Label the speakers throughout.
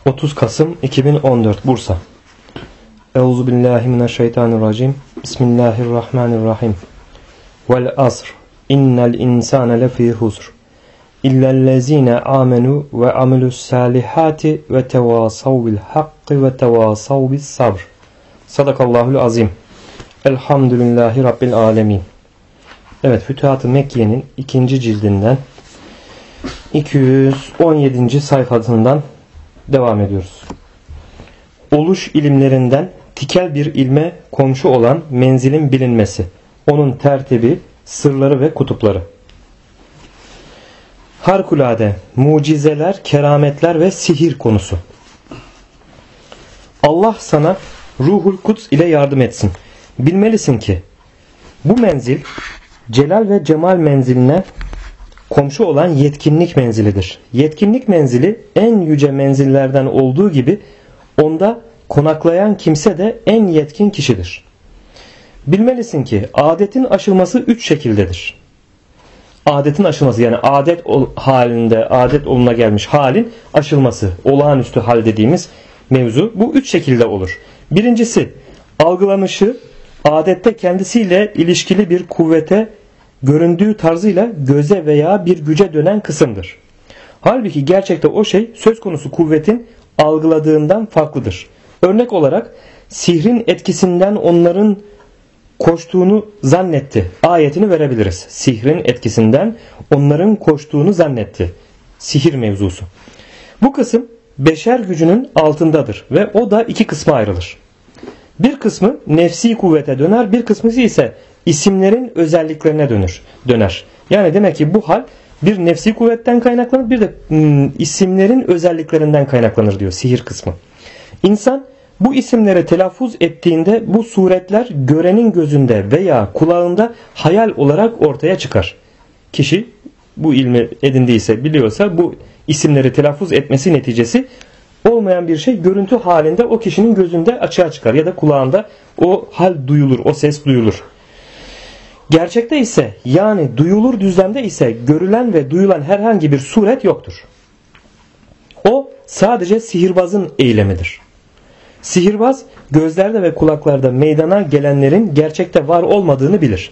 Speaker 1: 30 Kasım 2014 Bursa. Euzubillahimineşşeytanirracim. Bismillahirrahmanirrahim. Vel asr. İnnel insane lefî husr. İllellezîne âmenû ve amilussâlihâti ve tevâsav bil hakkı ve tevâsav bis sabr. Sadakallahul azim. Elhamdülillahi Rabbil alemin. Evet, Fütuhat-ı Mekke'nin 2. cildinden 217. sayfasından devam ediyoruz. Oluş ilimlerinden tikel bir ilme komşu olan menzilin bilinmesi, onun tertibi, sırları ve kutupları. Harikulade mucizeler, kerametler ve sihir konusu. Allah sana Ruhul Kuds ile yardım etsin. Bilmelisin ki bu menzil celal ve cemal menziline komşu olan yetkinlik menzilidir. Yetkinlik menzili en yüce menzillerden olduğu gibi onda konaklayan kimse de en yetkin kişidir. Bilmelisin ki adetin aşılması 3 şekildedir. Adetin aşılması, yani adet halinde, adet oluna gelmiş halin aşılması, olağanüstü hal dediğimiz mevzu bu 3 şekilde olur. Birincisi, algılanışı adette kendisiyle ilişkili bir kuvvete göründüğü tarzıyla göze veya bir güce dönen kısımdır. Halbuki gerçekte o şey söz konusu kuvvetin algıladığından farklıdır. Örnek olarak sihrin etkisinden onların koştuğunu zannetti ayetini verebiliriz. Sihrin etkisinden onların koştuğunu zannetti. Sihir mevzusu. Bu kısım beşer gücünün altındadır ve o da 2 kısma ayrılır. Bir kısmı nefsi kuvvete döner, bir kısmı ise isimlerin özelliklerine döner. Yani demek ki bu hal bir nefsi kuvvetten kaynaklanır, bir de isimlerin özelliklerinden kaynaklanır diyor sihir kısmı. İnsan bu isimleri telaffuz ettiğinde bu suretler görenin gözünde veya kulağında hayal olarak ortaya çıkar. Kişi bu ilmi edindiyse, biliyorsa bu isimleri telaffuz etmesi neticesi olmayan bir şey görüntü halinde o kişinin gözünde açığa çıkar ya da kulağında o hal duyulur, o ses duyulur. Gerçekte ise, yani duyulur düzlemde ise görülen ve duyulan herhangi bir suret yoktur. O sadece sihirbazın eylemidir. Sihirbaz gözlerde ve kulaklarda meydana gelenlerin gerçekte var olmadığını bilir.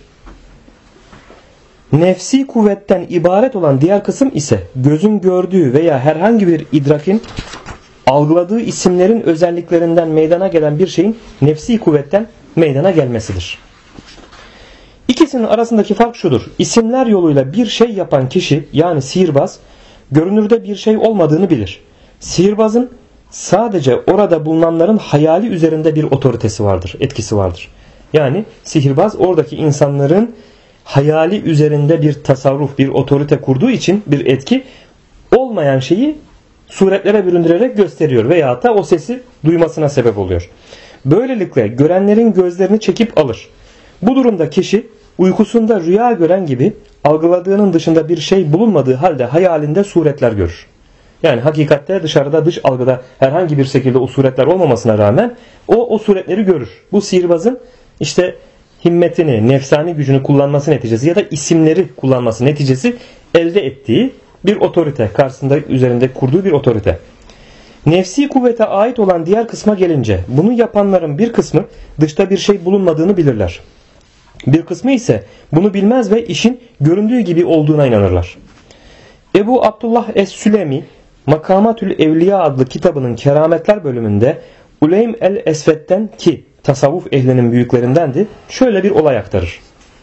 Speaker 1: Nefsi kuvvetten ibaret olan diğer kısım ise gözün gördüğü veya herhangi bir idrakin algıladığı isimlerin özelliklerinden meydana gelen bir şeyin nefsi kuvvetten meydana gelmesidir. İkisinin arasındaki fark şudur. İsimler yoluyla bir şey yapan kişi, yani sihirbaz, görünürde bir şey olmadığını bilir. Sihirbazın sadece orada bulunanların hayali üzerinde bir otoritesi vardır, etkisi vardır. Yani sihirbaz oradaki insanların hayali üzerinde bir tasarruf, bir otorite kurduğu için bir etki, olmayan şeyi suretlere büründürerek gösteriyor veya da o sesi duymasına sebep oluyor. Böylelikle görenlerin gözlerini çekip alır. Bu durumda kişi uykusunda rüya gören gibi algıladığının dışında bir şey bulunmadığı halde hayalinde suretler görür. Yani hakikatte dışarıda, dış algıda herhangi bir şekilde o suretler olmamasına rağmen o suretleri görür. Bu sihirbazın işte himmetini, nefsani gücünü kullanması neticesi ya da isimleri kullanması neticesi elde ettiği bir otorite, karşısında üzerinde kurduğu bir otorite. Nefsi kuvvete ait olan diğer kısma gelince, bunu yapanların bir kısmı dışta bir şey bulunmadığını bilirler. Bir kısmı ise bunu bilmez ve işin göründüğü gibi olduğuna inanırlar. Ebu Abdullah Es-Sülemi, Makamatül Evliya adlı kitabının kerametler bölümünde Uleym el-Esved'den, ki tasavvuf ehlinin büyüklerindendi, şöyle bir olay aktarır.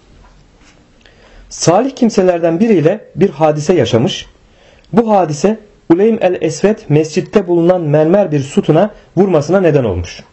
Speaker 1: Salih kimselerden biriyle bir hadise yaşamış. Bu hadise Uleym el-Esved mescitte bulunan mermer bir sütuna vurmasına neden olmuş.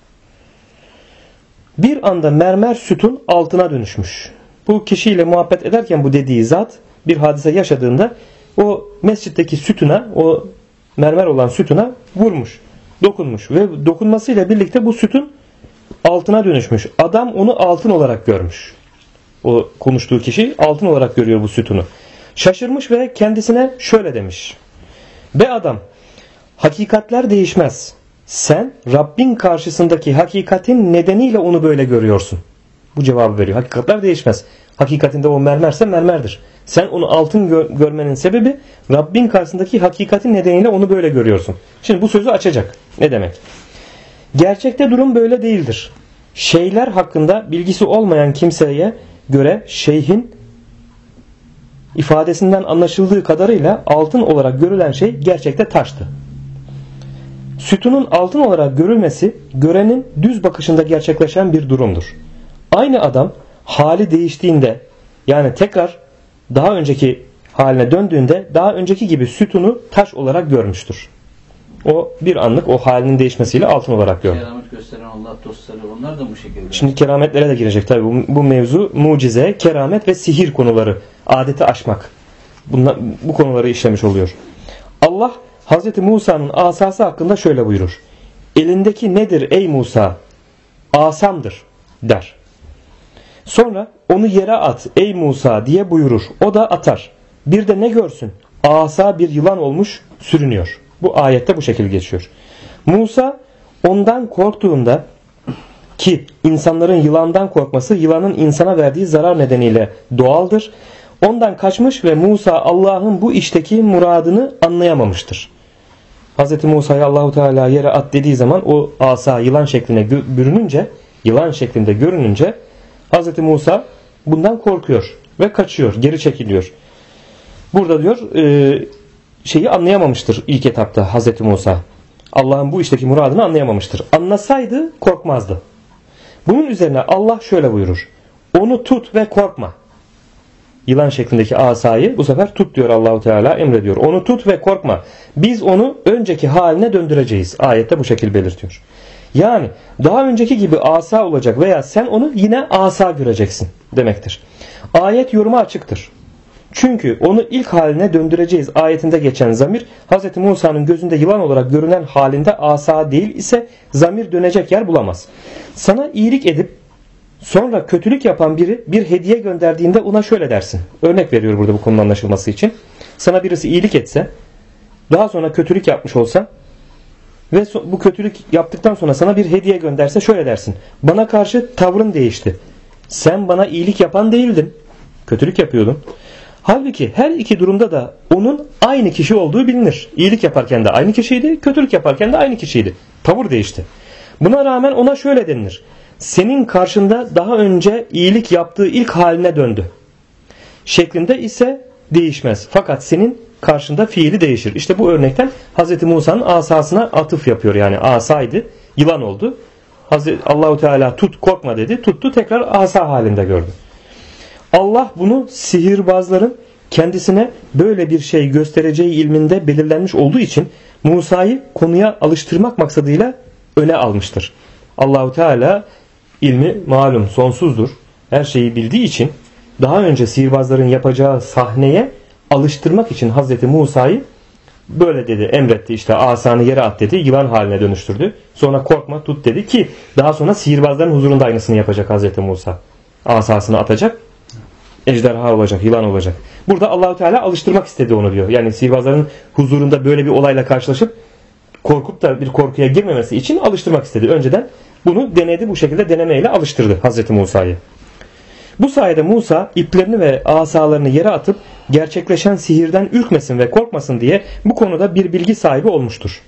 Speaker 1: Bir anda mermer sütun altına dönüşmüş. Bu kişiyle muhabbet ederken bu dediği zat bir hadise yaşadığında o mescitteki sütuna, o mermer olan sütuna vurmuş, dokunmuş ve dokunmasıyla birlikte bu sütun altına dönüşmüş. Adam onu altın olarak görmüş. O konuştuğu kişi altın olarak görüyor bu sütunu. Şaşırmış ve kendisine şöyle demiş. Be adam, hakikatler değişmez. Sen Rabbin karşısındaki hakikatin nedeniyle onu böyle görüyorsun. Bu cevabı veriyor. Hakikatler değişmez. Hakikatinde o mermerse mermerdir. Sen onu altın görmenin sebebi Rabbin karşısındaki hakikati nedeniyle onu böyle görüyorsun. Şimdi bu sözü açacak. Ne demek? Gerçekte durum böyle değildir. Şeyler hakkında bilgisi olmayan kimseye göre şeyhin ifadesinden anlaşıldığı kadarıyla altın olarak görülen şey gerçekte taştı. Sütunun altın olarak görülmesi görenin düz bakışında gerçekleşen bir durumdur. Aynı adam hali değiştiğinde, yani tekrar daha önceki haline döndüğünde daha önceki gibi sütunu taş olarak görmüştür. O bir anlık o halinin değişmesiyle altın olarak gördü.
Speaker 2: Keramet gösteren Allah dostları, onlar da bu şekilde.
Speaker 1: Şimdi kerametlere de girecek tabi. Bu mevzu mucize, keramet ve sihir konuları. Adeti aşmak. Bu konuları işlemiş oluyor. Allah Hz. Musa'nın asası hakkında şöyle buyurur. Elindeki nedir ey Musa? Asamdır der. Sonra onu yere at ey Musa diye buyurur. O da atar. Bir de ne görsün? Asa bir yılan olmuş sürünüyor. Bu ayette bu şekilde geçiyor. Musa ondan korktuğunda, ki insanların yılandan korkması yılanın insana verdiği zarar nedeniyle doğaldır. Ondan kaçmış ve Musa Allah'ın bu işteki muradını anlayamamıştır. Hz. Musa'ya Allahu Teala yere at dediği zaman o asa yılan şeklinde bürününce, yılan şeklinde görününce Hz. Musa bundan korkuyor ve kaçıyor, geri çekiliyor. Burada diyor şeyi anlayamamıştır ilk etapta Hz. Musa. Allah'ın bu işteki muradını anlayamamıştır. Anlasaydı korkmazdı. Bunun üzerine Allah şöyle buyurur. Onu tut ve korkma. Yılan şeklindeki asayı bu sefer tut diyor Allahu Teala, emrediyor. Onu tut ve korkma. Biz onu önceki haline döndüreceğiz. Ayette bu şekilde belirtiyor. Yani daha önceki gibi asa olacak veya sen onu yine asa göreceksin demektir. Ayet yoruma açıktır. Çünkü onu ilk haline döndüreceğiz ayetinde geçen zamir Hz. Musa'nın gözünde yılan olarak görünen halinde asa değil ise zamir dönecek yer bulamaz. Sana iyilik edip sonra kötülük yapan biri bir hediye gönderdiğinde ona şöyle dersin. Örnek veriyor burada bu konunun anlaşılması için. Sana birisi iyilik etse, daha sonra kötülük yapmış olsa ve bu kötülük yaptıktan sonra sana bir hediye gönderse şöyle dersin. Bana karşı tavrın değişti. Sen bana iyilik yapan değildin. Kötülük yapıyordun. Halbuki her iki durumda da onun aynı kişi olduğu bilinir. İyilik yaparken de aynı kişiydi, kötülük yaparken de aynı kişiydi. Tavır değişti. Buna rağmen ona şöyle denilir. Senin karşında daha önce iyilik yaptığı ilk haline döndü. Şeklinde ise değişmez. Fakat senin karşında fiili değişir. İşte bu örnekten Hz. Musa'nın asasına atıf yapıyor. Yani asaydı, yılan oldu. Allahu Teala tut korkma dedi. Tuttu, tekrar asa halinde gördü. Allah bunu sihirbazların kendisine böyle bir şey göstereceği ilminde belirlenmiş olduğu için Musa'yı konuya alıştırmak maksadıyla öne almıştır. Allahu Teala ilmi malum sonsuzdur. Her şeyi bildiği için daha önce sihirbazların yapacağı sahneye alıştırmak için Hazreti Musa'yı böyle dedi, emretti. İşte asanı yere at dedi, yılan haline dönüştürdü. Sonra korkma tut dedi ki daha sonra sihirbazların huzurunda aynısını yapacak Hazreti Musa. Asasını atacak, ejderha olacak, yılan olacak. Burada Allahu Teala alıştırmak istedi onu diyor. Yani sihirbazların huzurunda böyle bir olayla karşılaşıp korkup da bir korkuya girmemesi için alıştırmak istedi. Önceden bunu denedi, bu şekilde denemeyle alıştırdı Hazreti Musa'yı. Bu sayede Musa iplerini ve asalarını yere atıp gerçekleşen sihirden ürkmesin ve korkmasın diye bu konuda bir bilgi sahibi olmuştur.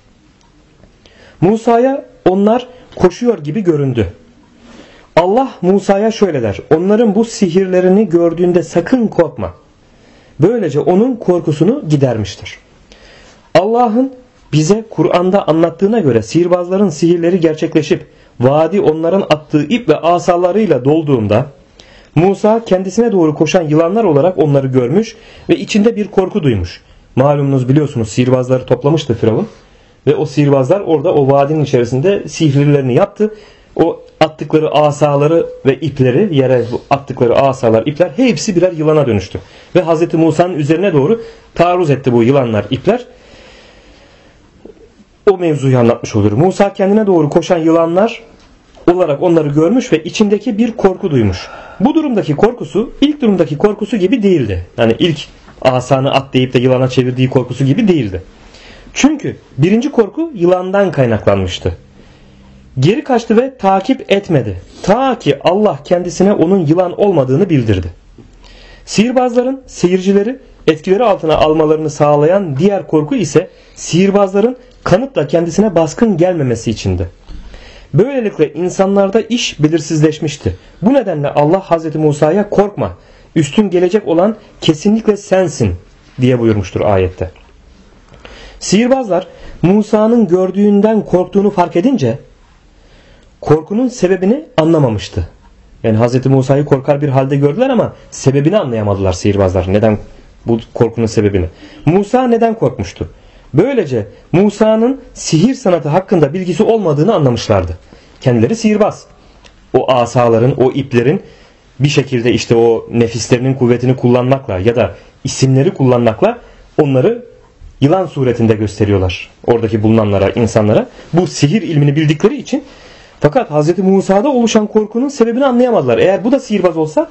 Speaker 1: Musa'ya onlar koşuyor gibi göründü. Allah Musa'ya şöyle der. Onların bu sihirlerini gördüğünde sakın korkma. Böylece onun korkusunu gidermiştir. Allah'ın bize Kur'an'da anlattığına göre sihirbazların sihirleri gerçekleşip vadi onların attığı ip ve asalarıyla dolduğunda Musa kendisine doğru koşan yılanlar olarak onları görmüş ve içinde bir korku duymuş. Malumunuz biliyorsunuz sihirbazları toplamıştı Firavun ve o sihirbazlar orada o vadinin içerisinde sihirlerini yaptı. O attıkları asaları ve ipleri, yere attıkları asalar, ipler hepsi birer yılana dönüştü. Ve Hz. Musa'nın üzerine doğru taarruz etti bu yılanlar, ipler. O mevzuyu anlatmış olur. Musa kendine doğru koşan yılanlar olarak onları görmüş ve içindeki bir korku duymuş. Bu durumdaki korkusu ilk durumdaki korkusu gibi değildi. Yani ilk asanı at deyip de yılana çevirdiği korkusu gibi değildi. Çünkü birinci korku yılandan kaynaklanmıştı. Geri kaçtı ve takip etmedi. Ta ki Allah kendisine onun yılan olmadığını bildirdi. Sihirbazların seyircileri etkileri altına almalarını sağlayan diğer korku ise sihirbazların kanıtla kendisine baskın gelmemesi içindi. Böylelikle insanlarda iş belirsizleşmişti. Bu nedenle Allah Hazreti Musa'ya korkma, üstün gelecek olan kesinlikle sensin diye buyurmuştur ayette. Sihirbazlar Musa'nın gördüğünden korktuğunu fark edince korkunun sebebini anlamamıştı. Yani Hazreti Musa'yı korkar bir halde gördüler ama sebebini anlayamadılar sihirbazlar. Neden bu korkunun sebebini? Musa neden korkmuştu? Böylece Musa'nın sihir sanatı hakkında bilgisi olmadığını anlamışlardı. Kendileri sihirbaz. O asaların, o iplerin bir şekilde işte o nefislerinin kuvvetini kullanmakla ya da isimleri kullanmakla onları yılan suretinde gösteriyorlar. Oradaki bulunanlara, insanlara. Bu sihir ilmini bildikleri için, fakat Hz. Musa'da oluşan korkunun sebebini anlayamadılar. Eğer bu da sihirbaz olsa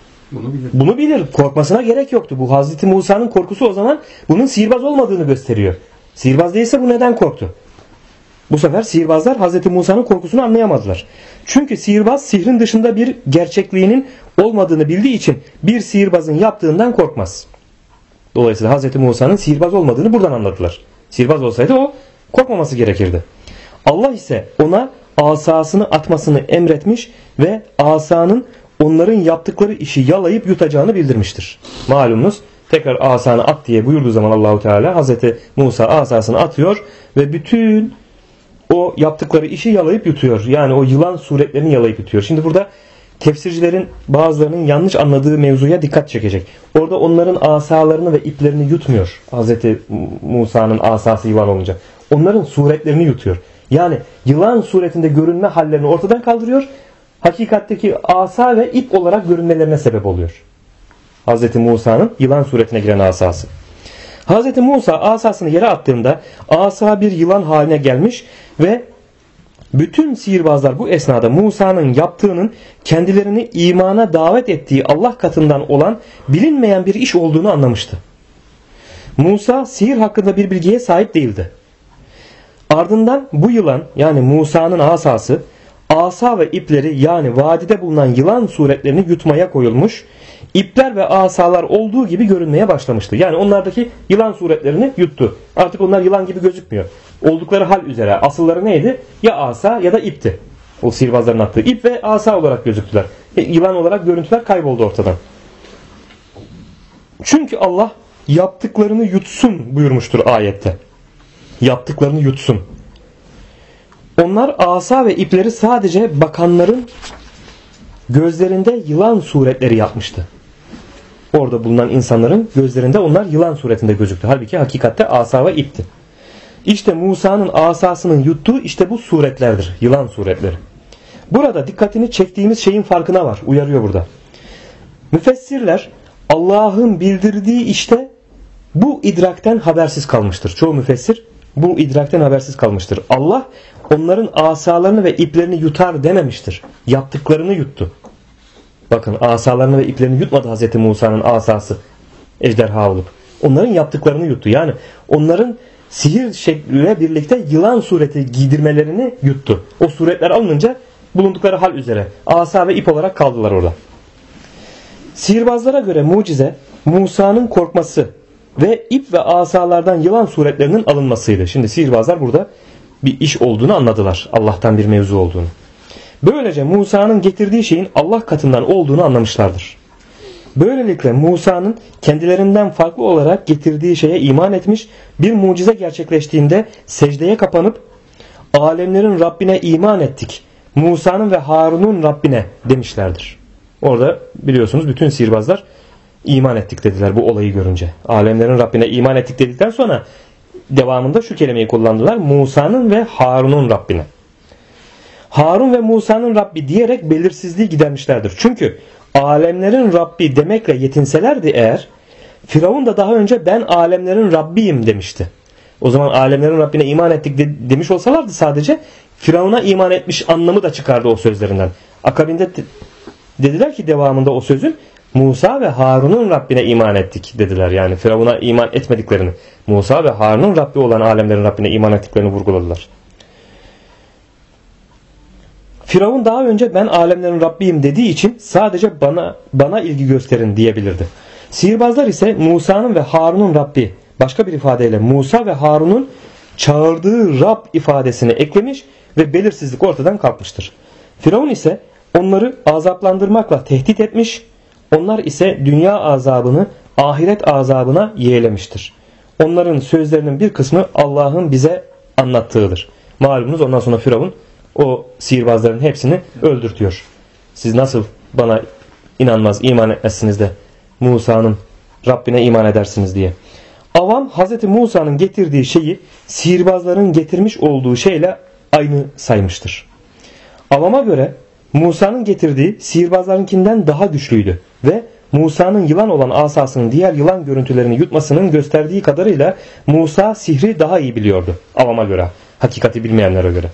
Speaker 1: bunu bilir. Korkmasına gerek yoktu. Bu Hz. Musa'nın korkusu o zaman bunun sihirbaz olmadığını gösteriyor. Sihirbaz değilse bu neden korktu? Bu sefer sihirbazlar Hz. Musa'nın korkusunu anlayamadılar. Çünkü sihirbaz sihrin dışında bir gerçekliğinin olmadığını bildiği için bir sihirbazın yaptığından korkmaz. Dolayısıyla Hz. Musa'nın sihirbaz olmadığını buradan anladılar. Sihirbaz olsaydı o korkmaması gerekirdi. Allah ise ona asasını atmasını emretmiş ve asanın onların yaptıkları işi yalayıp yutacağını bildirmiştir. Malumunuz tekrar asanı at diye buyurduğu zaman Allahu Teala Hazreti Musa asasını atıyor ve bütün o yaptıkları işi yalayıp yutuyor. Yani o yılan suretlerini yalayıp yutuyor. Şimdi burada tefsircilerin bazılarının yanlış anladığı mevzuya dikkat çekecek. Orada onların asalarını ve iplerini yutmuyor. Hazreti Musa'nın asası yılan olunca. Onların suretlerini yutuyor. Yani yılan suretinde görünme hallerini ortadan kaldırıyor. Hakikatteki asa ve ip olarak görünmelerine sebep oluyor. Hz. Musa'nın yılan suretine giren asası. Hz. Musa asasını yere attığında asa bir yılan haline gelmiş ve bütün sihirbazlar bu esnada Musa'nın yaptığının kendilerini imana davet ettiği Allah katından olan bilinmeyen bir iş olduğunu anlamıştı. Musa sihir hakkında bir bilgiye sahip değildi. Ardından bu yılan yani Musa'nın asası asa ve ipleri yani vadide bulunan yılan suretlerini yutmaya koyulmuş, ipler ve asalar olduğu gibi görünmeye başlamıştı. Yani onlardaki yılan suretlerini yuttu. Artık onlar yılan gibi gözükmüyor. Oldukları hal üzere asılları neydi? Ya asa ya da ipti. O sihirbazların attığı ip ve asa olarak gözüktüler. Yılan olarak görüntüler kayboldu ortadan. Çünkü Allah yaptıklarını yutsun buyurmuştur ayette. Yaptıklarını yutsun. Onlar asa ve ipleri sadece bakanların gözlerinde yılan suretleri yapmıştı. Orada bulunan insanların gözlerinde onlar yılan suretinde gözüktü. Halbuki hakikatte asa ve ipti. İşte Musa'nın asasının yuttuğu işte bu suretlerdir. Yılan suretleri. Burada dikkatini çektiğimiz şeyin farkına var. Uyarıyor burada. Müfessirler Allah'ın bildirdiği işte bu idrakten habersiz kalmıştır. Çoğu müfessir bu idrakten habersiz kalmıştır. Allah onların asalarını ve iplerini yutar dememiştir. Yaptıklarını yuttu. Bakın asalarını ve iplerini yutmadı Hz. Musa'nın asası ejderha olup. Onların yaptıklarını yuttu. Yani onların sihir şekliyle birlikte yılan sureti giydirmelerini yuttu. O suretler alınınca bulundukları hal üzere asa ve ip olarak kaldılar orada. Sihirbazlara göre mucize Musa'nın korkması ve ip ve asalardan yılan suretlerinin alınmasıydı. Şimdi sihirbazlar burada bir iş olduğunu anladılar. Allah'tan bir mevzu olduğunu. Böylece Musa'nın getirdiği şeyin Allah katından olduğunu anlamışlardır. Böylelikle Musa'nın kendilerinden farklı olarak getirdiği şeye iman etmiş, bir mucize gerçekleştiğinde secdeye kapanıp alemlerin Rabbine iman ettik. Musa'nın ve Harun'un Rabbine demişlerdir. Orada biliyorsunuz bütün sihirbazlar iman ettik dediler bu olayı görünce. Alemlerin Rabbine iman ettik dedikten sonra devamında şu kelimeyi kullandılar. Musa'nın ve Harun'un Rabbine. Harun ve Musa'nın Rabbi diyerek belirsizliği gidermişlerdir. Çünkü alemlerin Rabbi demekle yetinselerdi eğer, Firavun da daha önce ben alemlerin Rabbiyim demişti. O zaman alemlerin Rabbine iman ettik demiş olsalardı sadece Firavun'a iman etmiş anlamı da çıkardı o sözlerinden. Akabinde dediler ki devamında o sözün Musa ve Harun'un Rabbine iman ettik dediler. Yani Firavun'a iman etmediklerini, Musa ve Harun'un Rabbi olan alemlerin Rabbine iman ettiklerini vurguladılar. Firavun daha önce ben alemlerin Rabbiyim dediği için sadece bana ilgi gösterin diyebilirdi. Sihirbazlar ise Musa'nın ve Harun'un Rabbi, başka bir ifadeyle Musa ve Harun'un çağırdığı Rab ifadesini eklemiş ve belirsizlik ortadan kalkmıştır. Firavun ise onları azaplandırmakla tehdit etmiş, onlar ise dünya azabını ahiret azabına yeğlemiştir. Onların sözlerinin bir kısmı Allah'ın bize anlattığıdır. Malumunuz ondan sonra Firavun o sihirbazların hepsini öldürtüyor. Siz nasıl bana inanmaz, iman etmezsiniz de Musa'nın Rabbine iman edersiniz diye. Avam Hz. Musa'nın getirdiği şeyi sihirbazların getirmiş olduğu şeyle aynı saymıştır. Avama göre Musa'nın getirdiği sihirbazlarınkinden daha güçlüydü ve Musa'nın yılan olan asasının diğer yılan görüntülerini yutmasının gösterdiği kadarıyla Musa sihri daha iyi biliyordu avama göre, hakikati bilmeyenlere göre.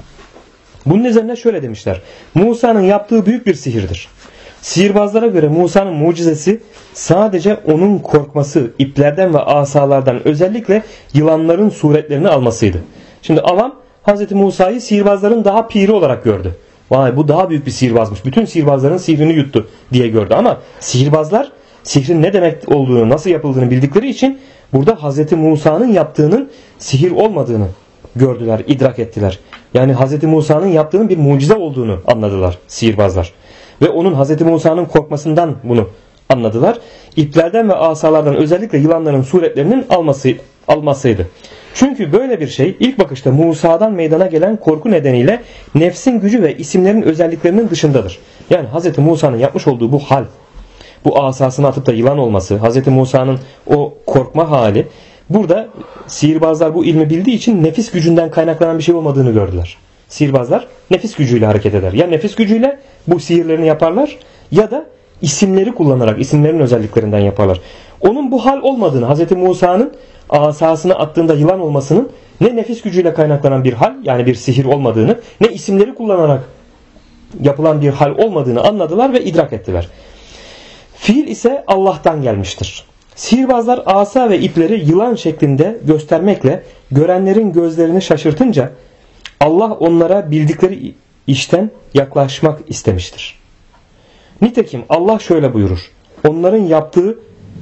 Speaker 1: Bunun üzerine şöyle demişler: Musa'nın yaptığı büyük bir sihirdir. Sihirbazlara göre Musa'nın mucizesi sadece onun korkması, iplerden ve asalardan, özellikle yılanların suretlerini almasıydı. Şimdi avam Hz. Musa'yı sihirbazların daha piri olarak gördü. Vay, bu daha büyük bir sihirbazmış, bütün sihirbazların sihrini yuttu diye gördü. Ama sihirbazlar sihrin ne demek olduğunu, nasıl yapıldığını bildikleri için burada Hz. Musa'nın yaptığının sihir olmadığını gördüler, idrak ettiler. Yani Hz. Musa'nın yaptığının bir mucize olduğunu anladılar sihirbazlar. Ve onun Hz. Musa'nın korkmasından bunu anladılar. İplerden ve asalardan, özellikle yılanların suretlerinin almasıydı. Çünkü böyle bir şey ilk bakışta Musa'dan meydana gelen korku nedeniyle nefsin gücü ve isimlerin özelliklerinin dışındadır. Yani Hz. Musa'nın yapmış olduğu bu hal, bu asasını atıp da yılan olması, Hz. Musa'nın o korkma hali, burada sihirbazlar bu ilmi bildiği için nefis gücünden kaynaklanan bir şey olmadığını gördüler. Sihirbazlar nefis gücüyle hareket eder. Ya nefis gücüyle bu sihirlerini yaparlar ya da isimleri kullanarak, isimlerin özelliklerinden yaparlar. Onun bu hal olmadığını, Hz. Musa'nın asasını attığında yılan olmasının ne nefis gücüyle kaynaklanan bir hal, yani bir sihir olmadığını, ne isimleri kullanarak yapılan bir hal olmadığını anladılar ve idrak ettiler. Fiil ise Allah'tan gelmiştir. Sihirbazlar asa ve ipleri yılan şeklinde göstermekle görenlerin gözlerini şaşırtınca Allah onlara bildikleri işten yaklaşmak istemiştir. Nitekim Allah şöyle buyurur: onların yaptığı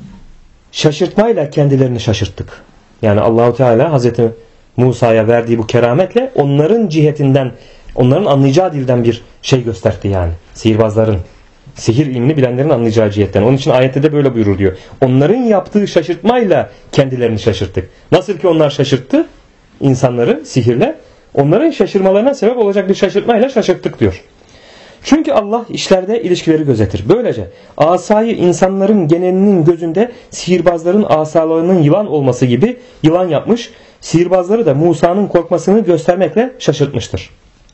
Speaker 1: şaşırtmayla kendilerini şaşırttık. Yani Allahu Teala Hazreti Musa'ya verdiği bu kerametle onların cihetinden, onların anlayacağı dilden bir şey gösterdi yani. Sihirbazların, sihir ilmini bilenlerin anlayacağı cihetten. Onun için ayette de böyle buyurur diyor. Onların yaptığı şaşırtmayla kendilerini şaşırttık. Nasıl ki onlar şaşırttı insanları sihirle, onların şaşırmalarına sebep olacak bir şaşırtmayla şaşırttık diyor. Çünkü Allah işlerde ilişkileri gözetir. Böylece asayı insanların genelinin gözünde sihirbazların asalarının yılan olması gibi yılan yapmış, sihirbazları da Musa'nın korkmasını göstermekle şaşırtmıştır.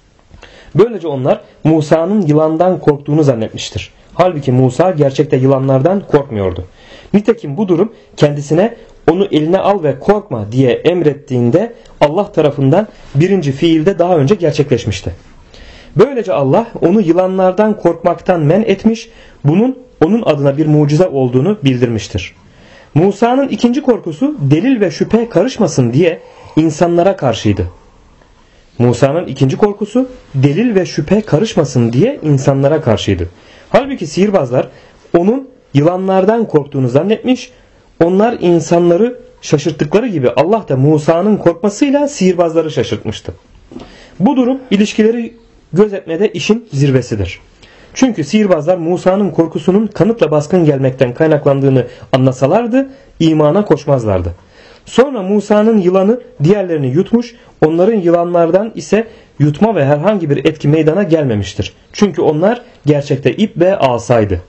Speaker 1: Böylece onlar Musa'nın yılandan korktuğunu zannetmiştir. Halbuki Musa gerçekte yılanlardan korkmuyordu. Nitekim bu durum kendisine onu eline al ve korkma diye emrettiğinde Allah tarafından birinci fiilde daha önce gerçekleşmişti. Böylece Allah onu yılanlardan korkmaktan men etmiş, bunun onun adına bir mucize olduğunu bildirmiştir. Musa'nın ikinci korkusu delil ve şüphe karışmasın diye insanlara karşıydı. Musa'nın ikinci korkusu delil ve şüphe karışmasın diye insanlara karşıydı. Halbuki sihirbazlar onun yılanlardan korktuğunu zannetmiş, onlar insanları şaşırttıkları gibi Allah da Musa'nın korkmasıyla sihirbazları şaşırtmıştı. Bu durum ilişkileri gözetmede işin zirvesidir. Çünkü sihirbazlar Musa'nın korkusunun kanıtla baskın gelmekten kaynaklandığını anlasalardı imana koşmazlardı. Sonra Musa'nın yılanı diğerlerini yutmuş, onların yılanlardan ise yutma ve herhangi bir etki meydana gelmemiştir. Çünkü onlar gerçekte ip ve asaydı.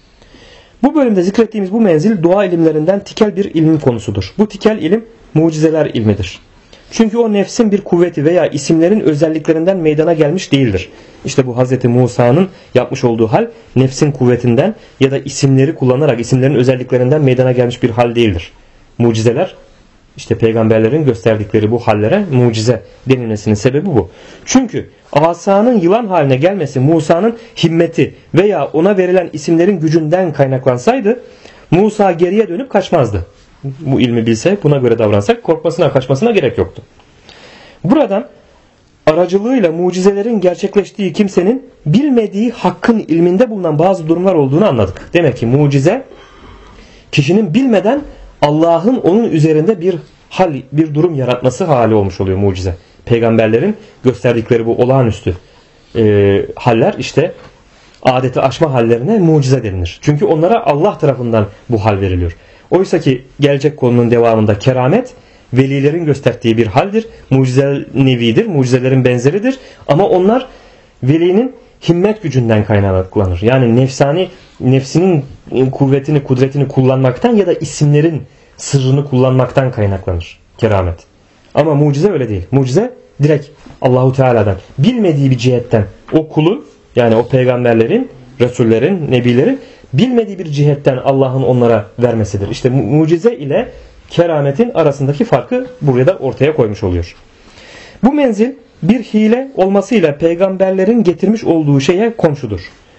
Speaker 1: Bu bölümde zikrettiğimiz bu menzil dua ilimlerinden tikel bir ilmin konusudur. Bu tikel ilim mucizeler ilmidir. Çünkü o nefsin bir kuvveti veya isimlerin özelliklerinden meydana gelmiş değildir. İşte bu Hz. Musa'nın yapmış olduğu hal nefsin kuvvetinden ya da isimleri kullanarak isimlerin özelliklerinden meydana gelmiş bir hal değildir. Mucizeler, işte peygamberlerin gösterdikleri bu hallere mucize denilmesinin sebebi bu. Çünkü asanın yılan haline gelmesi Musa'nın himmeti veya ona verilen isimlerin gücünden kaynaklansaydı Musa geriye dönüp kaçmazdı. Bu ilmi bilse, buna göre davransak korkmasına, kaçmasına gerek yoktu. Buradan aracılığıyla mucizelerin gerçekleştiği kimsenin bilmediği hakkın ilminde bulunan bazı durumlar olduğunu anladık. Demek ki mucize kişinin bilmeden Allah'ın onun üzerinde bir durum yaratması hali olmuş oluyor mucize. Peygamberlerin gösterdikleri bu olağanüstü haller işte adeti aşma hallerine mucize denilir. Çünkü onlara Allah tarafından bu hal veriliyor. Oysa ki gelecek konunun devamında keramet velilerin gösterdiği bir haldir. Mucize nevidir. Mucizelerin benzeridir. Ama onlar velinin himmet gücünden kaynaklanır. Yani nefsinin kuvvetini, kudretini kullanmaktan ya da isimlerin sırrını kullanmaktan kaynaklanır keramet. Ama mucize öyle değil. Mucize direkt Allahu Teala'dan bilmediği bir cihetten o kulun, yani o peygamberlerin, resullerin, nebilerin bilmediği bir cihetten Allah'ın onlara vermesidir. İşte mucize ile kerametin arasındaki farkı burada ortaya koymuş oluyor. Bu menzil bir hile olmasıyla peygamberlerin getirmiş olduğu şeye komşudur.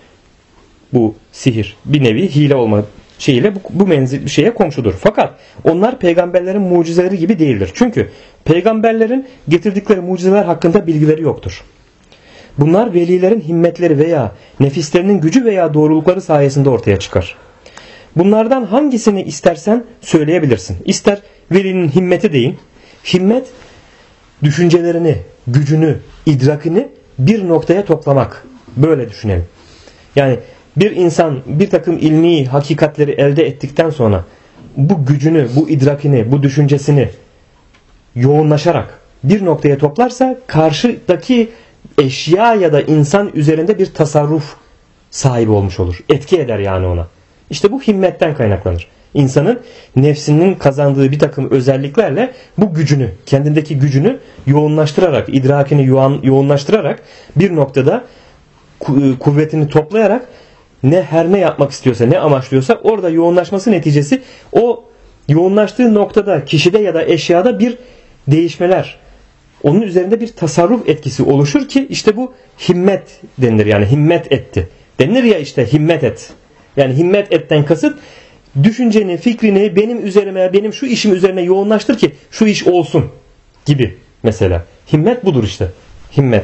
Speaker 1: Bu sihir bir nevi hile olma şeyiyle bu menzil şeye komşudur. Fakat onlar peygamberlerin mucizeleri gibi değildir. Çünkü peygamberlerin getirdikleri mucizeler hakkında bilgileri yoktur. Bunlar velilerin himmetleri veya nefislerinin gücü veya doğrulukları sayesinde ortaya çıkar. Bunlardan hangisini istersen söyleyebilirsin. İster velinin himmeti deyin. Himmet düşüncelerini, gücünü, idrakini bir noktaya toplamak. Böyle düşünelim. Yani bir insan bir takım ilmi hakikatleri elde ettikten sonra bu gücünü, bu idrakini, bu düşüncesini yoğunlaşarak bir noktaya toplarsa karşıdaki eşya ya da insan üzerinde bir tasarruf sahibi olmuş olur. Etki eder yani ona. İşte bu himmetten kaynaklanır. İnsanın nefsinin kazandığı bir takım özelliklerle bu gücünü, kendindeki gücünü yoğunlaştırarak, idrakini yoğunlaştırarak bir noktada kuvvetini toplayarak her ne yapmak istiyorsa, ne amaçlıyorsa orada yoğunlaşması neticesi o yoğunlaştığı noktada kişide ya da eşyada bir değişmeler, onun üzerinde bir tasarruf etkisi oluşur ki işte bu himmet denilir. Yani himmet etti. Denilir ya işte himmet et. Yani himmet etten kasıt düşünceni, fikrini benim üzerime, benim şu işim üzerine yoğunlaştır ki şu iş olsun gibi mesela. Himmet budur işte. Himmet.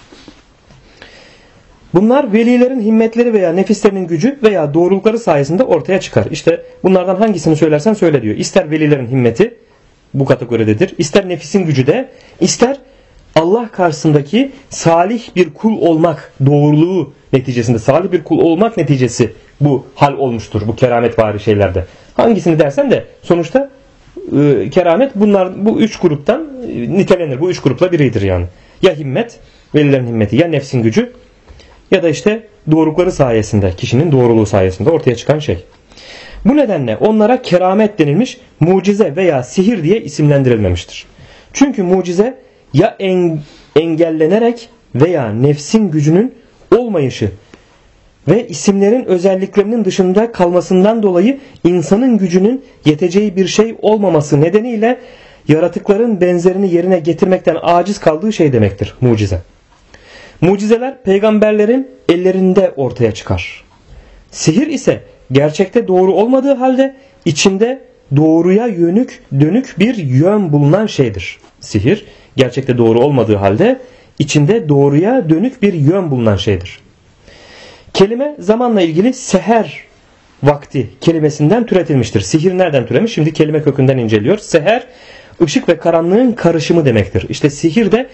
Speaker 1: Bunlar velilerin himmetleri veya nefislerinin gücü veya doğrulukları sayesinde ortaya çıkar. İşte bunlardan hangisini söylersen söyle diyor. İster velilerin himmeti bu kategoridedir. İster nefisin gücü de, ister Allah karşısındaki salih bir kul olmak doğruluğu neticesinde, salih bir kul olmak neticesi bu hal olmuştur bu kerametvari şeylerde. Hangisini dersen de sonuçta keramet bu üç gruptan nitelenir. Bu üç grupla biridir yani. Ya himmet, velilerin himmeti, ya nefsin gücü ya da işte doğrulukları sayesinde, kişinin doğruluğu sayesinde ortaya çıkan şey. Bu nedenle onlara keramet denilmiş, mucize veya sihir diye isimlendirilmemiştir. Çünkü mucize ya engellenerek veya nefsin gücünün olmayışı ve isimlerin özelliklerinin dışında kalmasından dolayı insanın gücünün yeteceği bir şey olmaması nedeniyle yaratıkların benzerini yerine getirmekten aciz kaldığı şey demektir mucize. Mucizeler peygamberlerin ellerinde ortaya çıkar. Sihir ise gerçekte doğru olmadığı halde içinde doğruya dönük bir yön bulunan şeydir. Sihir gerçekte doğru olmadığı halde içinde doğruya dönük bir yön bulunan şeydir. Kelime zamanla ilgili seher vakti kelimesinden türetilmiştir. Sihir nereden türemiş? Şimdi kelime kökünden inceliyor. Seher ışık ve karanlığın karışımı demektir. İşte sihir de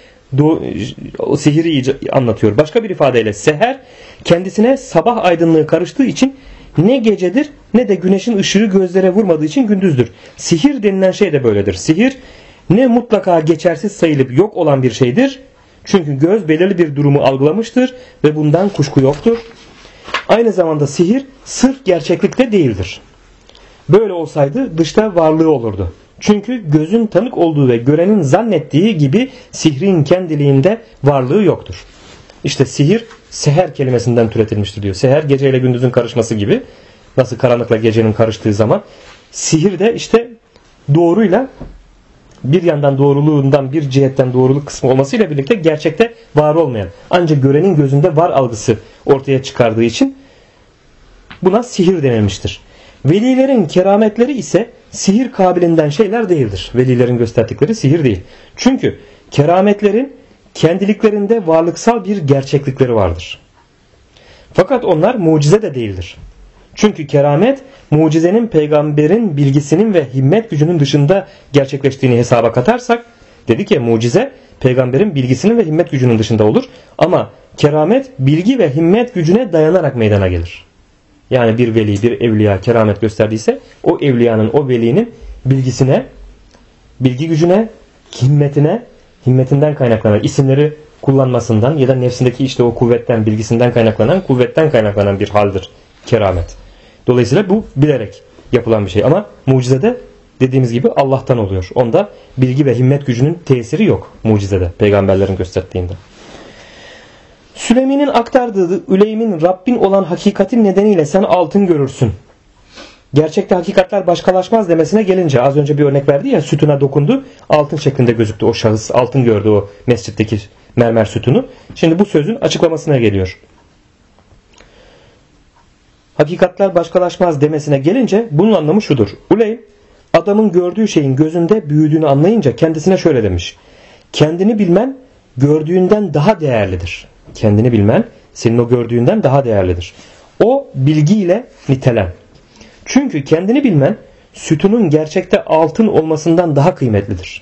Speaker 1: sihiri anlatıyor. Başka bir ifadeyle seher kendisine sabah aydınlığı karıştığı için ne gecedir ne de güneşin ışığı gözlere vurmadığı için gündüzdür. Sihir denilen şey de böyledir. Sihir ne mutlaka geçersiz sayılıp yok olan bir şeydir. Çünkü göz belirli bir durumu algılamıştır ve bundan kuşku yoktur. Aynı zamanda sihir sırf gerçeklikte değildir. Böyle olsaydı dışta varlığı olurdu. Çünkü gözün tanık olduğu ve görenin zannettiği gibi sihrin kendiliğinde varlığı yoktur. İşte sihir seher kelimesinden türetilmiştir diyor. Seher geceyle gündüzün karışması gibi. Nasıl karanlıkla gecenin karıştığı zaman. Sihir de işte doğruyla bir yandan doğruluğundan bir cihetten doğruluk kısmı olmasıyla birlikte gerçekte var olmayan ancak görenin gözünde var algısı ortaya çıkardığı için buna sihir denilmiştir. Velilerin kerametleri ise sihir kabilinden şeyler değildir. Velilerin gösterdikleri sihir değil. Çünkü kerametlerin kendiliklerinde varlıksal bir gerçeklikleri vardır. Fakat onlar mucize de değildir. Çünkü keramet mucizenin peygamberin bilgisinin ve himmet gücünün dışında gerçekleştiğini hesaba katarsak, dedik ya mucize peygamberin bilgisinin ve himmet gücünün dışında olur. Ama keramet bilgi ve himmet gücüne dayanarak meydana gelir. Yani bir veli, bir evliya keramet gösterdiyse o evliyanın, o velinin bilgisine, bilgi gücüne, himmetinden kaynaklanan, isimleri kullanmasından ya da nefsindeki işte o kuvvetten, bilgisinden kaynaklanan bir haldir keramet. Dolayısıyla bu bilerek yapılan bir şey. Ama mucizede dediğimiz gibi Allah'tan oluyor. Onda bilgi ve himmet gücünün tesiri yok mucizede, peygamberlerin gösterdiğinde. Süleyman'ın aktardığı Üleym'in Rabbin olan hakikatin nedeniyle sen altın görürsün. Gerçekte hakikatler başkalaşmaz demesine gelince, az önce bir örnek verdi ya, sütuna dokundu, altın şeklinde gözüktü o şahıs, altın gördü o mescitteki mermer sütunu. Şimdi bu sözün açıklamasına geliyor. Hakikatler başkalaşmaz demesine gelince bunun anlamı şudur. Uleym adamın gördüğü şeyin gözünde büyüdüğünü anlayınca kendisine şöyle demiş. Kendini bilmen gördüğünden daha değerlidir. Kendini bilmen senin o gördüğünden daha değerlidir. O bilgiyle nitelen. Çünkü kendini bilmen sütunun gerçekte altın olmasından daha kıymetlidir.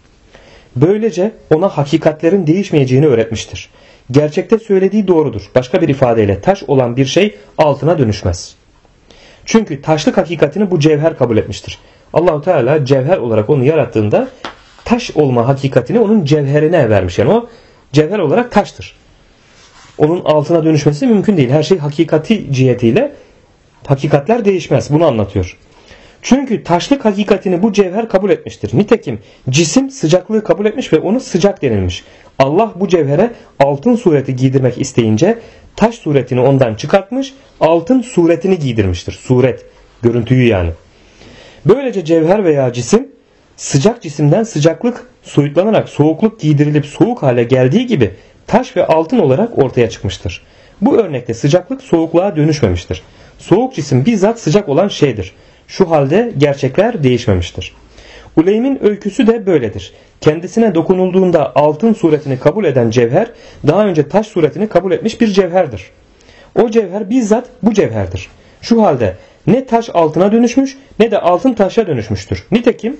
Speaker 1: Böylece ona hakikatlerin değişmeyeceğini öğretmiştir. Gerçekte söylediği doğrudur. Başka bir ifadeyle taş olan bir şey altına dönüşmez. Çünkü taşlık hakikatini bu cevher kabul etmiştir. Allahu Teala cevher olarak onu yarattığında taş olma hakikatini onun cevherine vermiş. Yani o cevher olarak taştır. Onun altına dönüşmesi mümkün değil. Her şey hakikati cihetiyle, hakikatler değişmez. Bunu anlatıyor. Çünkü taşlık hakikatini bu cevher kabul etmiştir. Nitekim cisim sıcaklığı kabul etmiş ve onu sıcak denilmiş. Allah bu cevhere altın sureti giydirmek isteyince taş suretini ondan çıkartmış, altın suretini giydirmiştir. Suret, görüntüyü yani. Böylece cevher veya cisim sıcak cisimden sıcaklık soyutlanarak soğukluk giydirilip soğuk hale geldiği gibi taş ve altın olarak ortaya çıkmıştır. Bu örnekte sıcaklık soğukluğa dönüşmemiştir. Soğuk cisim bizzat sıcak olan şeydir. Şu halde gerçekler değişmemiştir. Uleym'in öyküsü de böyledir. Kendisine dokunulduğunda altın suretini kabul eden cevher daha önce taş suretini kabul etmiş bir cevherdir. O cevher bizzat bu cevherdir. Şu halde ne taş altına dönüşmüş ne de altın taşa dönüşmüştür. Nitekim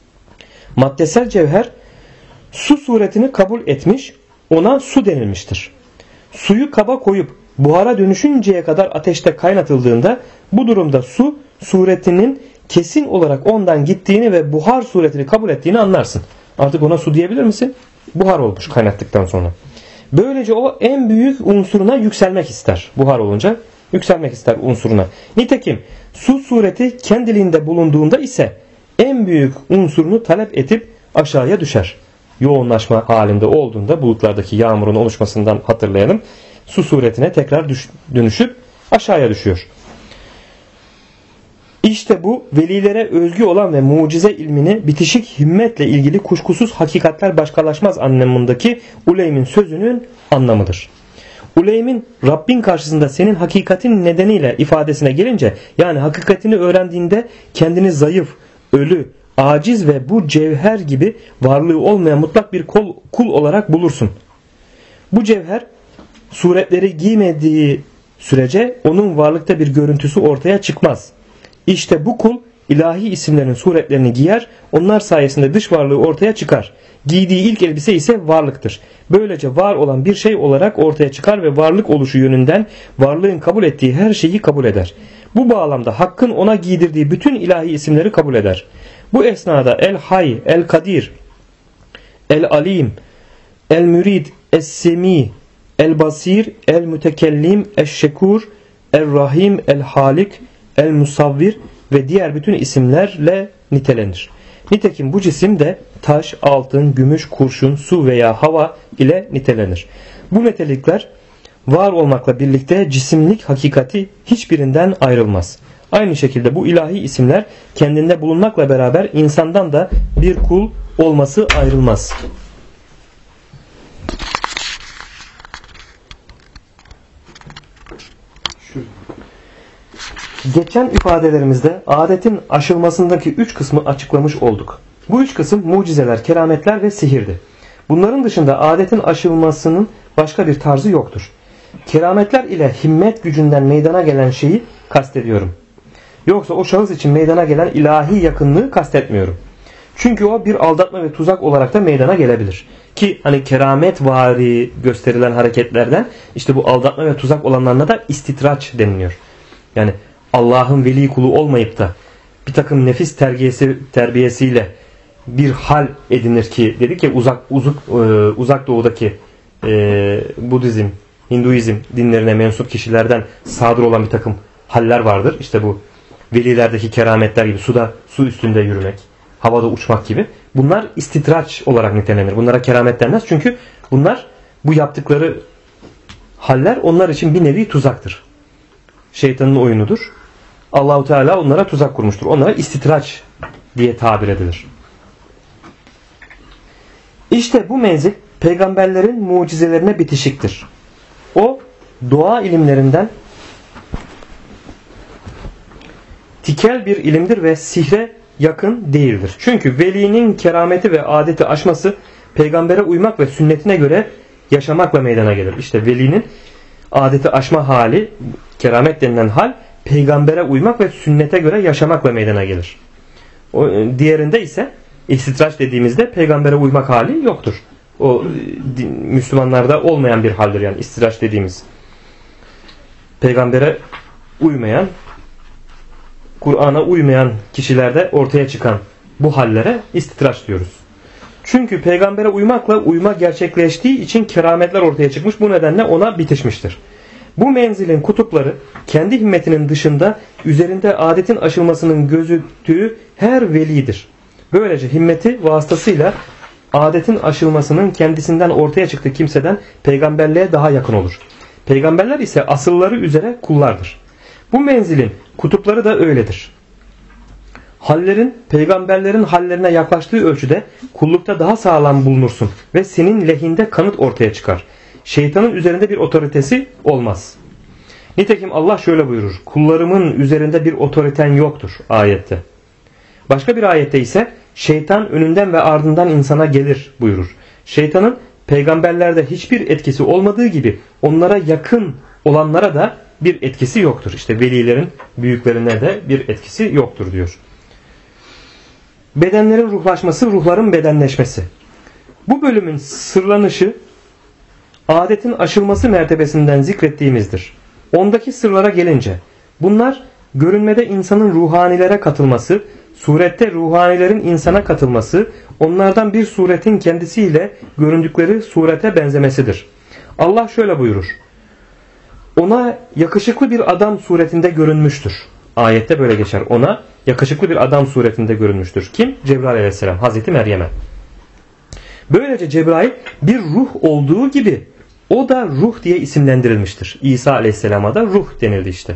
Speaker 1: maddesel cevher su suretini kabul etmiş, ona su denilmiştir. Suyu kaba koyup buhara dönüşünceye kadar ateşte kaynatıldığında bu durumda su suretinin kesin olarak ondan gittiğini ve buhar suretini kabul ettiğini anlarsın. Artık ona su diyebilir misin? Buhar olmuş kaynattıktan sonra. Böylece o en büyük unsuruna yükselmek ister. Buhar olunca yükselmek ister unsuruna. Nitekim su sureti kendiliğinde bulunduğunda ise en büyük unsurunu talep edip aşağıya düşer. Yoğunlaşma halinde olduğunda bulutlardaki yağmurun oluşmasından hatırlayalım. Su suretine tekrar dönüşüp aşağıya düşüyor. İşte bu velilere özgü olan ve mucize ilmini bitişik himmetle ilgili kuşkusuz hakikatler başkalaşmaz anlamındaki Uleym'in sözünün anlamıdır. Uleym'in Rabbin karşısında senin hakikatin nedeniyle ifadesine gelince, yani hakikatini öğrendiğinde kendini zayıf, ölü, aciz ve bu cevher gibi varlığı olmayan mutlak bir kul olarak bulursun. Bu cevher suretleri giymediği sürece onun varlıkta bir görüntüsü ortaya çıkmaz. İşte bu kul ilahi isimlerin suretlerini giyer, onlar sayesinde dış varlığı ortaya çıkar. Giydiği ilk elbise ise varlıktır. Böylece var olan bir şey olarak ortaya çıkar ve varlık oluşu yönünden varlığın kabul ettiği her şeyi kabul eder. Bu bağlamda Hakk'ın ona giydirdiği bütün ilahi isimleri kabul eder. Bu esnada El-Hay, El-Kadir, El-Alim, El-Mürid, Es-Semi, El-Basir, El-Mütekellim, El-Şekur, El-Rahim, El-Halik, El-Musavvir ve diğer bütün isimlerle nitelenir. Nitekim bu cisim de taş, altın, gümüş, kurşun, su veya hava ile nitelenir. Bu nitelikler var olmakla birlikte cisimlik hakikati hiçbirinden ayrılmaz. Aynı şekilde bu ilahi isimler kendinde bulunmakla beraber insandan da bir kul olması ayrılmaz. Geçen ifadelerimizde adetin aşılmasındaki 3 kısmı açıklamış olduk. Bu 3 kısım mucizeler, kerametler ve sihirdi. Bunların dışında adetin aşılmasının başka bir tarzı yoktur. Kerametler ile himmet gücünden meydana gelen şeyi kastediyorum. Yoksa o şahıs için meydana gelen ilahi yakınlığı kastetmiyorum. Çünkü o bir aldatma ve tuzak olarak da meydana gelebilir. Ki hani kerametvari gösterilen hareketlerden işte bu aldatma ve tuzak olanlarına da istitraç deniliyor. Yani Allah'ın veli kulu olmayıp da bir takım nefis terbiyesiyle bir hal edinir ki dedik ya uzak doğudaki Budizm, Hinduizm dinlerine mensup kişilerden sadır olan bir takım haller vardır. İşte bu velilerdeki kerametler gibi su üstünde yürümek, havada uçmak gibi. Bunlar istitraç olarak nitelenir. Bunlara keramet denmez. Çünkü bunlar bu yaptıkları haller onlar için bir nevi tuzaktır. Şeytanın oyunudur. Allahu Teala onlara tuzak kurmuştur. Onlara istitraç diye tabir edilir. İşte bu menzil peygamberlerin mucizelerine bitişiktir. O doğa ilimlerinden tikel bir ilimdir ve sihre yakın değildir. Çünkü velinin kerameti ve adeti aşması peygambere uymak ve sünnetine göre yaşamakla meydana gelir. İşte velinin adeti aşma hali, keramet denilen hal peygambere uymak ve sünnete göre yaşamakla meydana gelir. Diğerinde ise istitraç dediğimizde peygambere uymak hali yoktur. O Müslümanlarda olmayan bir haldir yani istitraç dediğimiz. Peygambere uymayan, Kur'an'a uymayan kişilerde ortaya çıkan bu hallere istitraç diyoruz. Çünkü peygambere uymakla uyma gerçekleştiği için kerametler ortaya çıkmış. Bu nedenle ona bitişmiştir. Bu menzilin kutupları kendi himmetinin dışında üzerinde adetin aşılmasının gözüktüğü her velidir. Böylece himmeti vasıtasıyla adetin aşılmasının kendisinden ortaya çıktığı kimseden peygamberliğe daha yakın olur. Peygamberler ise asılları üzere kullardır. Bu menzilin kutupları da öyledir. Hallerin peygamberlerin hallerine yaklaştığı ölçüde kullukta daha sağlam bulunursun ve senin lehinde kanıt ortaya çıkar. Şeytanın üzerinde bir otoritesi olmaz. Nitekim Allah şöyle buyurur. Kullarımın üzerinde bir otoriten yoktur ayette. Başka bir ayette ise şeytan önünden ve ardından insana gelir buyurur. Şeytanın peygamberlerde hiçbir etkisi olmadığı gibi onlara yakın olanlara da bir etkisi yoktur. İşte velilerin büyüklerine de bir etkisi yoktur diyor. Bedenlerin ruhlaşması, ruhların bedenleşmesi. Bu bölümün sırlanışı adetin aşılması mertebesinden zikrettiğimizdir. Ondaki sırlara gelince bunlar görünmede insanın ruhanilere katılması, surette ruhanilerin insana katılması, onlardan bir suretin kendisiyle göründükleri surete benzemesidir. Allah şöyle buyurur. Ona yakışıklı bir adam suretinde görünmüştür. Ayette böyle geçer. Ona yakışıklı bir adam suretinde görünmüştür. Kim? Cebrail aleyhisselam. Hazreti Meryem'e. Böylece Cebrail bir ruh olduğu gibi o da ruh diye isimlendirilmiştir. İsa aleyhisselama da ruh denildi işte.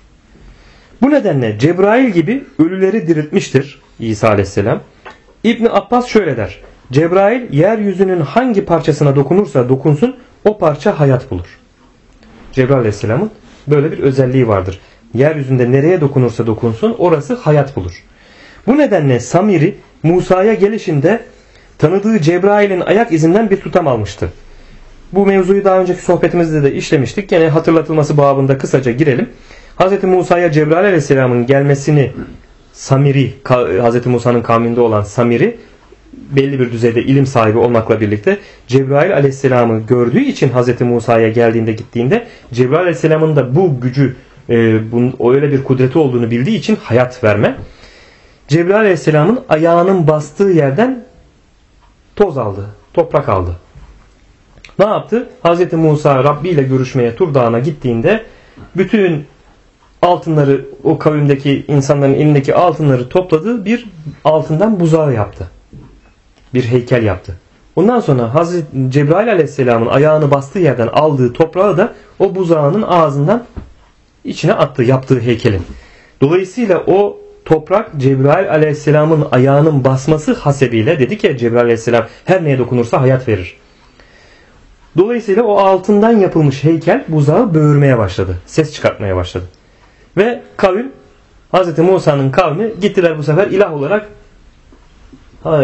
Speaker 1: Bu nedenle Cebrail gibi ölüleri diriltmiştir İsa aleyhisselam. İbn Abbas şöyle der. Cebrail yeryüzünün hangi parçasına dokunursa dokunsun o parça hayat bulur. Cebrail aleyhisselamın böyle bir özelliği vardır. Yeryüzünde nereye dokunursa dokunsun orası hayat bulur. Bu nedenle Samiri Musa'ya gelişinde tanıdığı Cebrail'in ayak izinden bir tutam almıştı. Bu mevzuyu daha önceki sohbetimizde de işlemiştik. Yine hatırlatılması babında kısaca girelim. Hz. Musa'ya Cebrail aleyhisselamın gelmesini Samiri, Hz. Musa'nın kavminde olan Samiri belli bir düzeyde ilim sahibi olmakla birlikte Cebrail aleyhisselamı gördüğü için Hz. Musa'ya geldiğinde gittiğinde Cebrail aleyhisselamın da bu gücü öyle bir kudreti olduğunu bildiği için hayat verme. Cebrail aleyhisselamın ayağının bastığı yerden toz aldı, toprak aldı. Ne yaptı? Hz. Musa Rabbi ile görüşmeye Tur Dağı'na gittiğinde bütün altınları, o kavimdeki insanların elindeki altınları topladığı bir altından buzağı yaptı. Bir heykel yaptı. Ondan sonra Hazreti Cebrail aleyhisselamın ayağını bastığı yerden aldığı toprağı da o buzağının ağzından içine attı, yaptığı heykelin. Dolayısıyla o toprak Cebrail aleyhisselamın ayağının basması hasebiyle, dedik ya Cebrail aleyhisselam her neye dokunursa hayat verir. Dolayısıyla o altından yapılmış heykel buzağı böğürmeye başladı. Ses çıkartmaya başladı. Ve kavim, Hz. Musa'nın kavmi gittiler bu sefer ilah olarak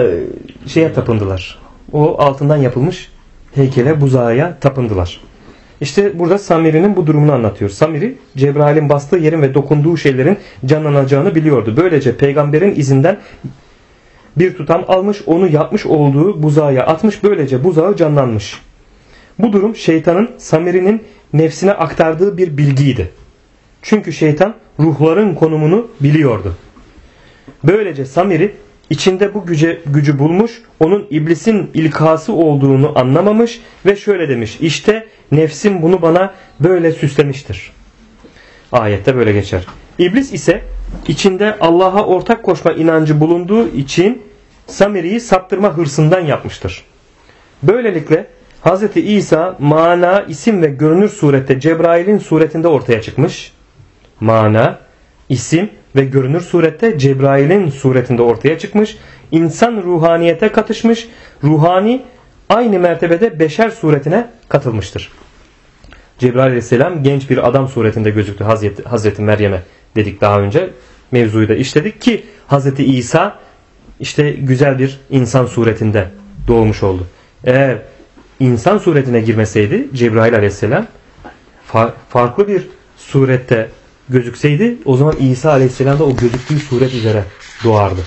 Speaker 1: şeye tapındılar. O altından yapılmış heykele, buzağa tapındılar. İşte burada Samiri'nin bu durumunu anlatıyor. Samiri, Cebrail'in bastığı yerin ve dokunduğu şeylerin canlanacağını biliyordu. Böylece peygamberin izinden bir tutam almış, onu yapmış olduğu buzağa atmış. Böylece buzağı canlanmış. Bu durum şeytanın Samiri'nin nefsine aktardığı bir bilgiydi. Çünkü şeytan ruhların konumunu biliyordu. Böylece Samiri içinde bu gücü bulmuş, onun iblisin ilkası olduğunu anlamamış ve şöyle demiş: İşte nefsim bunu bana böyle süslemiştir. Ayette böyle geçer. İblis ise içinde Allah'a ortak koşma inancı bulunduğu için Samiri'yi saptırma hırsından yapmıştır. Böylelikle Hz. İsa mana, isim ve görünür surette Cebrail'in suretinde ortaya çıkmış. Mana, isim ve görünür surette Cebrail'in suretinde ortaya çıkmış. İnsan ruhaniyete katışmış. Ruhani aynı mertebede beşer suretine katılmıştır. Cebrail aleyhisselam genç bir adam suretinde gözüktü Hazreti Meryem'e dedik daha önce. Mevzuyu da işledik ki Hazreti İsa işte güzel bir insan suretinde doğmuş oldu. Eğer insan suretine girmeseydi Cebrail aleyhisselam farklı bir surette gözükseydi o zaman İsa aleyhisselam da o gözüktüğü suret üzere doğardı.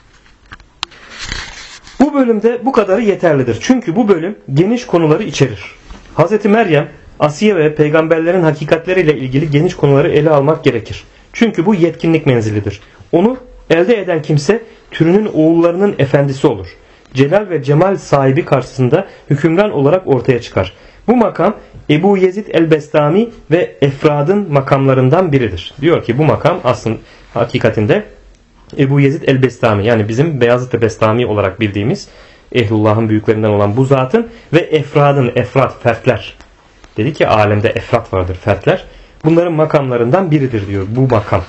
Speaker 1: Bu bölümde bu kadarı yeterlidir. Çünkü bu bölüm geniş konuları içerir. Hazreti Meryem, Asiye ve peygamberlerin hakikatleriyle ilgili geniş konuları ele almak gerekir. Çünkü bu yetkinlik menzilidir. Onu elde eden kimse türünün oğullarının efendisi olur. Celal ve cemal sahibi karşısında hükümran olarak ortaya çıkar. Bu makam Ebu Yezid el-Bestami ve Efrad'ın makamlarından biridir. Diyor ki bu makam aslında hakikatinde Ebu Yezid el-Bestami, yani bizim Beyazıt Bestami olarak bildiğimiz Ehlullah'ın büyüklerinden olan bu zatın ve Efrad'ın, fertler. Dedi ki alemde efrat vardır, fertler. Bunların makamlarından biridir diyor bu makam.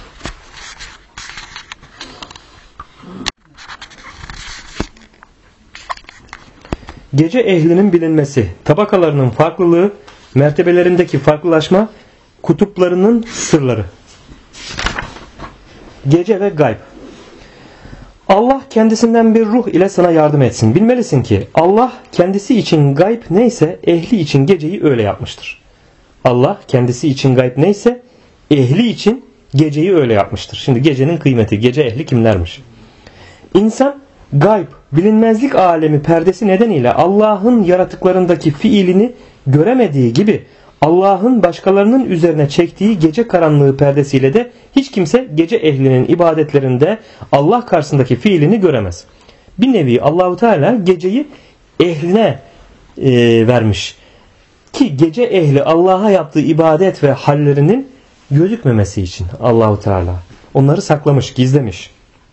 Speaker 1: Gece ehlinin bilinmesi, tabakalarının farklılığı, mertebelerindeki farklılaşma, kutuplarının sırları. Gece ve gayb. Allah kendisinden bir ruh ile sana yardım etsin. Bilmelisin ki Allah kendisi için gayb neyse ehli için geceyi öyle yapmıştır. Allah kendisi için gayb neyse ehli için geceyi öyle yapmıştır. Şimdi gecenin kıymeti, gece ehli kimlermiş? İnsan gayb, bilinmezlik alemi perdesi nedeniyle Allah'ın yaratıklarındaki fiilini göremediği gibi Allah'ın başkalarının üzerine çektiği gece karanlığı perdesiyle de hiç kimse gece ehlinin ibadetlerinde Allah karşısındaki fiilini göremez. Bir nevi Allahu Teala geceyi ehline vermiş ki gece ehli Allah'a yaptığı ibadet ve hallerinin gözükmemesi için Allahu Teala onları saklamış, gizlemiş.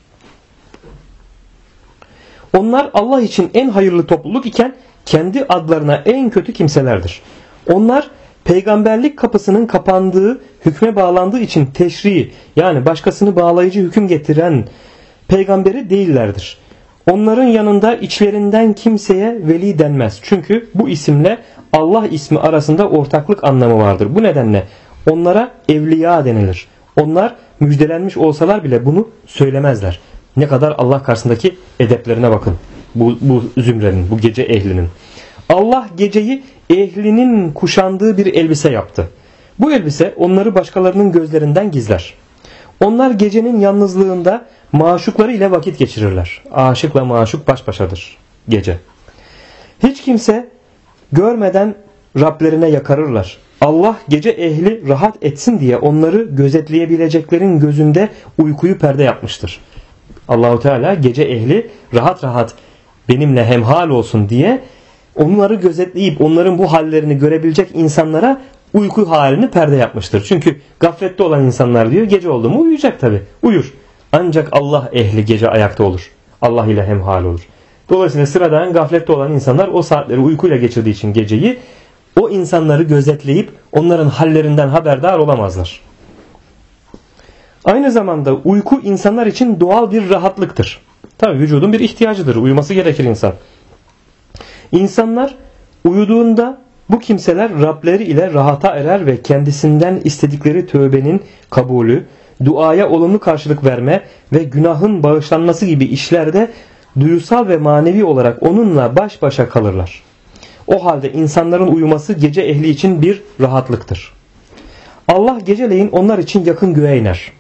Speaker 1: Onlar Allah için en hayırlı topluluk iken kendi adlarına en kötü kimselerdir. Onlar peygamberlik kapısının kapandığı, hükme bağlandığı için teşri, yani başkasını bağlayıcı hüküm getiren peygamberi değillerdir. Onların yanında içlerinden kimseye veli denmez. Çünkü bu isimle Allah ismi arasında ortaklık anlamı vardır. Bu nedenle onlara evliya denilir. Onlar müjdelenmiş olsalar bile bunu söylemezler. Ne kadar Allah karşısındaki edeplerine bakın. Bu zümrenin, bu gece ehlinin. Allah geceyi ehlinin kuşandığı bir elbise yaptı. Bu elbise onları başkalarının gözlerinden gizler. Onlar gecenin yalnızlığında maşukları ile vakit geçirirler. Aşıkla maşuk baş başadır gece. Hiç kimse görmeden Rablerine yakarırlar. Allah gece ehli rahat etsin diye onları gözetleyebileceklerin gözünde uykuyu perde yapmıştır. Allahu Teala gece ehli rahat rahat benimle hemhal olsun diye onları gözetleyip onların bu hallerini görebilecek insanlara uyku halini perde yapmıştır. Çünkü gaflette olan insanlar diyor gece oldu mu uyuyacak tabi. Uyur. Ancak Allah ehli gece ayakta olur. Allah ile hemhal olur. Dolayısıyla sıradan gaflette olan insanlar o saatleri uykuyla geçirdiği için geceyi o insanları gözetleyip onların hallerinden haberdar olamazlar. Aynı zamanda uyku insanlar için doğal bir rahatlıktır. Tabi vücudun bir ihtiyacıdır. Uyuması gerekir insan. İnsanlar uyuduğunda bu kimseler Rableri ile rahata erer ve kendisinden istedikleri tövbenin kabulü, duaya olumlu karşılık verme ve günahın bağışlanması gibi işlerde duygusal ve manevi olarak onunla baş başa kalırlar. O halde insanların uyuması gece ehli için bir rahatlıktır. Allah geceleyin onlar için yakın göğe iner.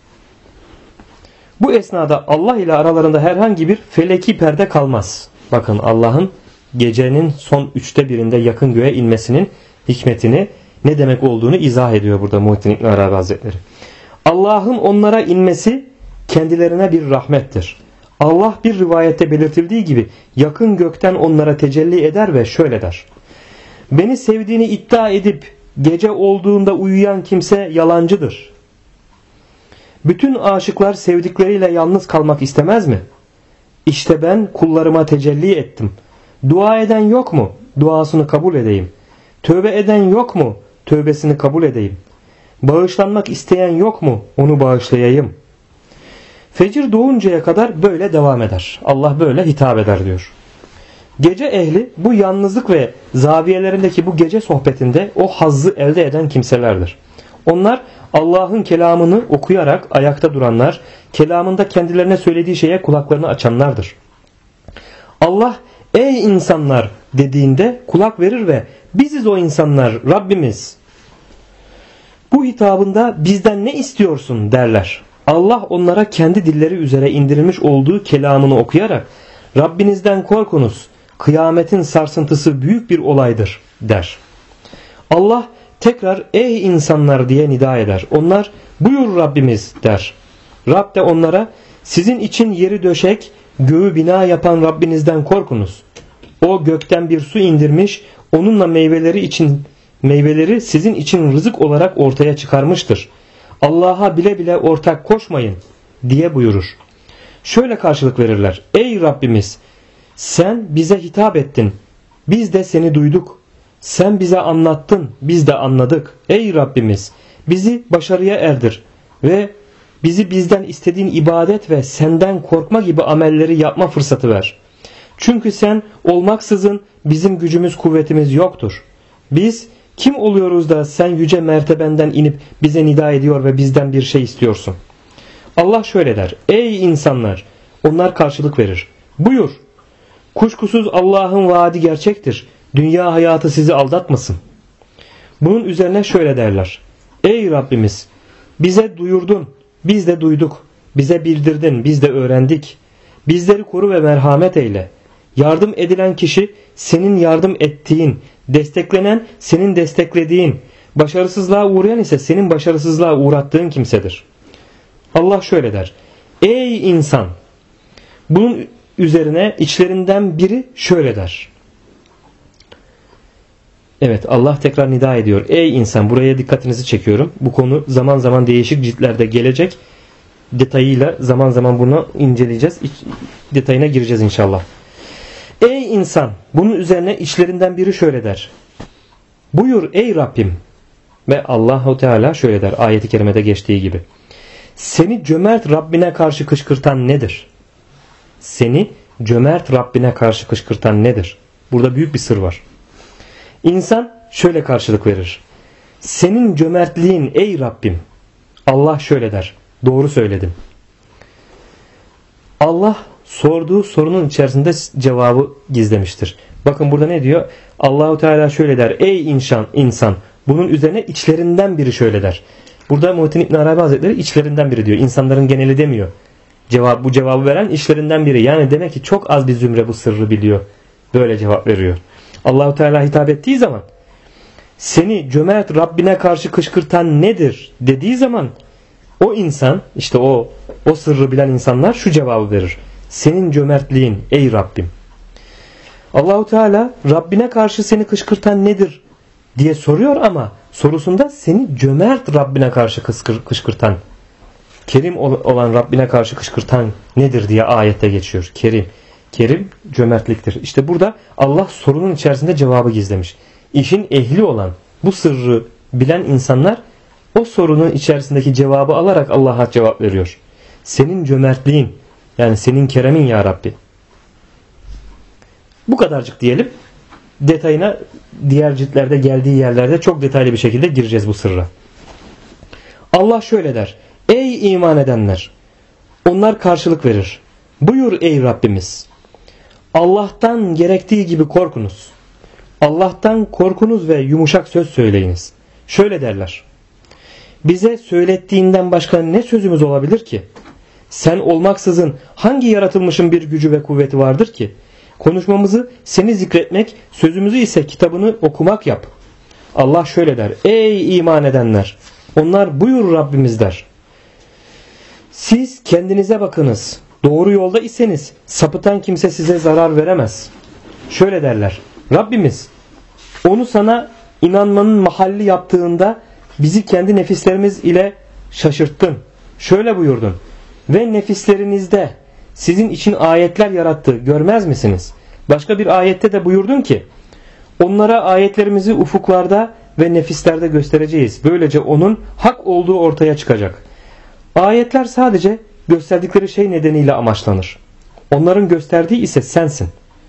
Speaker 1: Bu esnada Allah ile aralarında herhangi bir feleki perde kalmaz. Bakın Allah'ın gecenin son 1/3'ünde yakın göğe inmesinin hikmetini, ne demek olduğunu izah ediyor burada Muhittin İbn Arabi Hazretleri. Allah'ın onlara inmesi kendilerine bir rahmettir. Allah bir rivayette belirtildiği gibi yakın gökten onlara tecelli eder ve şöyle der: beni sevdiğini iddia edip gece olduğunda uyuyan kimse yalancıdır. Bütün aşıklar sevdikleriyle yalnız kalmak istemez mi? İşte ben kullarıma tecelli ettim. Dua eden yok mu? Duasını kabul edeyim. Tövbe eden yok mu? Tövbesini kabul edeyim. Bağışlanmak isteyen yok mu? Onu bağışlayayım. Fecir doğuncaya kadar böyle devam eder. Allah böyle hitap eder diyor. Gece ehli bu yalnızlık ve zaviyelerindeki bu gece sohbetinde o hazzı elde eden kimselerdir. Onlar Allah'ın kelamını okuyarak ayakta duranlar, kelamında kendilerine söylediği şeye kulaklarını açanlardır. Allah ey insanlar dediğinde kulak verir ve biziz o insanlar Rabbimiz. Bu hitabında bizden ne istiyorsun derler. Allah onlara kendi dilleri üzere indirilmiş olduğu kelamını okuyarak Rabbinizden korkunuz, kıyametin sarsıntısı büyük bir olaydır der. Allah tekrar ey insanlar diye nida eder. Onlar buyur Rabbimiz der. Rab de onlara sizin için yeri döşek, göğü bina yapan Rabbinizden korkunuz. O gökten bir su indirmiş, onunla meyveleri sizin için rızık olarak ortaya çıkarmıştır. Allah'a bile bile ortak koşmayın diye buyurur. Şöyle karşılık verirler. Ey Rabbimiz, sen bize hitap ettin. Biz de seni duyduk. Sen bize anlattın. Biz de anladık. Ey Rabbimiz, bizi başarıya erdir ve bizi bizden istediğin ibadet ve senden korkma gibi amelleri yapma fırsatı ver. Çünkü sen olmaksızın bizim gücümüz kuvvetimiz yoktur. Biz kim oluyoruz da sen yüce mertebenden inip bize nida ediyor ve bizden bir şey istiyorsun? Allah şöyle der. Ey insanlar! Onlar karşılık verir. Buyur. Kuşkusuz Allah'ın vaadi gerçektir. Dünya hayatı sizi aldatmasın. Bunun üzerine şöyle derler. Ey Rabbimiz! Bize duyurdun. Biz de duyduk. Bize bildirdin. Biz de öğrendik. Bizleri koru ve merhamet eyle. Yardım edilen kişi senin yardım ettiğin, desteklenen senin desteklediğin, başarısızlığa uğrayan ise senin başarısızlığa uğrattığın kimsedir. Allah şöyle der. Ey insan! Bunun üzerine içlerinden biri şöyle der. Evet, Allah tekrar nida ediyor. Ey insan, buraya dikkatinizi çekiyorum. Bu konu zaman zaman değişik ciltlerde gelecek. Detayıyla zaman zaman bunu inceleyeceğiz. Detayına gireceğiz inşallah. Ey insan! Bunun üzerine içlerinden biri şöyle der. Buyur ey Rabbim! Ve Allahu Teala şöyle der ayet-i kerimede geçtiği gibi. Seni cömert Rabbine karşı kışkırtan nedir? Seni cömert Rabbine karşı kışkırtan nedir? Burada büyük bir sır var. İnsan şöyle karşılık verir. Senin cömertliğin ey Rabbim. Allah şöyle der. Doğru söyledim. Allah sorduğu sorunun içerisinde cevabı gizlemiştir. Bakın burada ne diyor? Allahu Teala şöyle der. Ey insan. Bunun üzerine içlerinden biri şöyle der. Burada Muhittin İbn Arabi Hazretleri içlerinden biri diyor. İnsanların geneli demiyor. Bu cevabı veren içlerinden biri. Yani demek ki çok az bir zümre bu sırrı biliyor. Böyle cevap veriyor. Allahu Teala hitap ettiği zaman seni cömert Rabbine karşı kışkırtan nedir dediği zaman o insan, işte o sırrı bilen insanlar şu cevabı verir. Senin cömertliğin ey Rabbim. Allahu Teala Rabbine karşı seni kışkırtan nedir diye soruyor ama sorusunda seni cömert Rabbine karşı kışkırtan, kerim olan Rabbine karşı kışkırtan nedir diye ayette geçiyor. Kerim cömertliktir. İşte burada Allah sorunun içerisinde cevabı gizlemiş. İşin ehli olan, bu sırrı bilen insanlar o sorunun içerisindeki cevabı alarak Allah'a cevap veriyor. Senin cömertliğin, yani senin keremin ya Rabbi. Bu kadarcık diyelim. Detayına diğer ciltlerde geldiği yerlerde çok detaylı bir şekilde gireceğiz bu sırra. Allah şöyle der. Ey iman edenler! Onlar karşılık verir. Buyur ey Rabbimiz! Allah'tan gerektiği gibi korkunuz. Allah'tan korkunuz ve yumuşak söz söyleyiniz. Şöyle derler: bize söylettiğinden başka ne sözümüz olabilir ki? Sen olmaksızın hangi yaratılmışın bir gücü ve kuvveti vardır ki? Konuşmamızı seni zikretmek, sözümüzü ise kitabını okumak yap. Allah şöyle der: ey iman edenler! Onlar buyur Rabbimiz der. Siz kendinize bakınız. Doğru yolda iseniz sapıtan kimse size zarar veremez. Şöyle derler: Rabbimiz, onu sana inanmanın mahalli yaptığında bizi kendi nefislerimiz ile şaşırttın. Şöyle buyurdun: ve nefislerinizde sizin için ayetler yarattı, görmez misiniz? Başka bir ayette de buyurdun ki: onlara ayetlerimizi ufuklarda ve nefislerde göstereceğiz. Böylece onun hak olduğu ortaya çıkacak. Ayetler sadece gösterdikleri şey nedeniyle amaçlanır. Onların gösterdiği ise sensin.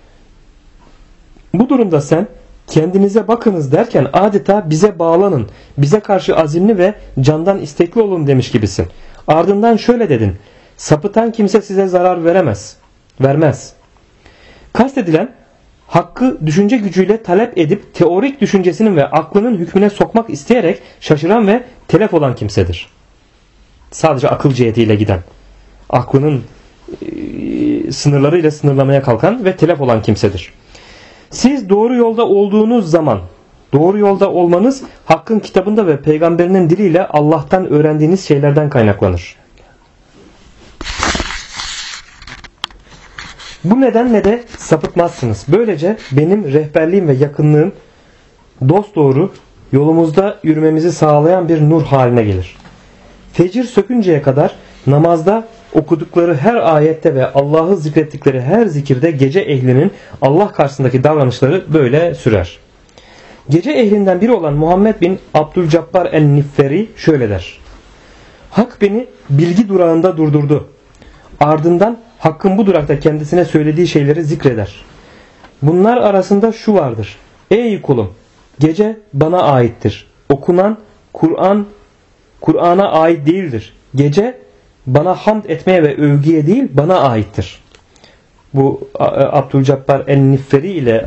Speaker 1: Bu durumda sen kendinize bakınız derken adeta bize bağlanın, bize karşı azimli ve candan istekli olun demiş gibisin. Ardından şöyle dedin: sapıtan kimse size zarar vermez. Kastedilen, hakkı düşünce gücüyle talep edip teorik düşüncesinin ve aklının hükmüne sokmak isteyerek şaşıran ve telef olan kimsedir. Sadece akıl cihetiyle giden, aklının sınırlarıyla sınırlamaya kalkan ve telef olan kimsedir. Siz doğru yolda olduğunuz zaman, doğru yolda olmanız Hakk'ın kitabında ve peygamberinin diliyle Allah'tan öğrendiğiniz şeylerden kaynaklanır. Bu nedenle de sapıtmazsınız. Böylece benim rehberliğim ve yakınlığım dosdoğru yolumuzda yürümemizi sağlayan bir nur haline gelir. Fecir sökünceye kadar namazda okudukları her ayette ve Allah'ı zikrettikleri her zikirde gece ehlinin Allah karşısındaki davranışları böyle sürer. Gece ehlinden biri olan Muhammed bin Abdülcabbar el-Nifferi şöyle der: Hak beni bilgi durağında durdurdu. Ardından Hakk'ın bu durakta kendisine söylediği şeyleri zikreder. Bunlar arasında şu vardır: ey kulum, gece bana aittir. Okunan Kur'an'a ait değildir. Gece bana hamd etmeye ve övgüye değil bana aittir. Bu Abdülcabbar el-Nifferi ile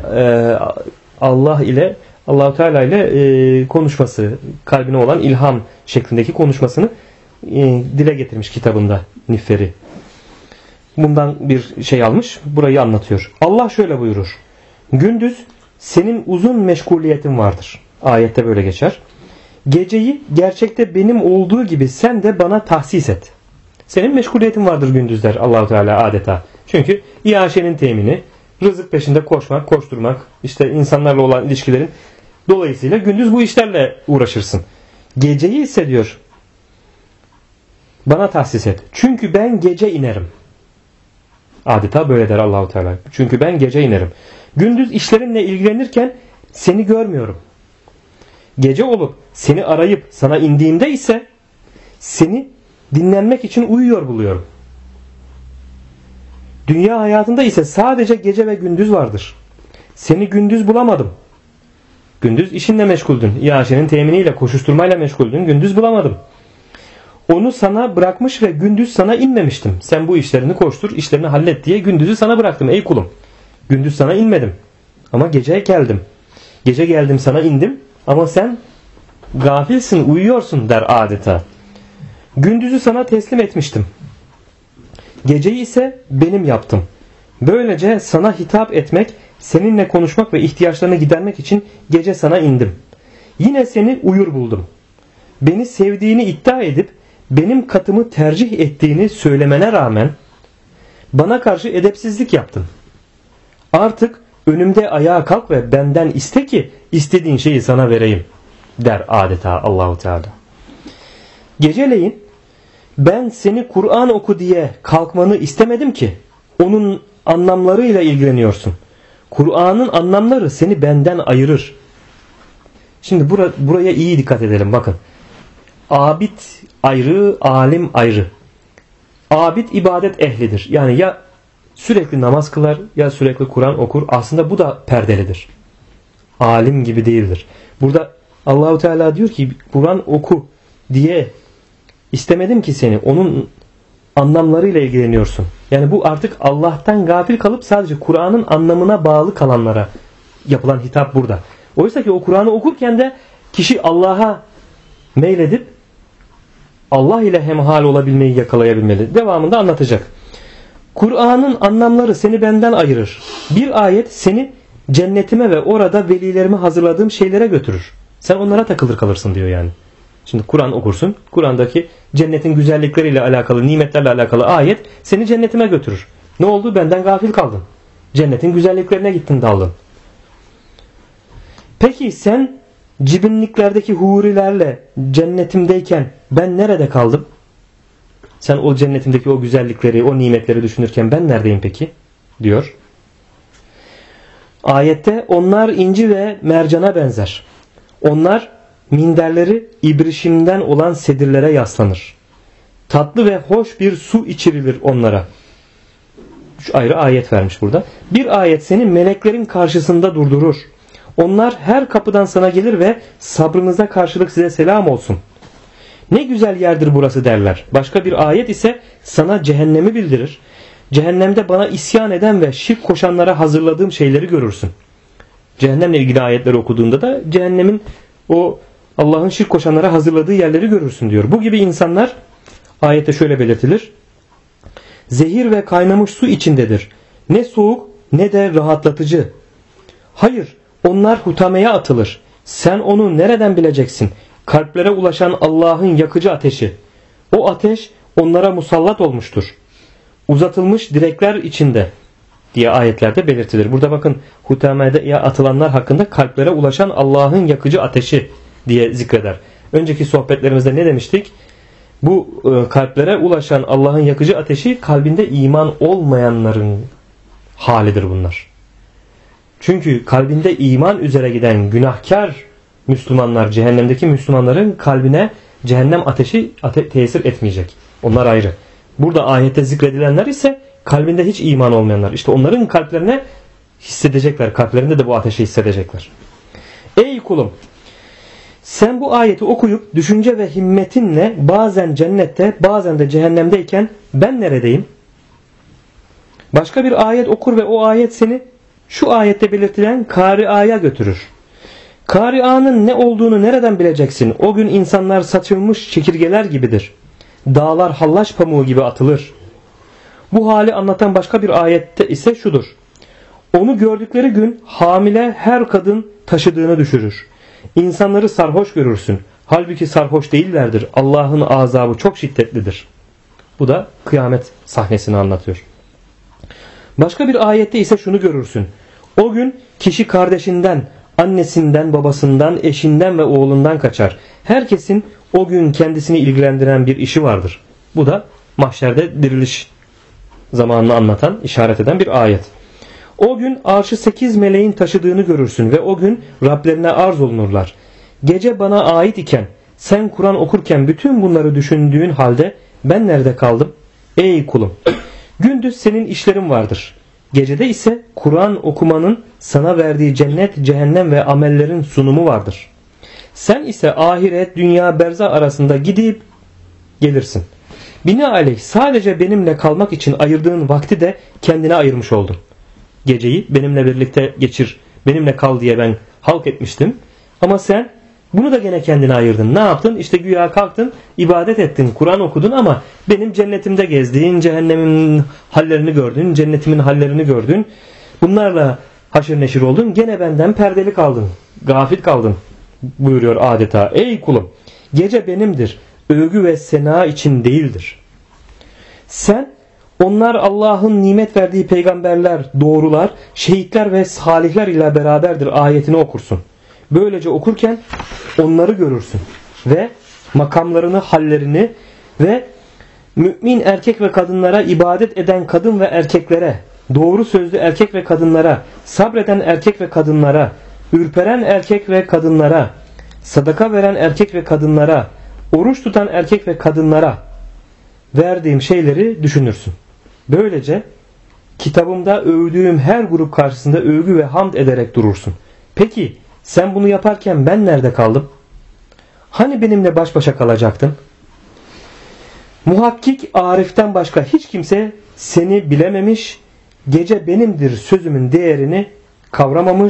Speaker 1: Allah-u Teala ile konuşması, kalbine olan ilham şeklindeki konuşmasını dile getirmiş kitabında Nifferi. Bundan bir şey almış, burayı anlatıyor. Allah şöyle buyurur: gündüz senin uzun meşguliyetin vardır. Ayette böyle geçer. Geceyi gerçekte benim olduğu gibi sen de bana tahsis et. Senin meşguliyetin vardır gündüzler Allah-u Teala adeta. Çünkü iaşenin temini, rızık peşinde koşmak, koşturmak, işte insanlarla olan ilişkilerin dolayısıyla gündüz bu işlerle uğraşırsın. Geceyi ise diyor bana tahsis et. Çünkü ben gece inerim. Adeta böyle der Allah-u Teala. Çünkü ben gece inerim. Gündüz işlerinle ilgilenirken seni görmüyorum. Gece olup seni arayıp sana indiğimde ise seni dinlenmek için uyuyor buluyorum. Dünya hayatında ise sadece gece ve gündüz vardır. Seni gündüz bulamadım. Gündüz işinle meşguldün. İaşenin teminiyle, koşuşturmayla meşguldün. Gündüz bulamadım. Onu sana bırakmış ve gündüz sana inmemiştim. Sen bu işlerini koştur, işlerini hallet diye gündüzü sana bıraktım ey kulum. Gündüz sana inmedim. Ama gece geldim. Gece geldim sana indim. Ama sen gafilsin, uyuyorsun der adeta. Gündüzü sana teslim etmiştim. Geceyi ise benim yaptım. Böylece sana hitap etmek, seninle konuşmak ve ihtiyaçlarını gidermek için gece sana indim. Yine seni uyur buldum. Beni sevdiğini iddia edip benim katımı tercih ettiğini söylemene rağmen bana karşı edepsizlik yaptın. Artık önümde ayağa kalk ve benden iste ki istediğin şeyi sana vereyim der adeta Allah-u Teala. Geceleyin ben seni Kur'an oku diye kalkmanı istemedim ki onun anlamlarıyla ilgileniyorsun. Kur'an'ın anlamları seni benden ayırır. Şimdi buraya iyi dikkat edelim bakın. Abid ayrı, alim ayrı. Abid ibadet ehlidir. Yani ya sürekli namaz kılar ya sürekli Kur'an okur. Aslında bu da perdelidir. Alim gibi değildir. Burada Allahu Teala diyor ki Kur'an oku diye istemedim ki seni. Onun anlamlarıyla ilgileniyorsun. Yani bu artık Allah'tan gafil kalıp sadece Kur'an'ın anlamına bağlı kalanlara yapılan hitap burada. Oysa ki o Kur'an'ı okurken de kişi Allah'a meyledip Allah ile hemhal olabilmeyi yakalayabilmeli. Devamında anlatacak. Kur'an'ın anlamları seni benden ayırır. Bir ayet seni cennetime ve orada velilerime hazırladığım şeylere götürür. Sen onlara takılır kalırsın diyor yani. Şimdi Kur'an okursun. Kur'an'daki cennetin güzellikleriyle alakalı, nimetlerle alakalı ayet seni cennetime götürür. Ne oldu? Benden gafil kaldın. Cennetin güzelliklerine gittin, daldın. Peki sen cibinliklerdeki hurilerle cennetimdeyken ben nerede kaldım? Sen o cennetimdeki o güzellikleri, o nimetleri düşünürken ben neredeyim peki? Diyor. Ayette onlar inci ve mercana benzer. Onlar minderleri ibrişimden olan sedirlere yaslanır. Tatlı ve hoş bir su içirilir onlara. Şu ayrı ayet vermiş burada. Bir ayet seni meleklerin karşısında durdurur. Onlar her kapıdan sana gelir ve sabrınıza karşılık size selam olsun. Ne güzel yerdir burası derler. Başka bir ayet ise sana cehennemi bildirir. Cehennemde bana isyan eden ve şirk koşanlara hazırladığım şeyleri görürsün. Cehennemle ilgili ayetleri okuduğunda da cehennemin o Allah'ın şirk koşanlara hazırladığı yerleri görürsün diyor. Bu gibi insanlar ayette şöyle belirtilir. Zehir ve kaynamış su içindedir. Ne soğuk ne de rahatlatıcı. Hayır, onlar hutameye atılır. Sen onu nereden bileceksin? Kalplere ulaşan Allah'ın yakıcı ateşi. O ateş onlara musallat olmuştur. Uzatılmış direkler içinde diye ayetlerde belirtilir. Burada bakın hutameye atılanlar hakkında kalplere ulaşan Allah'ın yakıcı ateşi diye zikreder. Önceki sohbetlerimizde ne demiştik? Bu kalplere ulaşan Allah'ın yakıcı ateşi kalbinde iman olmayanların halidir bunlar. Çünkü kalbinde iman üzere giden günahkar Müslümanlar, cehennemdeki Müslümanların kalbine cehennem ateşi tesir etmeyecek. Onlar ayrı. Burada ayette zikredilenler ise kalbinde hiç iman olmayanlar. İşte onların kalplerine hissedecekler. Kalplerinde de bu ateşi hissedecekler. Ey kulum! Sen bu ayeti okuyup düşünce ve himmetinle bazen cennette bazen de cehennemdeyken ben neredeyim? Başka bir ayet okur ve o ayet seni şu ayette belirtilen Kari'aya götürür. Kari'anın ne olduğunu nereden bileceksin? O gün insanlar saçılmış çekirgeler gibidir. Dağlar hallaç pamuğu gibi atılır. Bu hali anlatan başka bir ayette ise şudur. Onu gördükleri gün hamile her kadın taşıdığını düşürür. İnsanları sarhoş görürsün. Halbuki sarhoş değillerdir. Allah'ın azabı çok şiddetlidir. Bu da kıyamet sahnesini anlatıyor. Başka bir ayette ise şunu görürsün. O gün kişi kardeşinden, annesinden, babasından, eşinden ve oğlundan kaçar. Herkesin o gün kendisini ilgilendiren bir işi vardır. Bu da mahşerde diriliş zamanını anlatan, işaret eden bir ayet. O gün arşı 8 meleğin taşıdığını görürsün ve o gün Rablerine arz olunurlar. Gece bana ait iken, sen Kur'an okurken bütün bunları düşündüğün halde ben nerede kaldım? Ey kulum! Gündüz senin işlerin vardır. Gecede ise Kur'an okumanın sana verdiği cennet, cehennem ve amellerin sunumu vardır. Sen ise ahiret, dünya, berzah arasında gidip gelirsin. Binaenaleyh sadece benimle kalmak için ayırdığın vakti de kendine ayırmış oldun. Geceyi benimle birlikte geçir, benimle kal diye ben halk etmiştim. Ama sen bunu da gene kendine ayırdın. Ne yaptın? İşte güya kalktın, ibadet ettin, Kur'an okudun ama benim cennetimde gezdin, cehennemin hallerini gördün, cennetimin hallerini gördün. Bunlarla haşır neşir oldun. Gene benden perdeli kaldın, gafil kaldın buyuruyor adeta. Ey kulum! Gece benimdir. Övgü ve sena için değildir. Sen, onlar Allah'ın nimet verdiği peygamberler, doğrular, şehitler ve salihler ile beraberdir ayetini okursun. Böylece okurken onları görürsün ve makamlarını, hallerini ve mümin erkek ve kadınlara, ibadet eden kadın ve erkeklere, doğru sözlü erkek ve kadınlara, sabreden erkek ve kadınlara, ürperen erkek ve kadınlara, sadaka veren erkek ve kadınlara, oruç tutan erkek ve kadınlara verdiğim şeyleri düşünürsün. Böylece kitabımda övdüğüm her grup karşısında övgü ve hamd ederek durursun. Peki sen bunu yaparken ben nerede kaldım? Hani benimle baş başa kalacaktın? Muhakkik Arif'ten başka hiç kimse seni bilememiş, gece benimdir sözümün değerini kavramamış,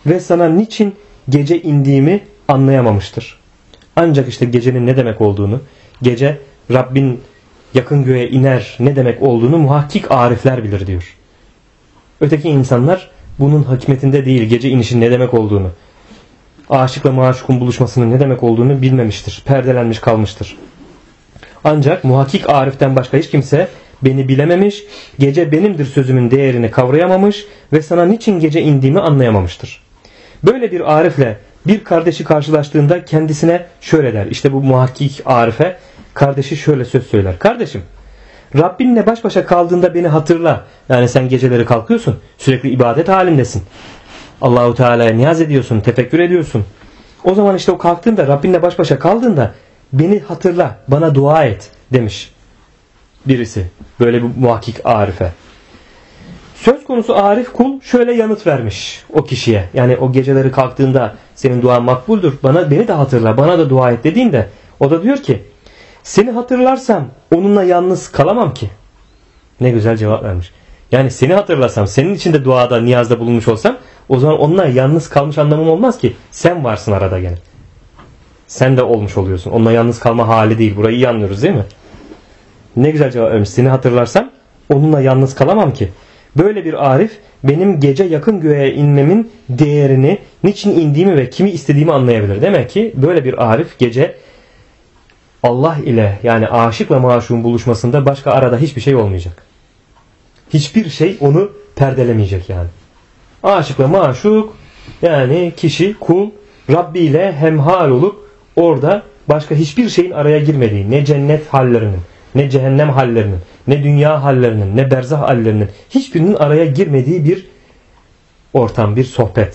Speaker 1: ve sana niçin gece indiğimi anlayamamıştır. Ancak işte gecenin ne demek olduğunu, gece Rabbin yakın göğe iner ne demek olduğunu muhakkik arifler bilir diyor. Öteki insanlar bunun hikmetinde değil, gece inişin ne demek olduğunu, aşıkla maşukun buluşmasının ne demek olduğunu bilmemiştir. Perdelenmiş kalmıştır. Ancak muhakkik ariften başka hiç kimse beni bilememiş, gece benimdir sözümün değerini kavrayamamış ve sana niçin gece indiğimi anlayamamıştır. Böyle bir arifle bir kardeşi karşılaştığında kendisine şöyle der. İşte bu muhakkik arife kardeşi şöyle söz söyler. Kardeşim, Rabbinle baş başa kaldığında beni hatırla. Yani sen geceleri kalkıyorsun, sürekli ibadet halindesin. Allahu Teala'ya niyaz ediyorsun, tefekkür ediyorsun. O zaman işte o kalktığında, Rabbinle baş başa kaldığında beni hatırla, bana dua et demiş birisi. Böyle bir muhakkik arife. Söz konusu arif kul şöyle yanıt vermiş o kişiye. Yani o geceleri kalktığında senin duan makbuldür. Beni de hatırla, bana da dua et dediğinde o da diyor ki seni hatırlarsam onunla yalnız kalamam ki. Ne güzel cevap vermiş. Yani seni hatırlasam, senin için de duada, niyazda bulunmuş olsam o zaman onunla yalnız kalmış anlamım olmaz ki. Sen varsın arada gene. Sen de olmuş oluyorsun. Onunla yalnız kalma hali değil. Burayı iyi anlıyoruz değil mi? Ne güzel cevap vermiş. Seni hatırlarsam onunla yalnız kalamam ki. Böyle bir arif benim gece yakın göğe inmemin değerini, niçin indiğimi ve kimi istediğimi anlayabilir. Demek ki böyle bir arif gece Allah ile, yani aşıkla maşukun buluşmasında başka arada hiçbir şey olmayacak. Hiçbir şey onu perdelemeyecek yani. Aşıkla maşuk, yani kişi, kul Rabbi ile hemhal olup orada başka hiçbir şeyin araya girmediği, ne cennet hallerinin, ne cehennem hallerinin, ne dünya hallerinin, ne berzah hallerinin hiçbirinin araya girmediği bir ortam, bir sohbet.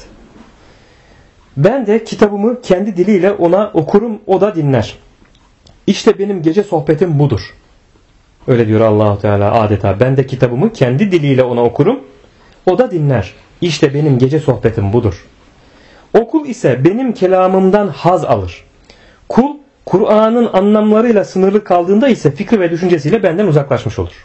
Speaker 1: Ben de kitabımı kendi diliyle ona okurum, o da dinler. İşte benim gece sohbetim budur. Öyle diyor Allah-u Teala adeta. Ben de kitabımı kendi diliyle ona okurum, o da dinler. İşte benim gece sohbetim budur. O kul ise benim kelamımdan haz alır. Kul Kur'an'ın anlamlarıyla sınırlı kaldığında ise fikri ve düşüncesiyle benden uzaklaşmış olur.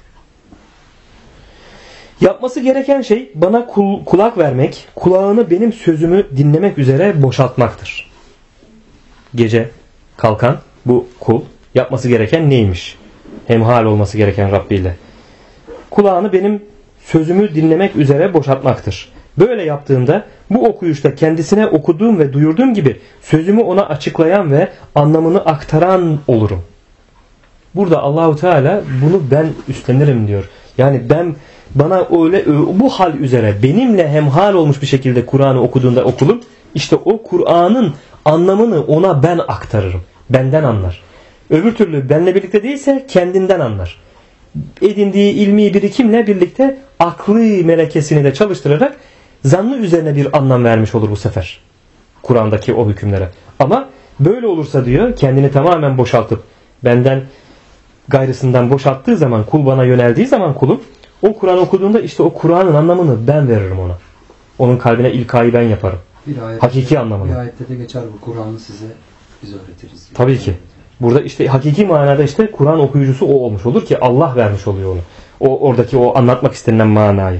Speaker 1: Yapması gereken şey bana kulak vermek, kulağını benim sözümü dinlemek üzere boşaltmaktır. Gece kalkan bu kul yapması gereken neymiş? Hemhal olması gereken Rabbi ile. Kulağını benim sözümü dinlemek üzere boşaltmaktır. Böyle yaptığında bu okuyuşta kendisine okuduğum ve duyurduğum gibi sözümü ona açıklayan ve anlamını aktaran olurum. Burada Allahu Teala bunu ben üstlenirim diyor. Yani bana öyle bu hal üzere benimle hemhal olmuş bir şekilde Kur'an'ı okuduğunda okulum, işte o Kur'an'ın anlamını ona ben aktarırım. Benden anlar. Öbür türlü benle birlikte değilse kendinden anlar. Edindiği ilmi birikimle birlikte aklı melekesini de çalıştırarak zannı üzerine bir anlam vermiş olur bu sefer. Kur'an'daki o hükümlere. Ama böyle olursa diyor, kendini tamamen boşaltıp benden gayrısından boşalttığı zaman, kul bana yöneldiği zaman kulum, o Kur'an okuduğunda işte o Kur'an'ın anlamını ben veririm ona. Onun kalbine ilkayı ben yaparım. Hakiki anlamını.
Speaker 3: Bir ayette de geçer bu Kur'an'ı size biz öğretiriz.
Speaker 1: Tabii ki. Burada işte hakiki manada işte Kur'an okuyucusu o olmuş olur ki Allah vermiş oluyor onu. Oradaki o anlatmak istenilen manayı.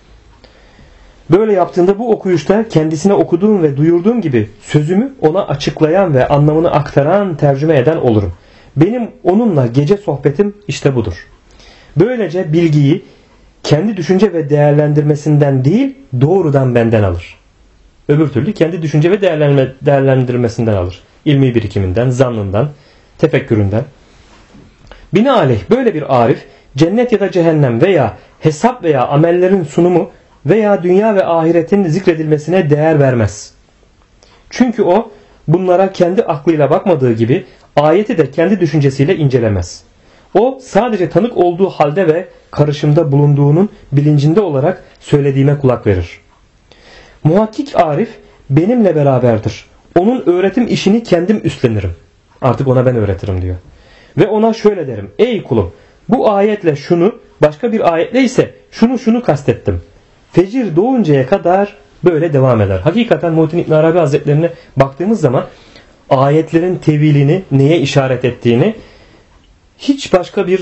Speaker 1: Böyle yaptığında bu okuyuşta kendisine okuduğum ve duyurduğum gibi sözümü ona açıklayan ve anlamını aktaran, tercüme eden olurum. Benim onunla gece sohbetim işte budur. Böylece bilgiyi kendi düşünce ve değerlendirmesinden değil, doğrudan benden alır. Öbür türlü kendi düşünce ve değerlendirmesinden alır. İlmi birikiminden, zannından, tefekküründen. Binaenaleyh böyle bir arif cennet ya da cehennem veya hesap veya amellerin sunumu veya dünya ve ahiretin zikredilmesine değer vermez. Çünkü o bunlara kendi aklıyla bakmadığı gibi ayeti de kendi düşüncesiyle incelemez. O sadece tanık olduğu halde ve karışımda bulunduğunun bilincinde olarak söylediğime kulak verir. Muhakkik arif benimle beraberdir. Onun öğretim işini kendim üstlenirim. Artık ona ben öğretirim diyor. Ve ona şöyle derim. Ey kulum, bu ayetle şunu, başka bir ayetle ise şunu kastettim. Fecir doğuncaya kadar böyle devam eder. Hakikaten Muhittin İbn Arabi Hazretlerine baktığımız zaman ayetlerin tevilini, neye işaret ettiğini hiç başka bir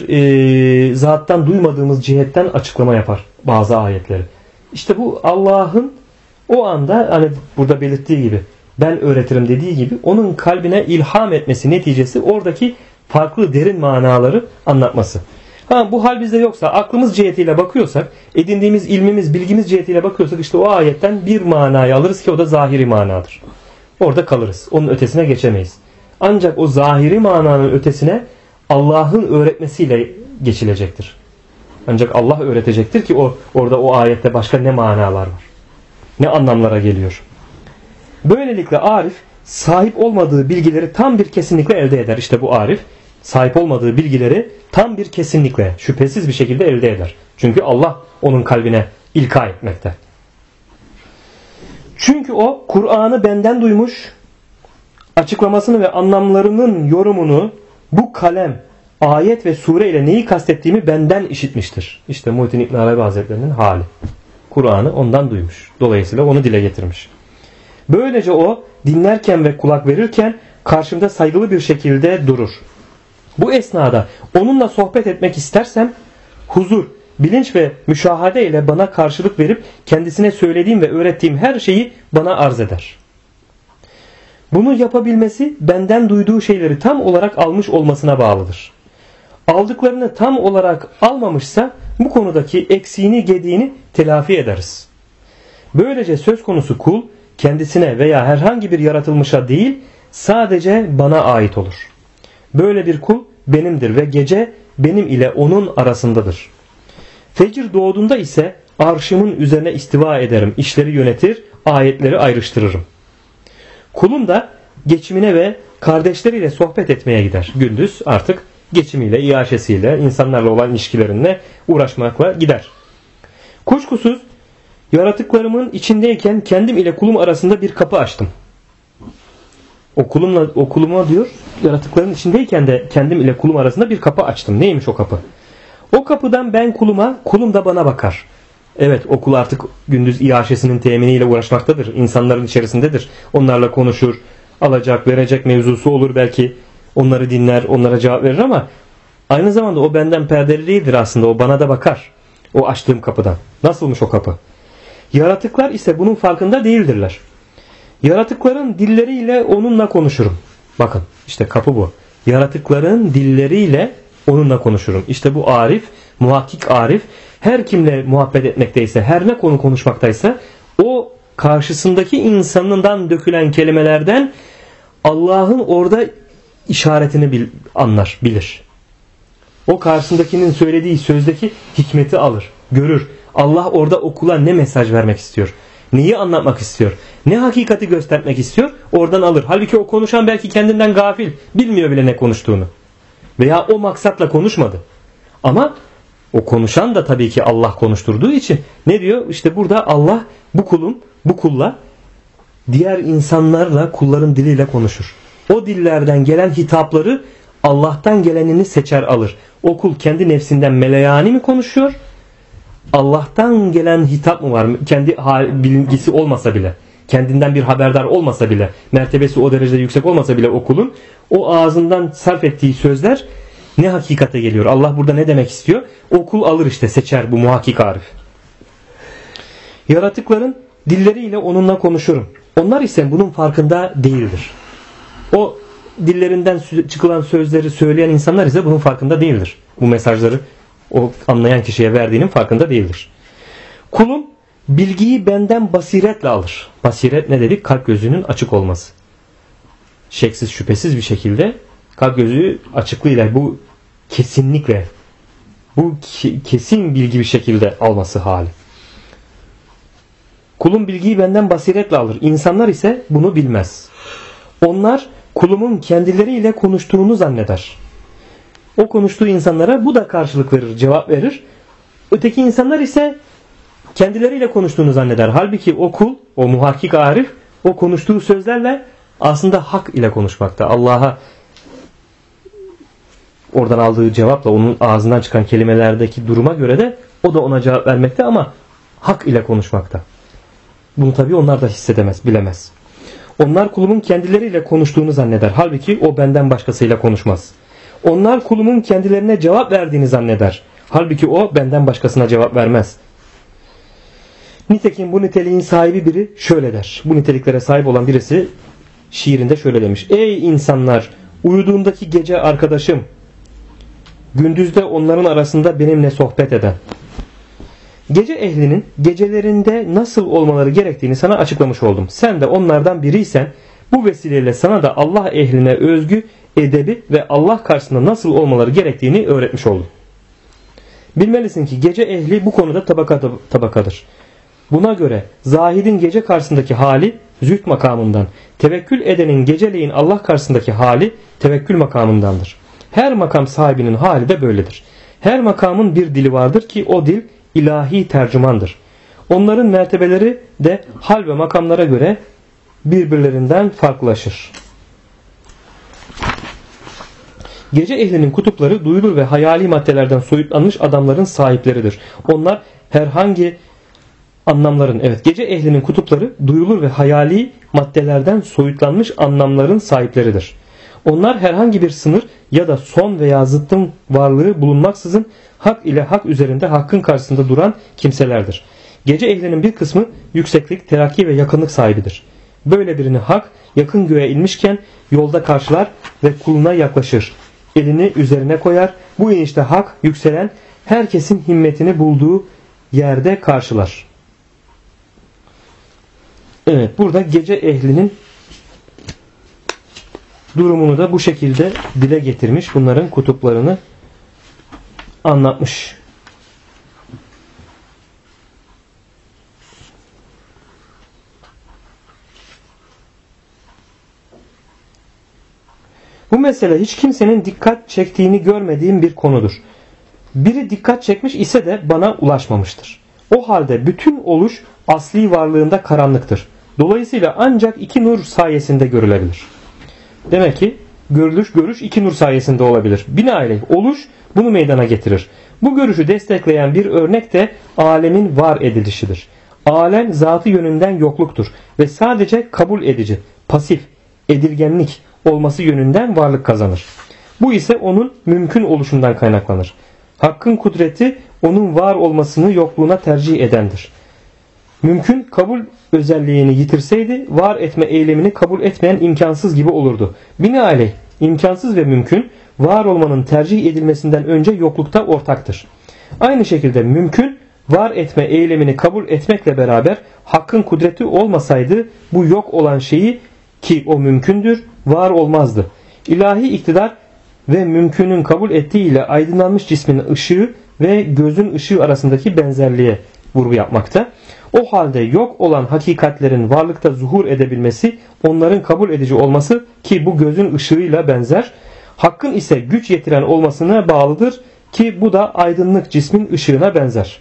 Speaker 1: zattan duymadığımız cihetten açıklama yapar bazı ayetleri. İşte bu Allah'ın O anda hani burada belirttiği gibi ben öğretirim dediği gibi onun kalbine ilham etmesi neticesi oradaki farklı derin manaları anlatması. Bu hal bizde yoksa aklımız cihetiyle bakıyorsak, edindiğimiz ilmimiz, bilgimiz cihetiyle bakıyorsak işte o ayetten bir manayı alırız ki o da zahiri manadır. Orada kalırız. Onun ötesine geçemeyiz. Ancak o zahiri mananın ötesine Allah'ın öğretmesiyle geçilecektir. Ancak Allah öğretecektir ki orada o ayette başka ne manalar var. Ne anlamlara geliyor. Böylelikle arif sahip olmadığı bilgileri tam bir kesinlikle elde eder. İşte bu arif sahip olmadığı bilgileri tam bir kesinlikle, şüphesiz bir şekilde elde eder. Çünkü Allah onun kalbine ilka etmekte. Çünkü o Kur'an'ı benden duymuş, açıklamasını ve anlamlarının yorumunu bu kalem, ayet ve sure ile neyi kastettiğimi benden işitmiştir. İşte Muhittin İbn Arabi Hazretleri'nin hali. Kur'an'ı ondan duymuş. Dolayısıyla onu dile getirmiş. Böylece o dinlerken ve kulak verirken karşımda saygılı bir şekilde durur. Bu esnada onunla sohbet etmek istersem huzur, bilinç ve müşahade ile bana karşılık verip kendisine söylediğim ve öğrettiğim her şeyi bana arz eder. Bunu yapabilmesi benden duyduğu şeyleri tam olarak almış olmasına bağlıdır. Aldıklarını tam olarak almamışsa bu konudaki eksiğini gediğini telafi ederiz. Böylece söz konusu kul kendisine veya herhangi bir yaratılmışa değil sadece bana ait olur. Böyle bir kul benimdir ve gece benim ile onun arasındadır. Fecir doğduğunda ise arşımın üzerine istiva ederim, işleri yönetir, ayetleri ayrıştırırım. Kulum da geçimine ve kardeşleriyle sohbet etmeye gider. Gündüz artık geçimiyle, iaşesiyle, insanlarla olan ilişkilerine uğraşmakla gider. Kuşkusuz yaratıklarımın içindeyken kendim ile kulum arasında bir kapı açtım. O kuluma diyor, yaratıkların içindeyken de kendim ile kulum arasında bir kapı açtım. Neymiş o kapı? O kapıdan ben kuluma, kulum da bana bakar. Evet, o kul artık gündüz iaşesinin teminiyle uğraşmaktadır. İnsanların içerisindedir. Onlarla konuşur, alacak, verecek mevzusu olur belki. Onları dinler, onlara cevap verir ama aynı zamanda o benden perdeli değildir aslında. O bana da bakar. O açtığım kapıdan. Nasılmış o kapı? Yaratıklar ise bunun farkında değildirler. Yaratıkların dilleriyle onunla konuşurum. Bakın işte kapı bu. Yaratıkların dilleriyle onunla konuşurum. İşte bu arif, muhakkik arif her kimle muhabbet etmekteyse, her ne konu konuşmaktaysa o karşısındaki insanından dökülen kelimelerden Allah'ın orada işaretini anlar, bilir. O karşısındakinin söylediği sözdeki hikmeti alır, görür. Allah orada o kula ne mesaj vermek istiyor? Neyi anlatmak istiyor? Ne hakikati göstermek istiyor? Oradan alır. Halbuki o konuşan belki kendinden gafil. Bilmiyor bile ne konuştuğunu. Veya o maksatla konuşmadı. Ama o konuşan da tabii ki Allah konuşturduğu için ne diyor? İşte burada Allah bu kulla diğer insanlarla kulların diliyle konuşur. O dillerden gelen hitapları Allah'tan gelenini seçer alır. O kul kendi nefsinden meleyani mi konuşuyor? Allah'tan gelen hitap mı var? Kendi bilgisi olmasa bile, kendinden bir haberdar olmasa bile, mertebesi o derecede yüksek olmasa bile o kulun o ağzından sarf ettiği sözler ne hakikate geliyor? Allah burada ne demek istiyor? O kul alır işte, seçer, bu muhakkik arif. Yaratıkların dilleriyle onunla konuşurum. Onlar ise bunun farkında değildir. O dillerinden çıkılan sözleri söyleyen insanlar ise bunun farkında değildir. Bu mesajları o anlayan kişiye verdiğinin farkında değildir. Kulum bilgiyi benden basiretle alır. Basiret ne dedik? Kalp gözünün açık olması. Şeksiz şüphesiz bir şekilde kalp gözü açıklığıyla bu kesinlikle bu kesin bilgi bir şekilde alması hali. Kulum bilgiyi benden basiretle alır. İnsanlar ise bunu bilmez. Onlar kulumun kendileriyle konuştuğunu zanneder. O konuştuğu insanlara bu da karşılık verir, cevap verir. Öteki insanlar ise kendileriyle konuştuğunu zanneder. Halbuki o kul, o muhakkik arif, o konuştuğu sözlerle aslında hak ile konuşmakta. Allah'a oradan aldığı cevapla onun ağzından çıkan kelimelerdeki duruma göre de o da ona cevap vermekte ama hak ile konuşmakta. Bunu tabii onlar da hissedemez, bilemez. Onlar kulumun kendileriyle konuştuğunu zanneder. Halbuki o benden başkasıyla konuşmaz. Onlar kulumun kendilerine cevap verdiğini zanneder. Halbuki o benden başkasına cevap vermez. Nitekim bu niteliğin sahibi biri şöyle der. Bu niteliklere sahip olan birisi şiirinde şöyle demiş. Ey insanlar, uyuduğundaki gece arkadaşım, gündüzde onların arasında benimle sohbet eden. Gece ehlinin gecelerinde nasıl olmaları gerektiğini sana açıklamış oldum. Sen de onlardan biriysen bu vesileyle sana da Allah ehline özgü edebi ve Allah karşısında nasıl olmaları gerektiğini öğretmiş oldum. Bilmelisin ki gece ehli bu konuda tabakadır. Buna göre zahidin gece karşısındaki hali zühd makamından, tevekkül edenin geceleyin Allah karşısındaki hali tevekkül makamındandır. Her makam sahibinin hali de böyledir. Her makamın bir dili vardır ki o dil ilahi tercümandır. Onların mertebeleri de hal ve makamlara göre birbirlerinden farklılaşır. Gece ehlinin kutupları duyulur ve hayali maddelerden soyutlanmış adamların sahipleridir. Onlar herhangi anlamların, gece ehlinin kutupları duyulur ve hayali maddelerden soyutlanmış anlamların sahipleridir. Onlar herhangi bir sınır ya da son veya zıttın varlığı bulunmaksızın hak ile hak üzerinde hakkın karşısında duran kimselerdir. Gece ehlinin bir kısmı yükseklik, terakki ve yakınlık sahibidir. Böyle birini hak yakın göğe inmişken yolda karşılar ve kuluna yaklaşır. Elini üzerine koyar. Bu inişte hak yükselen herkesin himmetini bulduğu yerde karşılar. Evet, burada gece ehlinin durumunu da bu şekilde dile getirmiş. Bunların kutuplarını anlatmış. Bu mesele hiç kimsenin dikkat çektiğini görmediğim bir konudur. Biri dikkat çekmiş ise de bana ulaşmamıştır. O halde bütün oluş asli varlığında karanlıktır. Dolayısıyla ancak iki nur sayesinde görülebilir. Demek ki görüş iki nur sayesinde olabilir. Binaenaleyh oluş bunu meydana getirir. Bu görüşü destekleyen bir örnek de alemin var edilişidir. Alem zatı yönünden yokluktur ve sadece kabul edici, pasif, edilgenlik olması yönünden varlık kazanır. Bu ise onun mümkün oluşundan kaynaklanır. Hakkın kudreti onun var olmasını yokluğuna tercih edendir. Mümkün kabul özelliğini yitirseydi var etme eylemini kabul etmeyen imkansız gibi olurdu. Binaenaleyh imkansız ve mümkün var olmanın tercih edilmesinden önce yoklukta ortaktır. Aynı şekilde mümkün var etme eylemini kabul etmekle beraber hakkın kudreti olmasaydı bu yok olan şeyi ki o mümkündür var olmazdı. İlahi iktidar ve mümkünün kabul ettiği ile aydınlanmış cismin ışığı ve gözün ışığı arasındaki benzerliğe vurgu yapmakta. O halde yok olan hakikatlerin varlıkta zuhur edebilmesi, onların kabul edici olması ki bu gözün ışığıyla benzer, hakkın ise güç yetiren olmasına bağlıdır ki bu da aydınlık cismin ışığına benzer.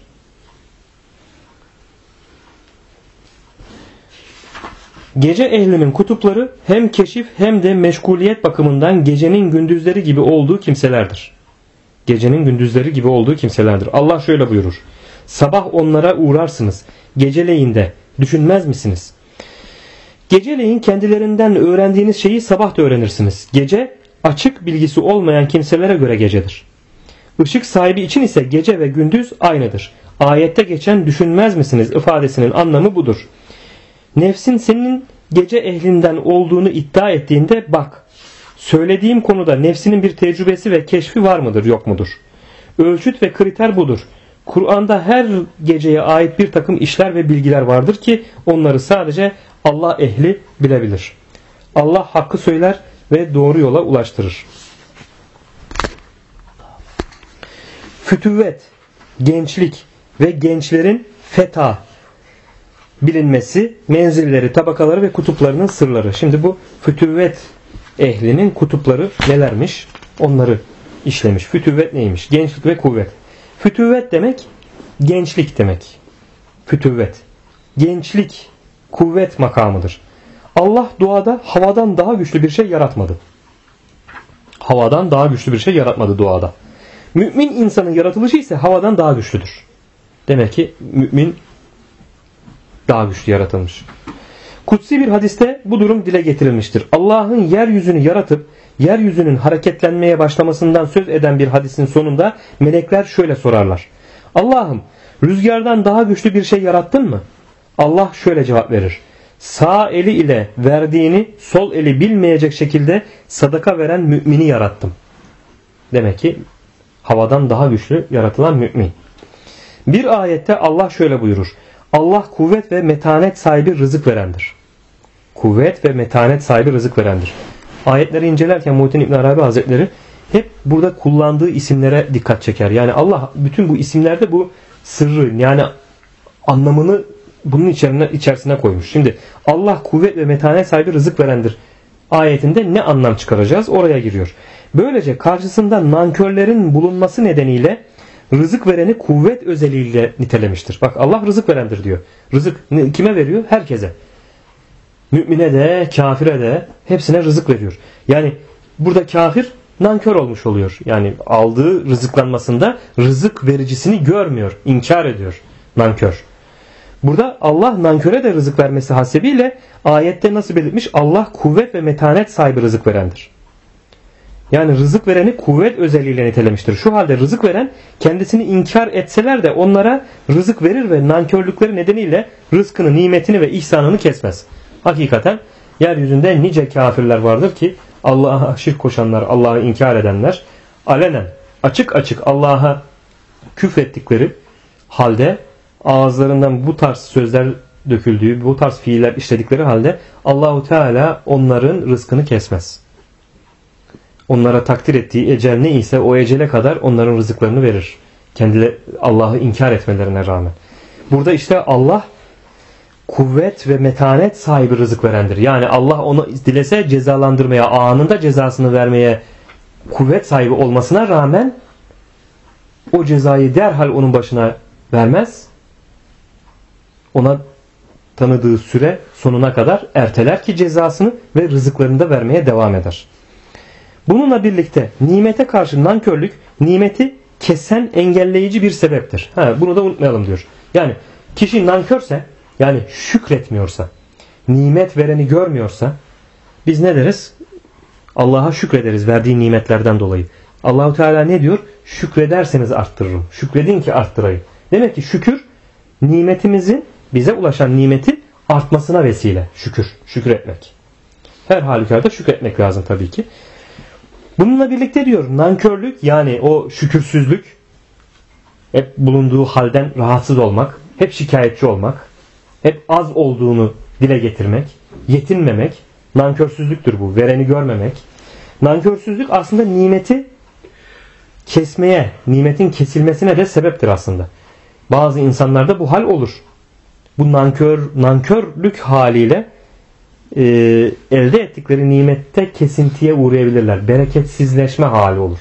Speaker 1: Gece ehlinin kutupları hem keşif hem de meşguliyet bakımından gecenin gündüzleri gibi olduğu kimselerdir. Gecenin gündüzleri gibi olduğu kimselerdir. Allah şöyle buyurur. Sabah onlara uğrarsınız. Geceleyin de düşünmez misiniz? Geceleyin kendilerinden öğrendiğiniz şeyi sabah da öğrenirsiniz. Gece açık bilgisi olmayan kimselere göre gecedir. Işık sahibi için ise gece ve gündüz aynıdır. Ayette geçen düşünmez misiniz ifadesinin anlamı budur. Nefsin senin gece ehlinden olduğunu iddia ettiğinde bak. Söylediğim konuda nefsinin bir tecrübesi ve keşfi var mıdır yok mudur? Ölçüt ve kriter budur. Kur'an'da her geceye ait bir takım işler ve bilgiler vardır ki onları sadece Allah ehli bilebilir. Allah hakkı söyler ve doğru yola ulaştırır. Fütüvvet, gençlik ve gençlerin feta bilinmesi, menzilleri, tabakaları ve kutuplarının sırları. Şimdi bu fütüvvet ehlinin kutupları nelermiş? Onları işlemiş. Fütüvvet neymiş? Gençlik ve kuvvet. Fütüvvet demek gençlik demek. Fütüvvet. Gençlik, kuvvet makamıdır. Allah doğada havadan daha güçlü bir şey yaratmadı. Havadan daha güçlü bir şey yaratmadı doğada. Mümin insanın yaratılışı ise havadan daha güçlüdür. Demek ki mümin daha güçlü yaratılmış. Kutsi bir hadiste bu durum dile getirilmiştir. Allah'ın yeryüzünü yaratıp yeryüzünün hareketlenmeye başlamasından söz eden bir hadisin sonunda melekler şöyle sorarlar. Allah'ım rüzgardan daha güçlü bir şey yarattın mı? Allah şöyle cevap verir. Sağ eli ile verdiğini sol eli bilmeyecek şekilde sadaka veren mümini yarattım. Demek ki havadan daha güçlü yaratılan mümin. Bir ayette Allah şöyle buyurur. Allah kuvvet ve metanet sahibi rızık verendir. Kuvvet ve metanet sahibi rızık verendir. Ayetleri incelerken Muhittin İbn Arabi Hazretleri hep burada kullandığı isimlere dikkat çeker. Yani Allah bütün bu isimlerde bu sırrı, yani anlamını bunun içerisine koymuş. Şimdi Allah kuvvet ve metanet sahibi rızık verendir ayetinde ne anlam çıkaracağız? Oraya giriyor. Böylece karşısında nankörlerin bulunması nedeniyle rızık vereni kuvvet özelliğiyle nitelemiştir. Bak, Allah rızık verendir diyor. Rızık kime veriyor? Herkese. Mümine de, kafire de, hepsine rızık veriyor. Yani burada kafir nankör olmuş oluyor. Yani aldığı rızıklanmasında rızık vericisini görmüyor, inkar ediyor nankör. Burada Allah nanköre de rızık vermesi hasebiyle ayette nasıl belirtmiş? Allah kuvvet ve metanet sahibi rızık verendir. Yani rızık vereni kuvvet özelliğiyle nitelemiştir. Şu halde rızık veren kendisini inkar etseler de onlara rızık verir ve nankörlükleri nedeniyle rızkını, nimetini ve ihsanını kesmez. Hakikaten yeryüzünde nice kafirler vardır ki Allah'a şirk koşanlar, Allah'ı inkar edenler, alenen, açık açık Allah'a küfrettikleri halde ağızlarından bu tarz sözler döküldüğü, bu tarz fiiller işledikleri halde Allahu Teala onların rızkını kesmez. Onlara takdir ettiği ecel ne ise o ecele kadar onların rızıklarını verir. Kendileri Allah'ı inkar etmelerine rağmen. Burada işte Allah kuvvet ve metanet sahibi rızık verendir. Yani Allah onu dilese cezalandırmaya, anında cezasını vermeye kuvvet sahibi olmasına rağmen o cezayı derhal onun başına vermez. Ona tanıdığı süre sonuna kadar erteler ki cezasını ve rızıklarını da vermeye devam eder. Bununla birlikte nimete karşı nankörlük nimeti kesen, engelleyici bir sebeptir. Bunu da unutmayalım diyor. Yani kişi nankörse, yani şükretmiyorsa, nimet vereni görmüyorsa biz ne deriz? Allah'a şükrederiz verdiği nimetlerden dolayı. Allahu Teala ne diyor? Şükrederseniz arttırırım. Şükredin ki arttırayım. Demek ki şükür nimetimizin, bize ulaşan nimeti artmasına vesile. Şükür etmek. Her halükarda şükretmek lazım tabii ki. Bununla birlikte diyor nankörlük, yani o şükürsüzlük, hep bulunduğu halden rahatsız olmak, hep şikayetçi olmak, hep az olduğunu dile getirmek, yetinmemek, nankörsüzlüktür bu. Vereni görmemek. Nankörsüzlük aslında nimeti kesmeye, nimetin kesilmesine de sebeptir aslında. Bazı insanlarda bu hal olur. Bu nankörlük haliyle elde ettikleri nimette kesintiye uğrayabilirler. Bereketsizleşme hali olur.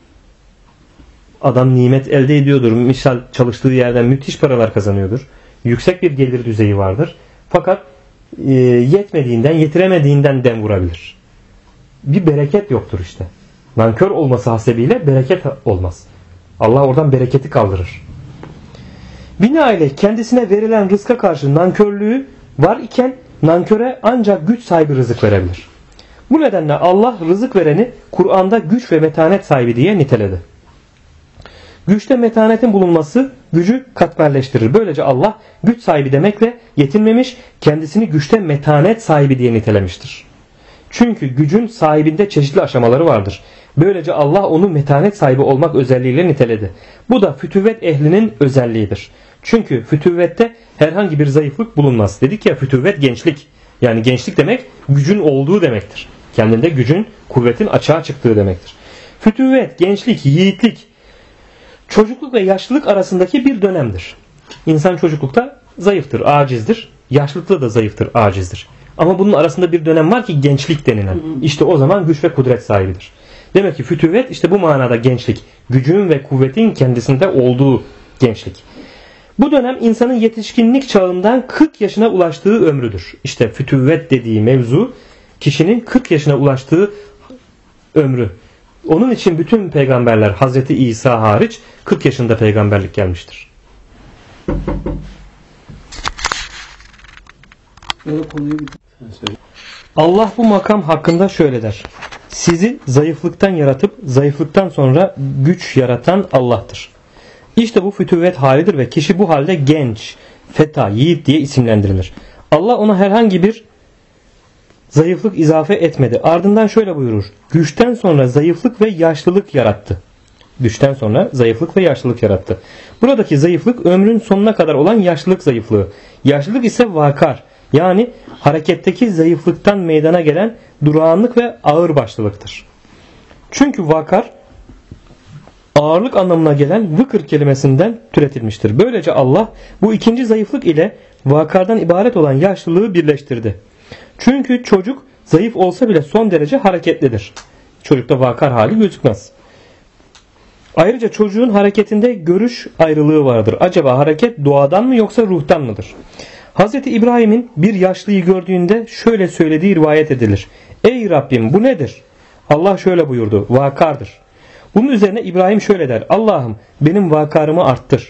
Speaker 1: Adam nimet elde ediyordur. Misal çalıştığı yerden müthiş paralar kazanıyordur. Yüksek bir gelir düzeyi vardır. Fakat yetmediğinden, yetiremediğinden dem vurabilir. Bir bereket yoktur işte. Nankör olması hasebiyle bereket olmaz. Allah oradan bereketi kaldırır. Binaenaleyh kendisine verilen rızka karşı nankörlüğü var iken nanköre ancak güç sahibi rızık verebilir. Bu nedenle Allah rızık vereni Kur'an'da güç ve metanet sahibi diye niteledi. Güçte metanetin bulunması gücü katmerleştirir. Böylece Allah güç sahibi demekle yetinmemiş, kendisini güçte metanet sahibi diye nitelemiştir. Çünkü gücün sahibinde çeşitli aşamaları vardır. Böylece Allah onu metanet sahibi olmak özelliğiyle niteledi. Bu da fütüvvet ehlinin özelliğidir. Çünkü fütüvvette herhangi bir zayıflık bulunmaz. Dedik ya, fütüvvet gençlik. Yani gençlik demek gücün olduğu demektir. Kendinde gücün, kuvvetin açığa çıktığı demektir. Fütüvvet, gençlik, yiğitlik, çocukluk ve yaşlılık arasındaki bir dönemdir. İnsan çocuklukta zayıftır, acizdir. Yaşlılıkta da zayıftır, acizdir. Ama bunun arasında bir dönem var ki gençlik denilen. İşte o zaman güç ve kudret sahibidir. Demek ki fütüvvet işte bu manada gençlik. Gücün ve kuvvetin kendisinde olduğu gençlik. Bu dönem insanın yetişkinlik çağından 40 yaşına ulaştığı ömrüdür. İşte fütüvvet dediği mevzu kişinin 40 yaşına ulaştığı ömrü. Onun için bütün peygamberler Hazreti İsa hariç 40 yaşında peygamberlik gelmiştir. Allah bu makam hakkında şöyle der. Sizi zayıflıktan yaratıp zayıflıktan sonra güç yaratan Allah'tır. İşte bu fütüvvet halidir ve kişi bu halde genç, feta, yiğit diye isimlendirilir. Allah ona herhangi bir zayıflık izafe etmedi. Ardından şöyle buyurur. Güçten sonra zayıflık ve yaşlılık yarattı. Güçten sonra zayıflık ve yaşlılık yarattı. Buradaki zayıflık ömrün sonuna kadar olan yaşlılık zayıflığı. Yaşlılık ise vakar. Yani hareketteki zayıflıktan meydana gelen durağanlık ve ağırbaşlılıktır. Çünkü vakar ağırlık anlamına gelen vıkır kelimesinden türetilmiştir. Böylece Allah bu ikinci zayıflık ile vakardan ibaret olan yaşlılığı birleştirdi. Çünkü çocuk zayıf olsa bile son derece hareketlidir. Çocukta vakar hali gözükmez. Ayrıca çocuğun hareketinde görüş ayrılığı vardır. Acaba hareket doğadan mı yoksa ruhtan mıdır? Hz. İbrahim'in bir yaşlıyı gördüğünde şöyle söylediği rivayet edilir. Ey Rabbim bu nedir? Allah şöyle buyurdu. Vakardır. Bunun üzerine İbrahim şöyle der. Allah'ım benim vakarımı arttır.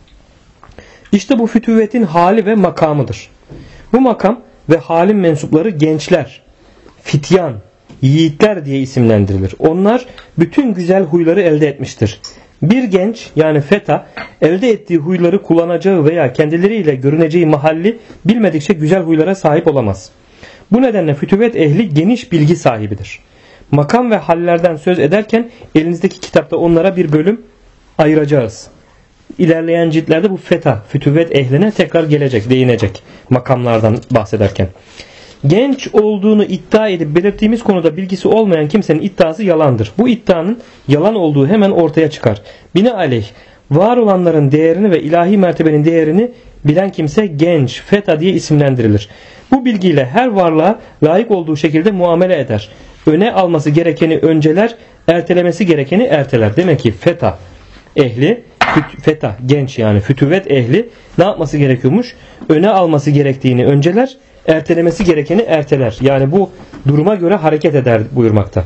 Speaker 1: İşte bu fütüvvetin hali ve makamıdır. Bu makam ve halin mensupları gençler, fityan, yiğitler diye isimlendirilir. Onlar bütün güzel huyları elde etmiştir. Bir genç yani feta elde ettiği huyları kullanacağı veya kendileriyle görüneceği mahalli bilmedikçe güzel huylara sahip olamaz. Bu nedenle fütüvvet ehli geniş bilgi sahibidir. Makam ve hallerden söz ederken elinizdeki kitapta onlara bir bölüm ayıracağız. İlerleyen ciltlerde bu feta, fütüvvet ehline tekrar gelecek, değinecek makamlardan bahsederken. Genç olduğunu iddia edip belirttiğimiz konuda bilgisi olmayan kimsenin iddiası yalandır. Bu iddianın yalan olduğu hemen ortaya çıkar. Binaenaleyh var olanların değerini ve ilahi mertebenin değerini bilen kimse genç, feta diye isimlendirilir. Bu bilgiyle her varlığa layık olduğu şekilde muamele eder. Öne alması gerekeni önceler, ertelemesi gerekeni erteler. Demek ki feta ehli, feta genç yani fütüvvet ehli ne yapması gerekiyormuş? Öne alması gerektiğini önceler, ertelemesi gerekeni erteler. Yani bu duruma göre hareket eder buyurmakta.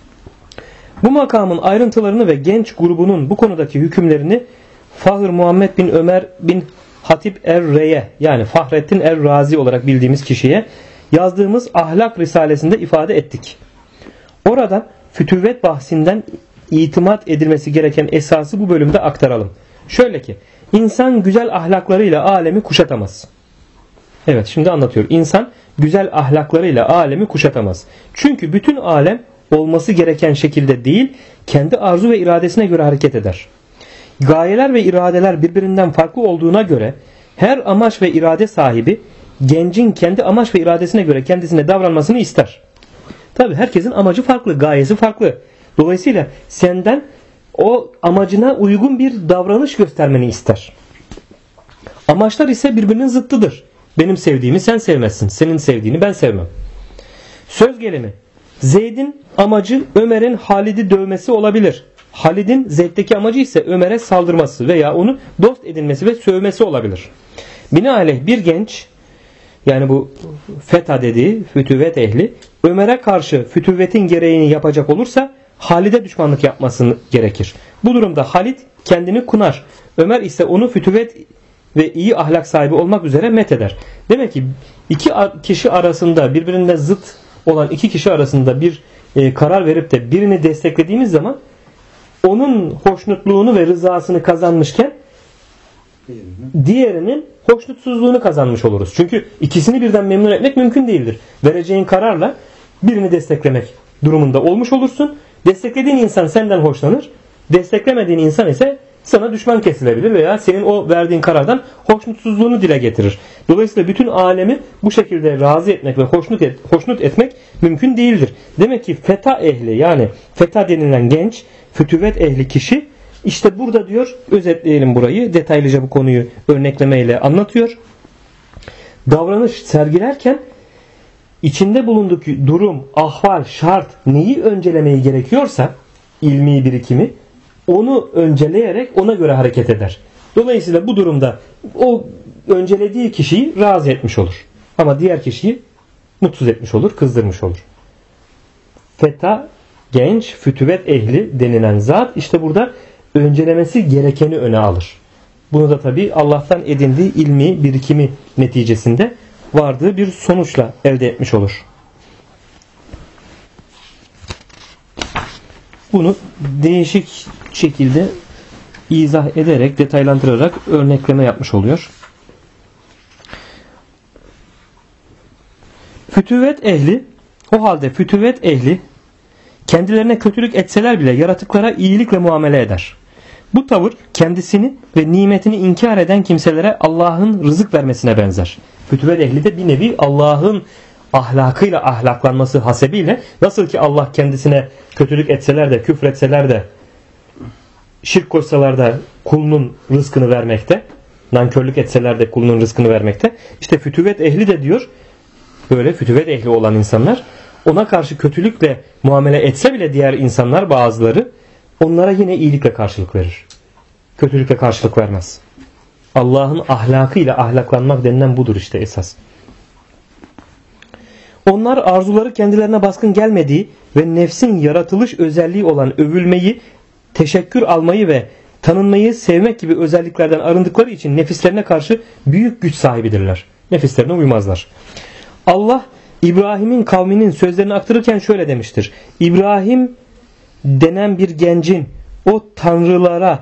Speaker 1: Bu makamın ayrıntılarını ve genç grubunun bu konudaki hükümlerini Fahr Muhammed bin Ömer bin Hatip Er-Reye yani Fahrettin Er-Razi olarak bildiğimiz kişiye yazdığımız Ahlak Risalesinde ifade ettik. Orada fütüvvet bahsinden itimat edilmesi gereken esası bu bölümde aktaralım. Şöyle ki, insan güzel ahlaklarıyla alemi kuşatamaz. Evet, şimdi anlatıyor. İnsan güzel ahlaklarıyla alemi kuşatamaz. Çünkü bütün alem olması gereken şekilde değil, kendi arzu ve iradesine göre hareket eder. Gayeler ve iradeler birbirinden farklı olduğuna göre her amaç ve irade sahibi gencin kendi amaç ve iradesine göre kendisine davranmasını ister. Tabi herkesin amacı farklı, gayesi farklı. Dolayısıyla senden o amacına uygun bir davranış göstermeni ister. Amaçlar ise birbirinin zıttıdır. Benim sevdiğimi sen sevmezsin. Senin sevdiğini ben sevmem. Söz gelimi. Zeyd'in amacı Ömer'in Halid'i dövmesi olabilir. Halid'in Zeyd'deki amacı ise Ömer'e saldırması veya onu dost edinmesi ve sövmesi olabilir. Binaenaleyh bir genç yani bu feta dediği fütüvvet ehli Ömer'e karşı fütüvvetin gereğini yapacak olursa Halid'e düşmanlık yapması gerekir. Bu durumda Halid kendini kunar. Ömer ise onu fütüvvet ve iyi ahlak sahibi olmak üzere metheder. Demek ki iki kişi arasında birbirine zıt olan iki kişi arasında bir karar verip de birini desteklediğimiz zaman onun hoşnutluğunu ve rızasını kazanmışken diğerinin hoşnutsuzluğunu kazanmış oluruz. Çünkü ikisini birden memnun etmek mümkün değildir. Vereceğin kararla birini desteklemek durumunda olmuş olursun. Desteklediğin insan senden hoşlanır. Desteklemediğin insan ise sana düşman kesilebilir veya senin o verdiğin karardan hoşnutsuzluğunu dile getirir. Dolayısıyla bütün alemi bu şekilde razı etmek ve hoşnut etmek mümkün değildir. Demek ki feta ehli yani feta denilen genç, fütüvvet ehli kişi işte burada diyor, özetleyelim burayı, detaylıca bu konuyu örneklemeyle anlatıyor. Davranış sergilerken içinde bulunduğu durum, ahval, şart neyi öncelemeyi gerekiyorsa ilmi birikimi onu önceleyerek ona göre hareket eder. Dolayısıyla bu durumda o öncelediği kişiyi razı etmiş olur. Ama diğer kişiyi mutsuz etmiş olur, kızdırmış olur. Feta, genç, fütüvvet ehli denilen zat işte burada öncelemesi gerekeni öne alır. Bunu da tabi Allah'tan edindiği ilmi birikimi neticesinde vardığı bir sonuçla elde etmiş olur. Bunu değişik şekilde izah ederek, detaylandırarak örnekleme yapmış oluyor. O halde fütüvet ehli kendilerine kötülük etseler bile yaratıklara iyilikle muamele eder. Bu tavır kendisini ve nimetini inkar eden kimselere Allah'ın rızık vermesine benzer. Fütüvet ehli de bir nevi Allah'ın ahlakıyla ahlaklanması hasebiyle, nasıl ki Allah kendisine kötülük etseler de, küfretseler de, şirk koşsalar da kulunun rızkını vermekte, nankörlük etseler de kulunun rızkını vermekte. İşte fütüvet ehli de diyor, böyle fütüvet ehli olan insanlar ona karşı kötülükle muamele etse bile diğer insanlar, bazıları, onlara yine iyilikle karşılık verir. Kötülükle karşılık vermez. Allah'ın ahlakıyla ahlaklanmak denilen budur işte esas. Onlar arzuları kendilerine baskın gelmediği ve nefsin yaratılış özelliği olan övülmeyi, teşekkür almayı ve tanınmayı sevmek gibi özelliklerden arındıkları için nefislerine karşı büyük güç sahibidirler. Nefislerine uymazlar. Allah İbrahim'in kavminin sözlerini aktarırken şöyle demiştir. İbrahim denen bir gencin o tanrıları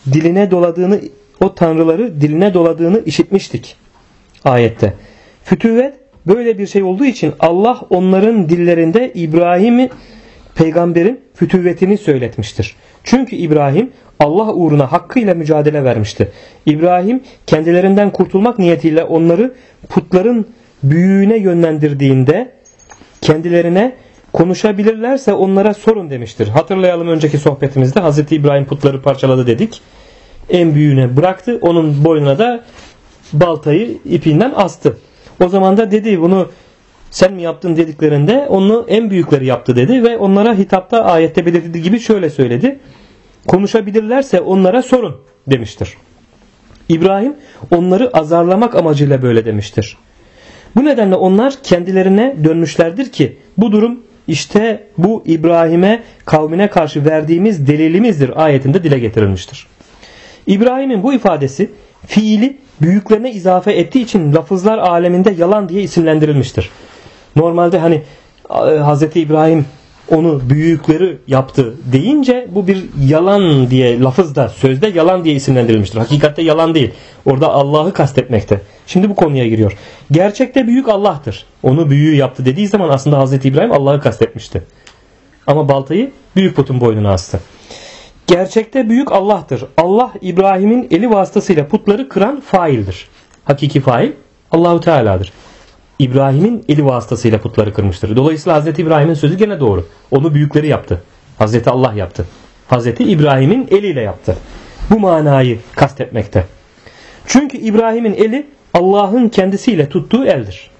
Speaker 1: diline doladığını işitmiştik. Ayette. Fütüvet böyle bir şey olduğu için Allah onların dillerinde İbrahim'i, peygamberin fütüvetini söyletmiştir. Çünkü İbrahim Allah uğruna hakkıyla mücadele vermişti. İbrahim kendilerinden kurtulmak niyetiyle onları putların büyüğüne yönlendirdiğinde kendilerine konuşabilirlerse onlara sorun demiştir. Hatırlayalım, önceki sohbetimizde Hazreti İbrahim putları parçaladı dedik. En büyüğüne bıraktı. Onun boynuna da baltayı ipinden astı. O zaman da dedi, bunu sen mi yaptın dediklerinde onu en büyükleri yaptı dedi ve onlara hitapta ayette belirtildiği gibi şöyle söyledi. Konuşabilirlerse onlara sorun demiştir. İbrahim onları azarlamak amacıyla böyle demiştir. Bu nedenle onlar kendilerine dönmüşlerdir ki bu durum işte bu İbrahim'e kavmine karşı verdiğimiz delilimizdir ayetinde dile getirilmiştir. İbrahim'in bu ifadesi fiili büyüklerine izafe ettiği için lafızlar aleminde yalan diye isimlendirilmiştir. Normalde hani Hz. İbrahim onu büyükleri yaptı deyince bu bir yalan diye, lafızda, sözde yalan diye isimlendirilmiştir. Hakikatte yalan değil. Orada Allah'ı kastetmekte. Şimdi bu konuya giriyor. Gerçekte büyük Allah'tır. Onu büyüğü yaptı dediği zaman aslında Hz. İbrahim Allah'ı kastetmişti. Ama baltayı büyük putun boynuna astı. Gerçekte büyük Allah'tır. Allah İbrahim'in eli vasıtasıyla putları kıran faildir. Hakiki fail Allahu Teala'dır. İbrahim'in eli vasıtasıyla putları kırmıştır. Dolayısıyla Hz. İbrahim'in sözü gene doğru. Onu büyükleri yaptı. Hz. Allah yaptı. Hz. İbrahim'in eliyle yaptı. Bu manayı kastetmekte. Çünkü İbrahim'in eli Allah'ın kendisiyle tuttuğu eldir.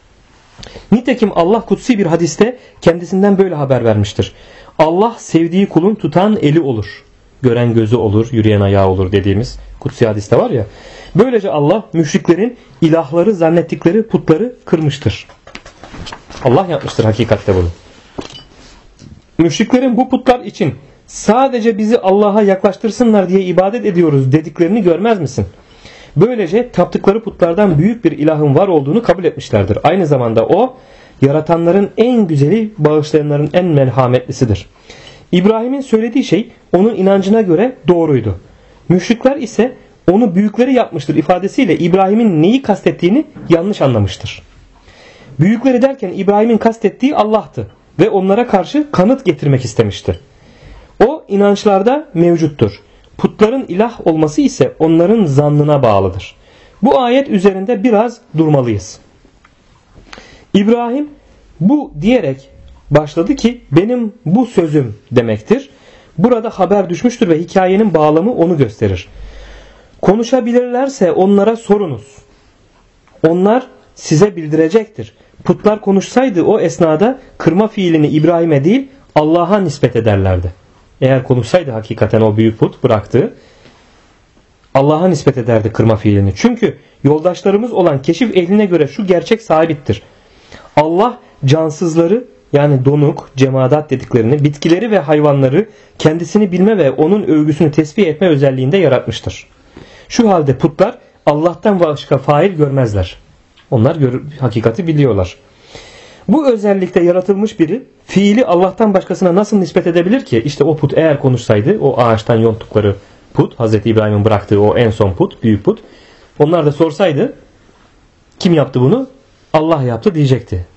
Speaker 1: Nitekim Allah kutsi bir hadiste kendisinden böyle haber vermiştir. Allah sevdiği kulun tutan eli olur. Gören gözü olur, yürüyen ayağı olur dediğimiz kutsi hadiste var ya. Böylece Allah müşriklerin ilahları zannettikleri putları kırmıştır. Allah yapmıştır hakikatte bunu. Müşriklerin bu putlar için sadece bizi Allah'a yaklaştırsınlar diye ibadet ediyoruz dediklerini görmez misin? Böylece taptıkları putlardan büyük bir ilahın var olduğunu kabul etmişlerdir. Aynı zamanda o, yaratanların en güzeli, bağışlayanların en merhametlisidir. İbrahim'in söylediği şey onun inancına göre doğruydu. Müşrikler ise onu büyükleri yapmıştır ifadesiyle İbrahim'in neyi kastettiğini yanlış anlamıştır. Büyükleri derken İbrahim'in kastettiği Allah'tı ve onlara karşı kanıt getirmek istemişti. O inançlarda mevcuttur. Putların ilah olması ise onların zannına bağlıdır. Bu ayet üzerinde biraz durmalıyız. İbrahim bu diyerek başladı ki benim bu sözüm demektir. Burada haber düşmüştür ve hikayenin bağlamı onu gösterir. Konuşabilirlerse onlara sorunuz. Onlar size bildirecektir. Putlar konuşsaydı o esnada kırma fiilini İbrahim'e değil Allah'a nispet ederlerdi. Eğer konuşsaydı hakikaten o büyük put bıraktığı Allah'a nispet ederdi kırma fiilini. Çünkü yoldaşlarımız olan keşif ehline göre şu gerçek sabittir. Allah cansızları yani donuk, cemadat dediklerini, bitkileri ve hayvanları kendisini bilme ve onun övgüsünü tesbih etme özelliğinde yaratmıştır. Şu halde putlar Allah'tan başka fail görmezler. Onlar hakikati biliyorlar. Bu özellikte yaratılmış biri fiili Allah'tan başkasına nasıl nispet edebilir ki? İşte o put eğer konuşsaydı, o ağaçtan yonttukları put, Hz. İbrahim'in bıraktığı o en son put, büyük put, onlar da sorsaydı kim yaptı bunu? Allah yaptı diyecekti.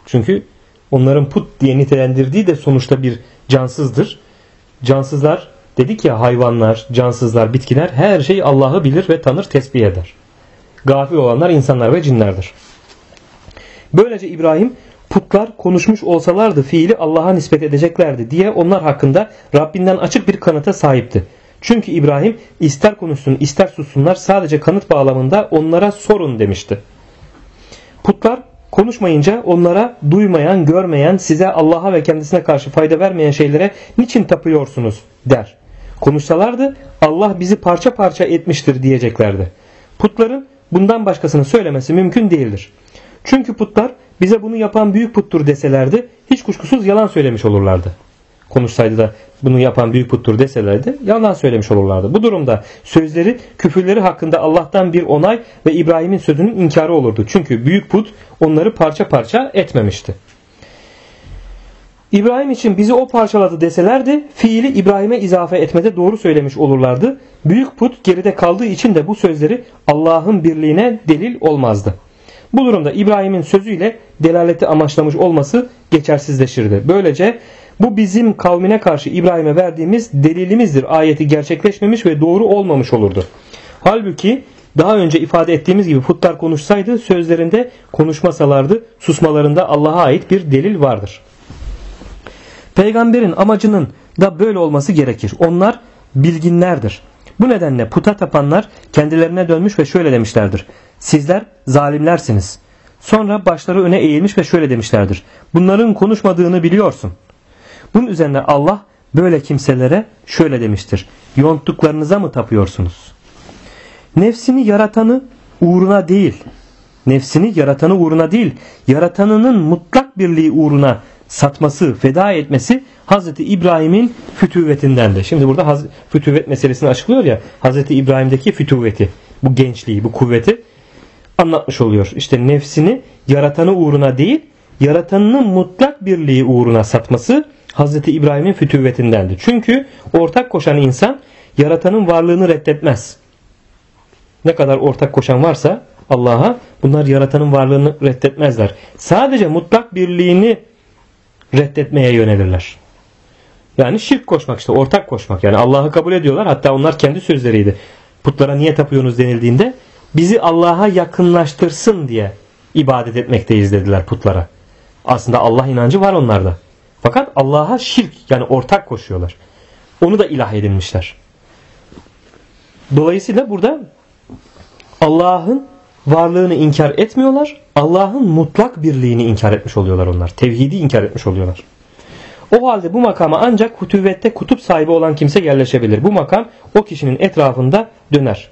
Speaker 1: Çünkü onların put diye nitelendirdiği de sonuçta bir cansızdır. Cansızlar dedik ya, hayvanlar, cansızlar, bitkiler her şey Allah'ı bilir ve tanır, tesbih eder. Gafil olanlar insanlar ve cinlerdir. Böylece İbrahim putlar konuşmuş olsalardı fiili Allah'a nispet edeceklerdi diye onlar hakkında Rabbinden açık bir kanıta sahipti. Çünkü İbrahim ister konuşsun ister sussunlar sadece kanıt bağlamında onlara sorun demişti. Putlar konuşmayınca onlara duymayan, görmeyen, size Allah'a ve kendisine karşı fayda vermeyen şeylere niçin tapıyorsunuz der. Konuşsalardı Allah bizi parça parça etmiştir diyeceklerdi. Putların bundan başkasını söylemesi mümkün değildir. Çünkü putlar bize bunu yapan büyük puttur deselerdi hiç kuşkusuz yalan söylemiş olurlardı. Konuşsaydı da bunu yapan büyük puttur deselerdi yalan söylemiş olurlardı. Bu durumda sözleri, küfürleri hakkında Allah'tan bir onay ve İbrahim'in sözünün inkarı olurdu. Çünkü büyük put onları parça parça etmemişti. İbrahim için bizi o parçaladı deselerdi fiili İbrahim'e izafe etmede doğru söylemiş olurlardı. Büyük put geride kaldığı için de bu sözleri Allah'ın birliğine delil olmazdı. Bu durumda İbrahim'in sözüyle delaleti amaçlamış olması geçersizleşirdi. Böylece bu bizim kavmine karşı İbrahim'e verdiğimiz delilimizdir ayeti gerçekleşmemiş ve doğru olmamış olurdu. Halbuki daha önce ifade ettiğimiz gibi putlar konuşsaydı sözlerinde, konuşmasalardı susmalarında Allah'a ait bir delil vardır. Peygamberin amacının da böyle olması gerekir. Onlar bilginlerdir. Bu nedenle puta tapanlar kendilerine dönmüş ve şöyle demişlerdir. Sizler zalimlersiniz. Sonra başları öne eğilmiş ve şöyle demişlerdir. Bunların konuşmadığını biliyorsun. Bunun üzerine Allah böyle kimselere şöyle demiştir. Yonttuklarınıza mı tapıyorsunuz? Nefsini yaratanı uğruna değil, yaratanının mutlak birliği uğruna satması, feda etmesi Hazreti İbrahim'in fütüvetindendi. Şimdi burada fütüvet meselesini açıklıyor ya, Hazreti İbrahim'deki fütüveti, bu gençliği, bu kuvveti anlatmış oluyor. İşte nefsini yaratanı uğruna değil, yaratanının mutlak birliği uğruna satması Hazreti İbrahim'in fütüvetindendi. Çünkü ortak koşan insan yaratanın varlığını reddetmez. Ne kadar ortak koşan varsa Allah'a bunlar yaratanın varlığını reddetmezler. Sadece mutlak birliğini reddetmeye yönelirler. Yani şirk koşmak, işte ortak koşmak. Yani Allah'ı kabul ediyorlar. Hatta onlar kendi sözleriydi. Putlara niye tapıyorsunuz denildiğinde bizi Allah'a yakınlaştırsın diye ibadet etmekteyiz dediler putlara. Aslında Allah inancı var onlarda. Fakat Allah'a şirk, yani ortak koşuyorlar. Onu da ilah edinmişler. Dolayısıyla burada Allah'ın varlığını inkar etmiyorlar. Allah'ın mutlak birliğini inkar etmiş oluyorlar onlar. Tevhidi inkar etmiş oluyorlar. O halde bu makama ancak kutuvette kutup sahibi olan kimse yerleşebilir. Bu makam o kişinin etrafında döner.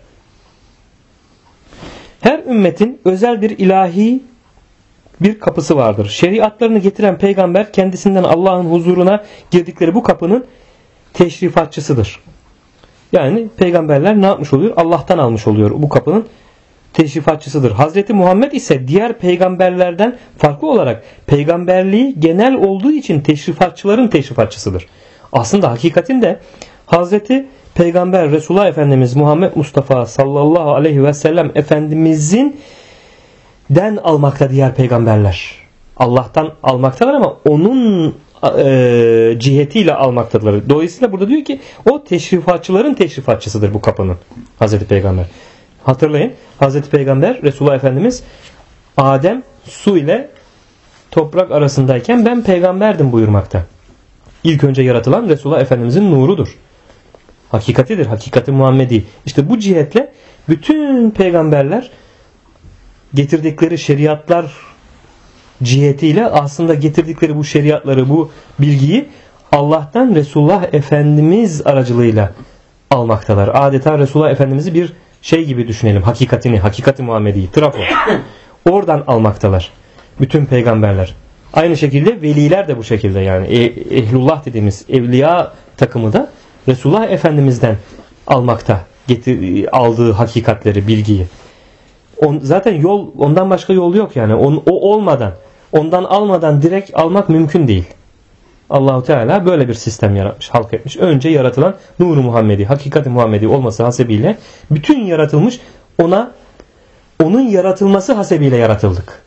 Speaker 1: Her ümmetin özel bir ilahi bir kapısı vardır. Şeriatlarını getiren peygamber kendisinden Allah'ın huzuruna girdikleri bu kapının teşrifatçısıdır. Yani peygamberler ne yapmış oluyor? Allah'tan almış oluyor bu kapının teşrifatçısıdır. Hazreti Muhammed ise diğer peygamberlerden farklı olarak peygamberliği genel olduğu için teşrifatçıların teşrifatçısıdır. Aslında hakikatinde Hazreti Peygamber Resulullah Efendimiz Muhammed Mustafa sallallahu aleyhi ve sellem Efendimizin den almakta diğer peygamberler. Allah'tan almaktalar ama onun cihetiyle almaktadır. Dolayısıyla burada diyor ki o teşrifatçıların teşrifatçısıdır bu kapının Hazreti Peygamber. Hatırlayın, Hazreti Peygamber Resulullah Efendimiz Adem su ile toprak arasındayken ben peygamberdim buyurmakta. İlk önce yaratılan Resulullah Efendimizin nurudur. Hakikatidir, hakikati Muhammedi. İşte bu cihetle bütün peygamberler getirdikleri şeriatlar cihetiyle aslında getirdikleri bu şeriatları, bu bilgiyi Allah'tan Resulullah Efendimiz aracılığıyla almaktalar. Adeta Resulullah Efendimiz'i bir şey gibi düşünelim. Hakikatini, hakikati Muhammedi'yi, trafo. Oradan almaktalar. Bütün peygamberler. Aynı şekilde veliler de bu şekilde, yani ehlullah dediğimiz evliya takımı da Resulullah Efendimiz'den almakta, aldığı hakikatleri, bilgiyi. Zaten yol, ondan başka yol yok yani. O olmadan, ondan almadan direkt almak mümkün değil. Allah-u Teala böyle bir sistem yaratmış, halk etmiş. Önce yaratılan Nur-u Muhammedi, hakikati Muhammedi olması hasebiyle bütün yaratılmış, onun yaratılması hasebiyle yaratıldık.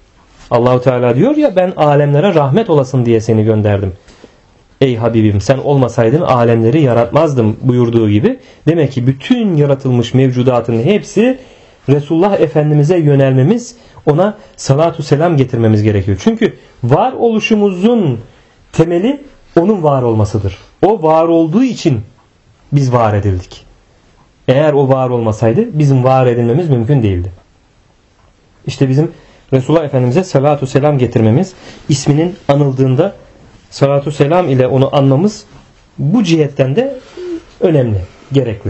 Speaker 1: Allahu Teala diyor ya, ben alemlere rahmet olasın diye seni gönderdim. Ey Habibim, sen olmasaydın alemleri yaratmazdım buyurduğu gibi. Demek ki bütün yaratılmış mevcudatın hepsi Resulullah Efendimiz'e yönelmemiz, ona salatu selam getirmemiz gerekiyor. Çünkü varoluşumuzun temeli onun var olmasıdır. O var olduğu için biz var edildik. Eğer o var olmasaydı bizim var edilmemiz mümkün değildi. İşte bizim Resulullah Efendimiz'e salatu selam getirmemiz, isminin anıldığında salatu selam ile onu anmamız bu cihetten de önemli, gerekli.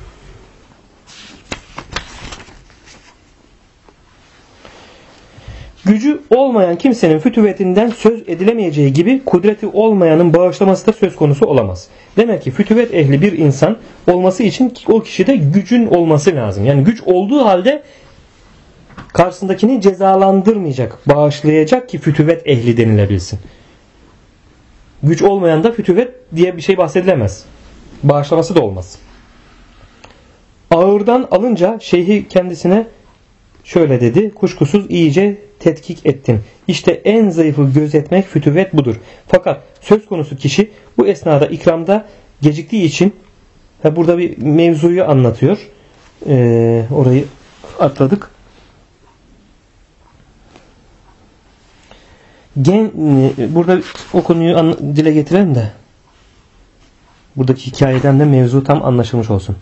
Speaker 1: Gücü olmayan kimsenin fütüvetinden söz edilemeyeceği gibi kudreti olmayanın bağışlaması da söz konusu olamaz. Demek ki fütüvet ehli bir insan olması için o kişide gücün olması lazım. Yani güç olduğu halde karşısındakini cezalandırmayacak, bağışlayacak ki fütüvet ehli denilebilsin. Güç olmayan da fütüvet diye bir şey bahsedilemez. Bağışlaması da olmaz. Ağırdan alınca şeyhi kendisine şöyle dedi: kuşkusuz iyice tetkik ettin. İşte en zayıfı gözetmek fütüvet budur. Fakat söz konusu kişi bu esnada ikramda geciktiği için burada bir mevzuyu anlatıyor. Orayı atladık. Burada o konuyu dile getirelim de buradaki hikayeden de mevzu tam anlaşılmış olsun.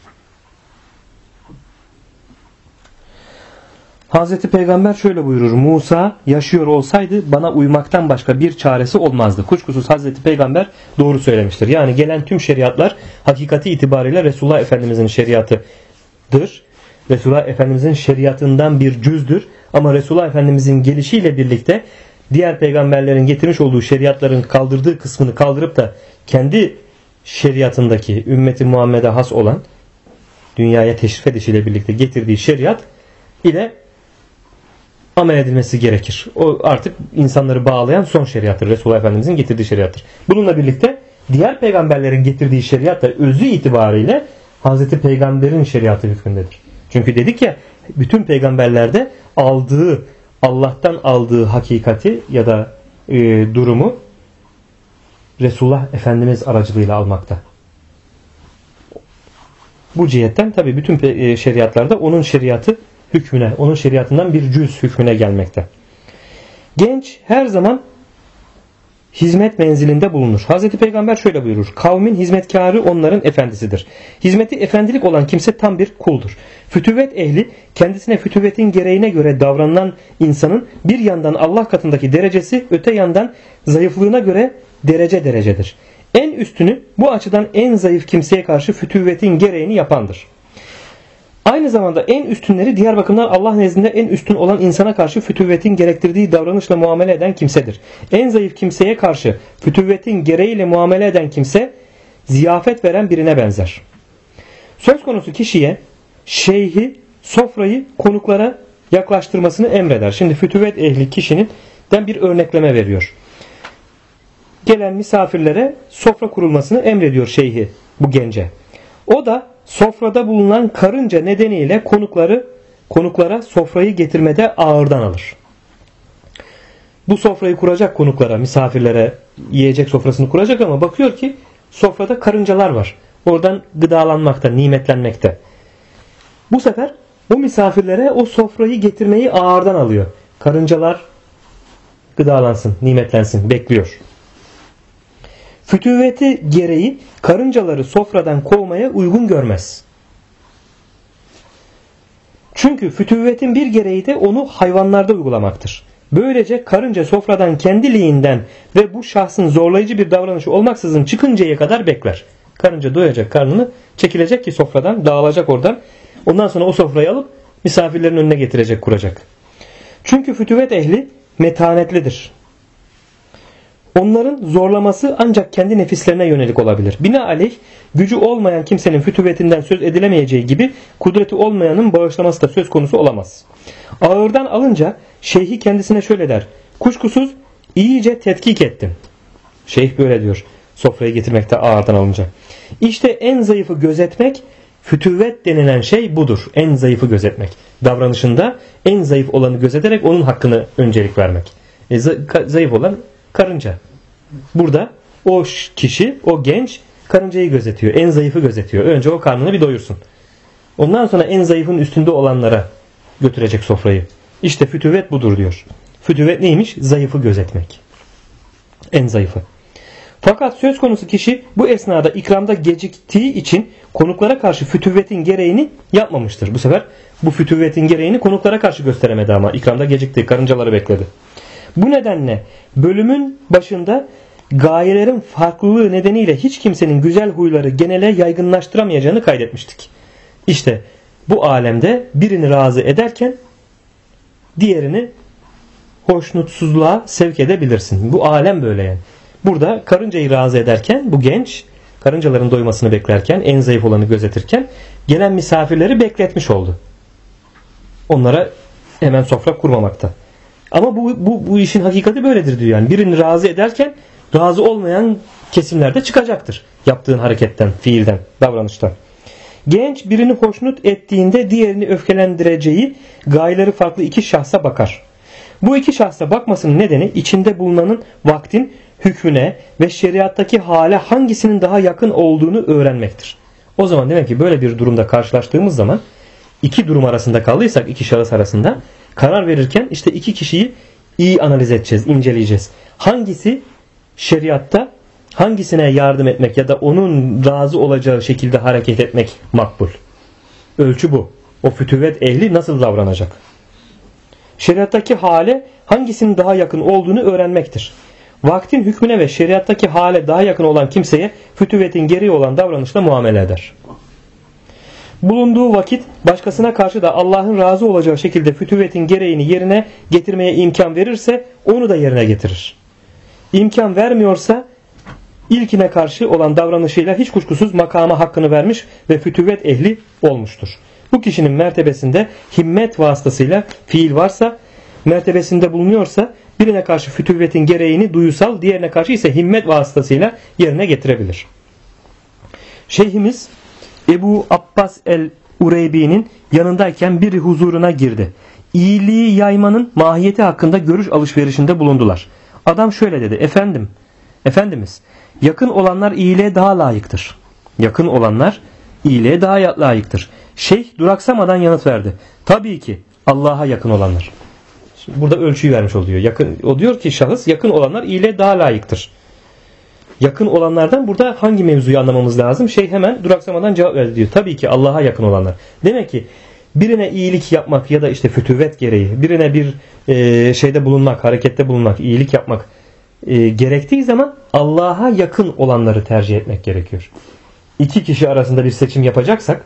Speaker 1: Hazreti Peygamber şöyle buyurur: Musa yaşıyor olsaydı bana uymaktan başka bir çaresi olmazdı. Kuşkusuz Hazreti Peygamber doğru söylemiştir. Yani gelen tüm şeriatlar hakikati itibariyle Resulullah Efendimizin şeriatıdır. Resulullah Efendimizin şeriatından bir cüzdür. Ama Resulullah Efendimizin gelişiyle birlikte diğer peygamberlerin getirmiş olduğu şeriatların kaldırdığı kısmını kaldırıp da kendi şeriatındaki ümmeti Muhammed'e has olan, dünyaya teşrif edişiyle birlikte getirdiği şeriat ile amel edilmesi gerekir. O artık insanları bağlayan son şeriattır. Resulullah Efendimizin getirdiği şeriattır. Bununla birlikte diğer peygamberlerin getirdiği şeriat da özü itibariyle Hazreti Peygamber'in şeriatı hükmündedir. Çünkü dedik ya, bütün peygamberlerde Allah'tan aldığı hakikati ya da durumu Resulullah Efendimiz aracılığıyla almakta. Bu cihetten tabi bütün şeriatlarda onun şeriatı hükmüne, onun şeriatından bir cüz hükmüne gelmekte. Genç her zaman hizmet menzilinde bulunur. Hazreti Peygamber şöyle buyurur: kavmin hizmetkarı onların efendisidir. Hizmeti efendilik olan kimse tam bir kuldur. Fütüvet ehli kendisine fütüvetin gereğine göre davranılan insanın bir yandan Allah katındaki derecesi, öte yandan zayıflığına göre derecedir. En üstünü bu açıdan en zayıf kimseye karşı fütüvetin gereğini yapandır. Aynı zamanda en üstünleri diğer bakımdan Allah nezdinde en üstün olan insana karşı fütüvvetin gerektirdiği davranışla muamele eden kimsedir. En zayıf kimseye karşı fütüvvetin gereğiyle muamele eden kimse ziyafet veren birine benzer. Söz konusu kişiye şeyhi, sofrayı konuklara yaklaştırmasını emreder. Şimdi fütüvet ehli kişinin bir örnekleme veriyor. Gelen misafirlere sofra kurulmasını emrediyor şeyhi bu gence. O da sofrada bulunan karınca nedeniyle konuklara sofrayı getirmede ağırdan alır. Bu sofrayı kuracak, konuklara, misafirlere yiyecek sofrasını kuracak ama bakıyor ki sofrada karıncalar var. Oradan gıdalanmakta, nimetlenmekte. Bu sefer o misafirlere o sofrayı getirmeyi ağırdan alıyor. Karıncalar gıdalansın, nimetlensin, bekliyor. Fütüveti gereği karıncaları sofradan kovmaya uygun görmez. Çünkü fütüvetin bir gereği de onu hayvanlarda uygulamaktır. Böylece karınca sofradan kendiliğinden ve bu şahsın zorlayıcı bir davranışı olmaksızın çıkıncaya kadar bekler. Karınca doyacak, karnını çekilecek ki sofradan, dağılacak oradan. Ondan sonra o sofrayı alıp misafirlerin önüne getirecek, kuracak. Çünkü fütüvet ehli metanetlidir. Onların zorlaması ancak kendi nefislerine yönelik olabilir. Binaenaleyh gücü olmayan kimsenin fütüvetinden söz edilemeyeceği gibi kudreti olmayanın bağışlaması da söz konusu olamaz. Ağırdan alınca şeyhi kendisine şöyle der: kuşkusuz iyice tetkik ettin. Şeyh böyle diyor sofraya getirmekte ağırdan alınca. İşte en zayıfı gözetmek, fütüvet denilen şey budur. En zayıfı gözetmek. Davranışında en zayıf olanı gözeterek onun hakkını öncelik vermek. Zayıf olan karınca. Burada o kişi, o genç karıncayı gözetiyor. En zayıfı gözetiyor. Önce o karnını bir doyursun. Ondan sonra en zayıfın üstünde olanlara götürecek sofrayı. İşte fütüvet budur diyor. Fütüvet neymiş? Zayıfı gözetmek. En zayıfı. Fakat söz konusu kişi bu esnada ikramda geciktiği için konuklara karşı fütüvetin gereğini yapmamıştır. Bu sefer bu fütüvetin gereğini konuklara karşı gösteremedi ama ikramda gecikti. Karıncaları bekledi. Bu nedenle bölümün başında gayelerin farklılığı nedeniyle hiç kimsenin güzel huyları genele yaygınlaştıramayacağını kaydetmiştik. İşte bu alemde birini razı ederken diğerini hoşnutsuzluğa sevk edebilirsin. Bu alem böyle yani. Burada karıncayı razı ederken bu genç karıncaların doymasını beklerken, en zayıf olanı gözetirken gelen misafirleri bekletmiş oldu. Onlara hemen sofra kurmamakta. Ama bu işin hakikati böyledir diyor yani. Birini razı ederken razı olmayan kesimler de çıkacaktır. Yaptığın hareketten, fiilden, davranıştan. Genç birini hoşnut ettiğinde diğerini öfkelendireceği gayeleri farklı iki şahsa bakar. Bu iki şahsa bakmasının nedeni içinde bulunanın vaktin hükmüne ve şeriattaki hale hangisinin daha yakın olduğunu öğrenmektir. O zaman demek ki böyle bir durumda karşılaştığımız zaman iki durum arasında kaldıysak, iki şahıs arasında karar verirken işte iki kişiyi iyi analiz edeceğiz, inceleyeceğiz. Hangisi şeriatta hangisine yardım etmek ya da onun razı olacağı şekilde hareket etmek makbul? Ölçü bu. O fütüvet ehli nasıl davranacak? Şeriattaki hale hangisinin daha yakın olduğunu öğrenmektir. Vaktin hükmüne ve şeriattaki hale daha yakın olan kimseye fütüvetin gereği olan davranışla muamele eder. Bulunduğu vakit başkasına karşı da Allah'ın razı olacağı şekilde fütüvetin gereğini yerine getirmeye imkan verirse onu da yerine getirir. İmkan vermiyorsa ilkine karşı olan davranışıyla hiç kuşkusuz makama hakkını vermiş ve fütüvet ehli olmuştur. Bu kişinin mertebesinde himmet vasıtasıyla fiil varsa, mertebesinde bulunuyorsa birine karşı fütüvetin gereğini duysal, diğerine karşı ise himmet vasıtasıyla yerine getirebilir. Şeyhimiz Ebu Abbas el-Ureybi'nin yanındayken biri huzuruna girdi. İyiliği yaymanın mahiyeti hakkında görüş alışverişinde bulundular. Adam şöyle dedi: Efendimiz, yakın olanlar iyiliğe daha layıktır. Yakın olanlar iyiliğe daha layıktır. Şeyh duraksamadan yanıt verdi: tabii ki Allah'a yakın olanlar. Şimdi burada ölçüyü vermiş oluyor. O diyor ki şahıs yakın olanlar iyiliğe daha layıktır. Yakın olanlardan burada hangi mevzuyu anlamamız lazım? Şeyh hemen duraksamadan cevap verdi diyor. Tabii ki Allah'a yakın olanlar. Demek ki birine iyilik yapmak ya da işte fütüvet gereği, birine bir şeyde bulunmak, harekette bulunmak, iyilik yapmak gerektiği zaman Allah'a yakın olanları tercih etmek gerekiyor. İki kişi arasında bir seçim yapacaksak,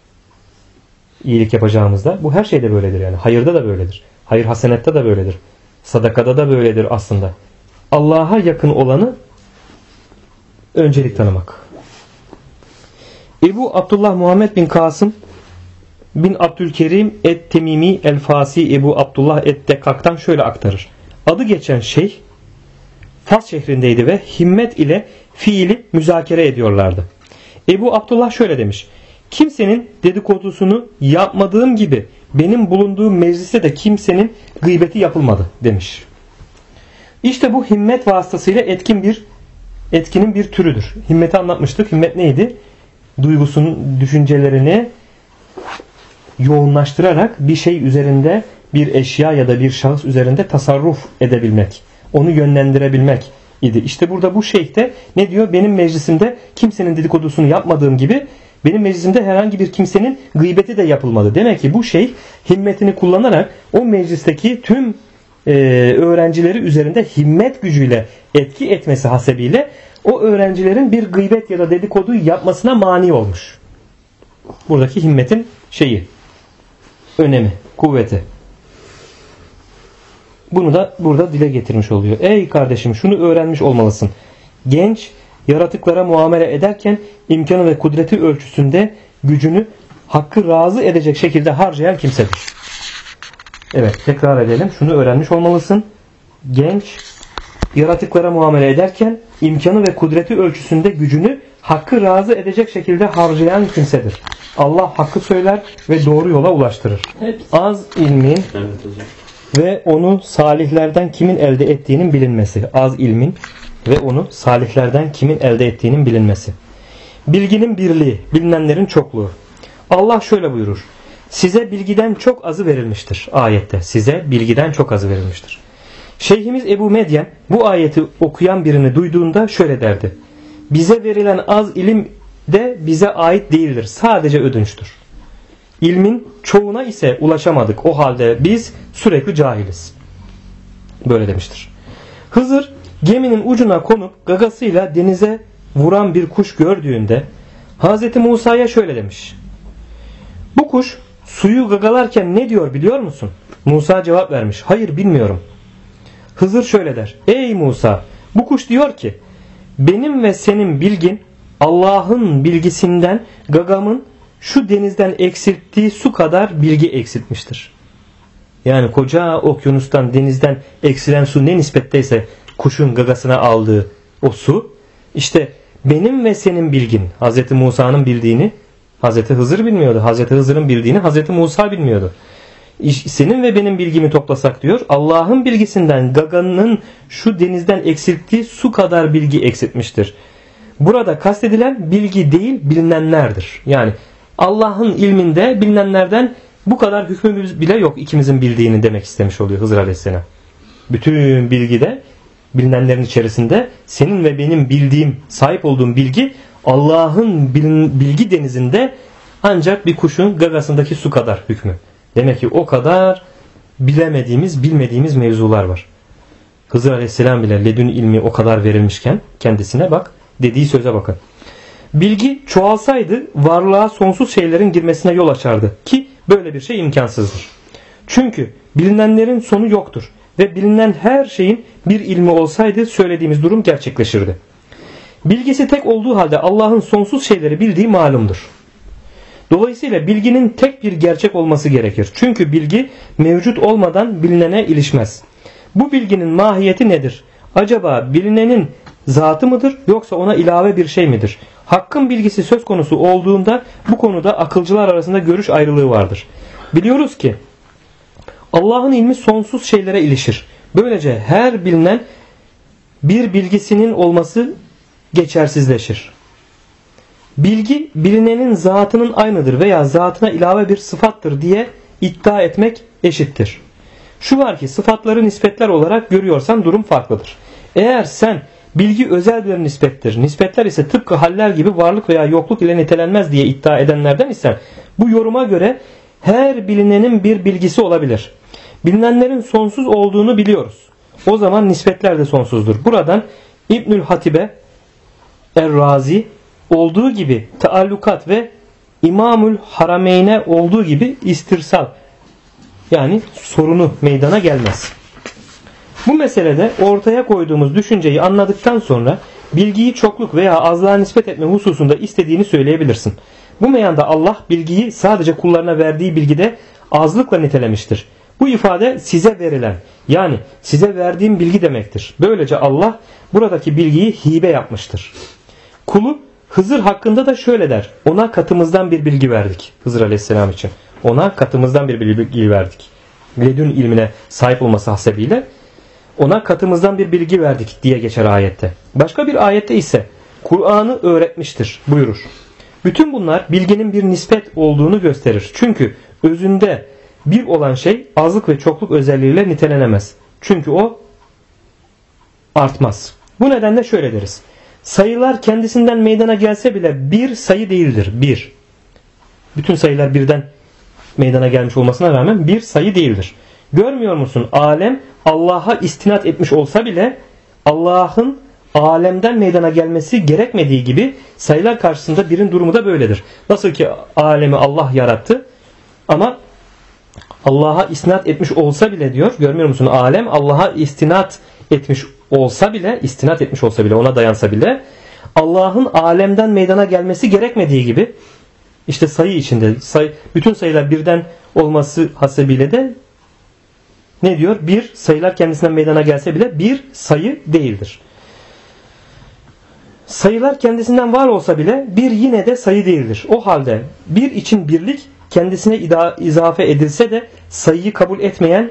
Speaker 1: iyilik yapacağımızda, bu her şeyde böyledir yani. Hayırda da böyledir. Hayır hasenette de böyledir. Sadakada da böyledir aslında. Allah'a yakın olanı öncelik tanımak. Ebu Abdullah Muhammed bin Kasım bin Abdülkerim et-Temimi el-Fasi Ebu Abdullah et-Dekak'tan şöyle aktarır. Adı geçen şeyh Fas şehrindeydi ve himmet ile fiili müzakere ediyorlardı. Ebu Abdullah şöyle demiş: kimsenin dedikodusunu yapmadığım gibi benim bulunduğum mecliste de kimsenin gıybeti yapılmadı demiş. İşte bu himmet vasıtasıyla etkinin bir türüdür. Himmeti anlatmıştık. Himmet neydi? Duygusunun, düşüncelerini yoğunlaştırarak bir şey üzerinde, bir eşya ya da bir şahıs üzerinde tasarruf edebilmek. Onu yönlendirebilmek idi. İşte burada bu şeyh de ne diyor? Benim meclisimde kimsenin dedikodusunu yapmadığım gibi benim meclisimde herhangi bir kimsenin gıybeti de yapılmadı. Demek ki bu şeyh himmetini kullanarak o meclisteki tüm öğrencileri üzerinde himmet gücüyle etki etmesi hasebiyle o öğrencilerin bir gıybet ya da dedikodu yapmasına mani olmuş. Buradaki himmetin önemi, kuvveti. Bunu da burada dile getirmiş oluyor. Ey kardeşim, şunu öğrenmiş olmalısın. Genç yaratıklara muamele ederken imkanı ve kudreti ölçüsünde gücünü hakkı razı edecek şekilde harcayan kimsedir. Evet, tekrar edelim. Şunu öğrenmiş olmalısın. Genç yaratıklara muamele ederken imkanı ve kudreti ölçüsünde gücünü hakkı razı edecek şekilde harcayan kimsedir. Allah hakkı söyler ve doğru yola ulaştırır. Az ilmin ve onu salihlerden kimin elde ettiğinin bilinmesi. Az ilmin ve onu salihlerden kimin elde ettiğinin bilinmesi. Bilginin birliği, bilinenlerin çokluğu. Allah şöyle buyurur. Size bilgiden çok azı verilmiştir. Ayette size bilgiden çok azı verilmiştir. Şeyhimiz Ebu Medyen bu ayeti okuyan birini duyduğunda şöyle derdi. Bize verilen az ilim de bize ait değildir. Sadece ödünçtür. İlmin çoğuna ise ulaşamadık. O halde biz sürekli cahiliz. Böyle demiştir. Hızır geminin ucuna konup gagasıyla denize vuran bir kuş gördüğünde Hz. Musa'ya şöyle demiş. Bu kuş suyu gagalarken ne diyor biliyor musun? Musa cevap vermiş. Hayır bilmiyorum. Hızır şöyle der. Ey Musa, bu kuş diyor ki benim ve senin bilgin Allah'ın bilgisinden gagamın şu denizden eksilttiği su kadar bilgi eksiltmiştir. Yani koca okyanustan, denizden eksilen su ne nispetteyse kuşun gagasına aldığı o su, işte benim ve senin bilgin, Hz. Musa'nın bildiğini Hz. Hızır bilmiyordu. Hz. Hızır'ın bildiğini Hz. Musa bilmiyordu. Senin ve benim bilgimi toplasak diyor, Allah'ın bilgisinden gaganın şu denizden eksilttiği su kadar bilgi eksiltmiştir. Burada kastedilen bilgi değil, bilinenlerdir. Yani Allah'ın ilminde bilinenlerden bu kadar hükmümüz bile yok ikimizin bildiğini demek istemiş oluyor Hızır Aleyhisselam. Bütün bilgide, bilinenlerin içerisinde senin ve benim bildiğim, sahip olduğum bilgi Allah'ın bilgi denizinde ancak bir kuşun gagasındaki su kadar hükmü. Demek ki o kadar bilemediğimiz, bilmediğimiz mevzular var. Hızır Aleyhisselam bile ledün ilmi o kadar verilmişken kendisine bak, dediği söze bakın. Bilgi çoğalsaydı varlığa sonsuz şeylerin girmesine yol açardı ki böyle bir şey imkansızdır. Çünkü bilinenlerin sonu yoktur ve bilinen her şeyin bir ilmi olsaydı söylediğimiz durum gerçekleşirdi. Bilgisi tek olduğu halde Allah'ın sonsuz şeyleri bildiği malumdur. Dolayısıyla bilginin tek bir gerçek olması gerekir. Çünkü bilgi mevcut olmadan bilinene ilişmez. Bu bilginin mahiyeti nedir? Acaba bilinenin zatı mıdır yoksa ona ilave bir şey midir? Hakkın bilgisi söz konusu olduğunda bu konuda akılcılar arasında görüş ayrılığı vardır. Biliyoruz ki Allah'ın ilmi sonsuz şeylere ilişir. Böylece her bilinen bir bilgisinin olması geçersizleşir. Bilgi bilinenin zatının aynıdır veya zatına ilave bir sıfattır diye iddia etmek eşittir. Şu var ki sıfatları nispetler olarak görüyorsan durum farklıdır. Eğer sen bilgi özel bir nispettir, nispetler ise tıpkı haller gibi varlık veya yokluk ile nitelenmez diye iddia edenlerden isen bu yoruma göre her bilinenin bir bilgisi olabilir. Bilinenlerin sonsuz olduğunu biliyoruz. O zaman nispetler de sonsuzdur. Buradan İbnül Hatibe Er-Razi olduğu gibi taallukat ve İmamül Harameyn'e olduğu gibi istirsal yani sorunu meydana gelmez. Bu meselede ortaya koyduğumuz düşünceyi anladıktan sonra bilgiyi çokluk veya azlığa nispet etme hususunda istediğini söyleyebilirsin. Bu meyanda Allah bilgiyi sadece kullarına verdiği bilgide azlıkla nitelemiştir. Bu ifade size verilen yani size verdiğim bilgi demektir. Böylece Allah buradaki bilgiyi hibe yapmıştır. Kulu Hızır hakkında da şöyle der. Ona katımızdan bir bilgi verdik. Hızır Aleyhisselam için. Ona katımızdan bir bilgi verdik. Ledün ilmine sahip olması hasebiyle ona katımızdan bir bilgi verdik diye geçer ayette. Başka bir ayette ise Kur'an'ı öğretmiştir buyurur. Bütün bunlar bilginin bir nispet olduğunu gösterir. Çünkü özünde bir olan şey azlık ve çokluk özelliğiyle nitelenemez. Çünkü o artmaz. Bu nedenle şöyle deriz. Sayılar kendisinden meydana gelse bile bir sayı değildir. Bir. Bütün sayılar birden meydana gelmiş olmasına rağmen bir sayı değildir. Görmüyor musun? Alem Allah'a istinat etmiş olsa bile Allah'ın alemden meydana gelmesi gerekmediği gibi sayılar karşısında birin durumu da böyledir. Nasıl ki alemi Allah yarattı ama Allah'a istinat etmiş olsa bile diyor. Görmüyor musun? Alem Allah'a istinat etmiş olsa bile ona dayansa bile Allah'ın alemden meydana gelmesi gerekmediği gibi işte sayı içinde bütün sayılar birden olması hasebiyle de ne diyor? Bir sayılar kendisinden meydana gelse bile bir sayı değildir. Sayılar kendisinden var olsa bile bir yine de sayı değildir. O halde bir için birlik kendisine izafe edilse de sayıyı kabul etmeyen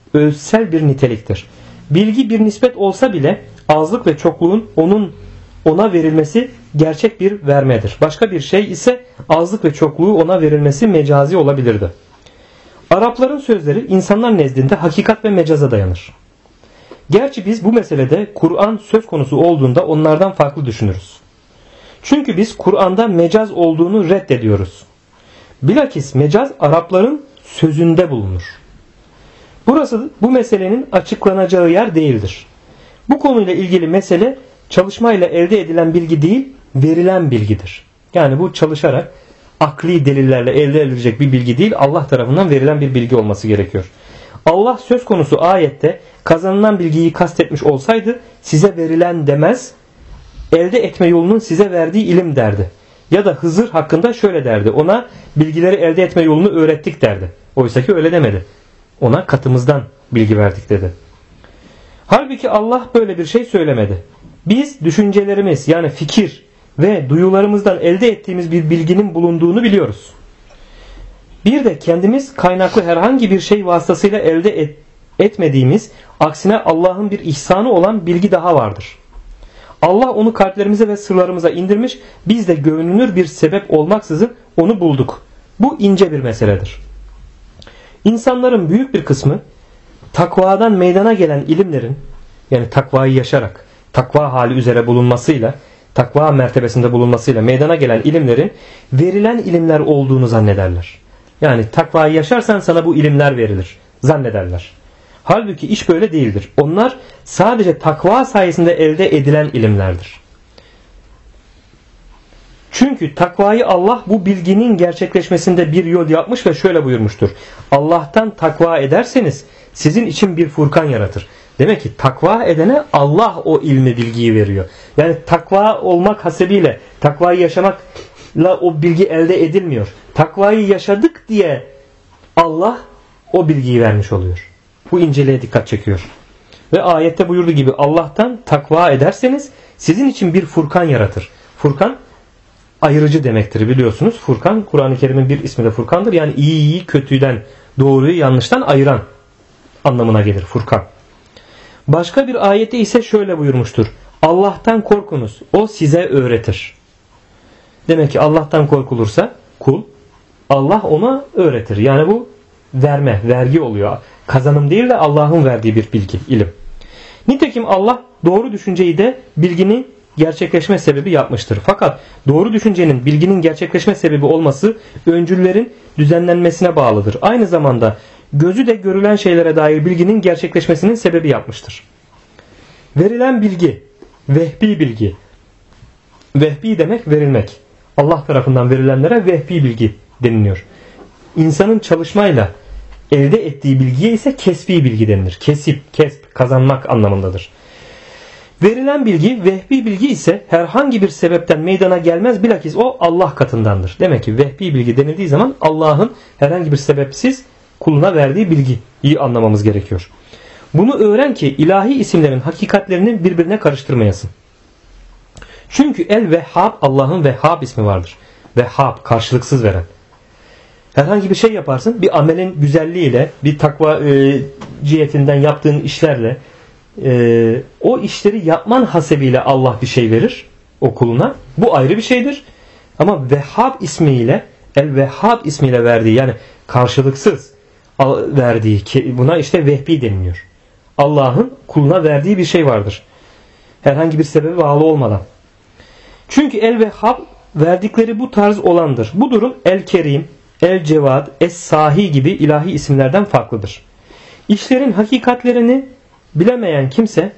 Speaker 1: özsel bir niteliktir. Bilgi bir nispet olsa bile azlık ve çokluğun ona verilmesi gerçek bir vermedir. Başka bir şey ise azlık ve çokluğu ona verilmesi mecazi olabilirdi. Arapların sözleri insanlar nezdinde hakikat ve mecaza dayanır. Gerçi biz bu meselede Kur'an söz konusu olduğunda onlardan farklı düşünürüz. Çünkü biz Kur'an'da mecaz olduğunu reddediyoruz. Bilakis mecaz Arapların sözünde bulunur. Burası bu meselenin açıklanacağı yer değildir. Bu konuyla ilgili mesele çalışmayla elde edilen bilgi değil, verilen bilgidir. Yani bu çalışarak akli delillerle elde edilecek bir bilgi değil, Allah tarafından verilen bir bilgi olması gerekiyor. Allah söz konusu ayette kazanılan bilgiyi kastetmiş olsaydı size verilen demez, elde etme yolunun size verdiği ilim derdi. Ya da Hızır hakkında şöyle derdi, ona bilgileri elde etme yolunu öğrettik derdi. Oysa ki öyle demedi. Ona katımızdan bilgi verdik dedi. Halbuki Allah böyle bir şey söylemedi. Biz düşüncelerimiz yani fikir ve duyularımızdan elde ettiğimiz bir bilginin bulunduğunu biliyoruz. Bir de kendimiz kaynaklı herhangi bir şey vasıtasıyla elde etmediğimiz, aksine Allah'ın bir ihsanı olan bilgi daha vardır. Allah onu kalplerimize ve sırlarımıza indirmiş, biz de görünür bir sebep olmaksızın onu bulduk. Bu ince bir meseledir. İnsanların büyük bir kısmı takvadan meydana gelen ilimlerin, yani takvayı yaşarak, takva hali üzere bulunmasıyla, takva mertebesinde bulunmasıyla meydana gelen ilimlerin verilen ilimler olduğunu zannederler. Yani takvayı yaşarsan sana bu ilimler verilir zannederler. Halbuki iş böyle değildir. Onlar sadece takva sayesinde elde edilen ilimlerdir. Çünkü takvayı Allah bu bilginin gerçekleşmesinde bir yol yapmış ve şöyle buyurmuştur. Allah'tan takva ederseniz sizin için bir furkan yaratır. Demek ki takva edene Allah o ilmi, bilgiyi veriyor. Yani takva olmak hasebiyle, takvayı yaşamakla o bilgi elde edilmiyor. Takvayı yaşadık diye Allah o bilgiyi vermiş oluyor. Bu inceliğe dikkat çekiyor. Ve ayette buyurduğu gibi Allah'tan takva ederseniz sizin için bir furkan yaratır. Furkan ayırıcı demektir biliyorsunuz. Furkan Kur'an-ı Kerim'in bir ismi de Furkan'dır. Yani iyiyi kötüden, doğruyu yanlıştan ayıran anlamına gelir Furkan. Başka bir ayette ise şöyle buyurmuştur. Allah'tan korkunuz. O size öğretir. Demek ki Allah'tan korkulursa kul, Allah ona öğretir. Yani bu verme, vergi oluyor. Kazanım değil de Allah'ın verdiği bir bilgi, ilim. Nitekim Allah doğru düşünceyi de bilginin gerçekleşme sebebi yapmıştır. Fakat doğru düşüncenin bilginin gerçekleşme sebebi olması öncüllerin düzenlenmesine bağlıdır. Aynı zamanda gözü de görülen şeylere dair bilginin gerçekleşmesinin sebebi yapmıştır. Verilen bilgi, vehbi bilgi. Vehbi demek verilmek. Allah tarafından verilenlere vehbi bilgi deniliyor. İnsanın çalışmayla elde ettiği bilgiye ise kesbi bilgi denilir. Kesp, kazanmak anlamındadır. Verilen bilgi, vehbi bilgi ise herhangi bir sebepten meydana gelmez, bilakis o Allah katındandır. Demek ki vehbi bilgi denildiği zaman Allah'ın herhangi bir sebepsiz kuluna verdiği bilgiyi anlamamız gerekiyor. Bunu öğren ki ilahi isimlerin hakikatlerini birbirine karıştırmayasın. Çünkü El-Vehhab, Allah'ın Vehhab ismi vardır. Vehhab, karşılıksız veren. Herhangi bir şey yaparsın, bir amelin güzelliğiyle, bir takva cihetinden yaptığın işlerle, o işleri yapman hasebiyle Allah bir şey verir o kuluna. Bu ayrı bir şeydir. Ama Vehhab ismiyle, El-Vehhab ismiyle verdiği, yani karşılıksız verdiği, buna işte vehbi deniliyor. Allah'ın kuluna verdiği bir şey vardır. Herhangi bir sebebe bağlı olmadan. Çünkü El-Vehhab verdikleri bu tarz olandır. Bu durum El-Kerim, El-Cevad, Es-Sahi gibi ilahi isimlerden farklıdır. İşlerin hakikatlerini bilemeyen kimse,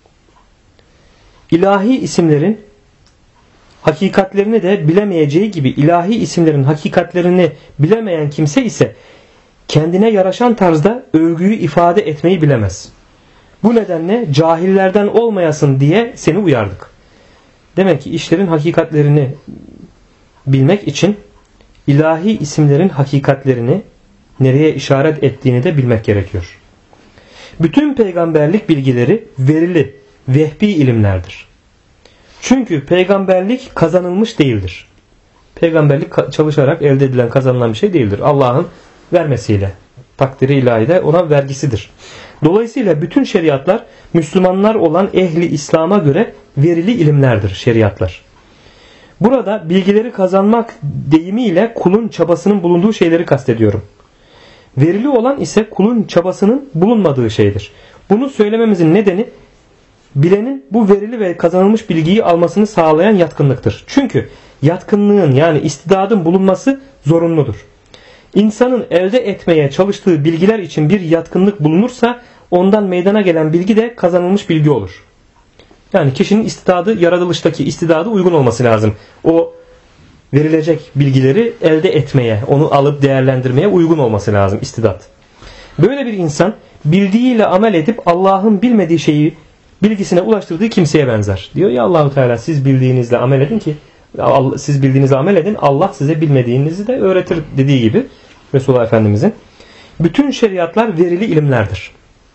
Speaker 1: ilahi isimlerin hakikatlerini de bilemeyeceği gibi ilahi isimlerin hakikatlerini bilemeyen kimse ise kendine yaraşan tarzda övgüyü ifade etmeyi bilemez. Bu nedenle cahillerden olmayasın diye seni uyardık. Demek ki işlerin hakikatlerini bilmek için ilahi isimlerin hakikatlerini, nereye işaret ettiğini de bilmek gerekiyor. Bütün peygamberlik bilgileri verili, vehbi ilimlerdir. Çünkü peygamberlik kazanılmış değildir. Peygamberlik çalışarak elde edilen, kazanılan bir şey değildir. Allah'ın vermesiyle takdiri ilahide ona vergisidir. Dolayısıyla bütün şeriatlar Müslümanlar olan ehli İslam'a göre verili ilimlerdir şeriatlar. Burada bilgileri kazanmak deyimiyle kulun çabasının bulunduğu şeyleri kastediyorum. Verili olan ise kulun çabasının bulunmadığı şeydir. Bunu söylememizin nedeni bilenin bu verili ve kazanılmış bilgiyi almasını sağlayan yatkınlıktır. Çünkü yatkınlığın yani istidadın bulunması zorunludur. İnsanın elde etmeye çalıştığı bilgiler için bir yatkınlık bulunursa ondan meydana gelen bilgi de kazanılmış bilgi olur. Yani kişinin istidadı, yaratılıştaki istidadı uygun olması lazım. O verilecek bilgileri elde etmeye, onu alıp değerlendirmeye uygun olması lazım istidat. Böyle bir insan bildiğiyle amel edip Allah'ın bilmediği şeyi bilgisine ulaştırdığı kimseye benzer. Diyor ya Allahu Teala siz bildiğinizle amel edin ki siz bildiğinizle amel edin Allah size bilmediğinizi de öğretir dediği gibi Resulullah Efendimizin. Bütün şeriatlar verili ilimlerdir.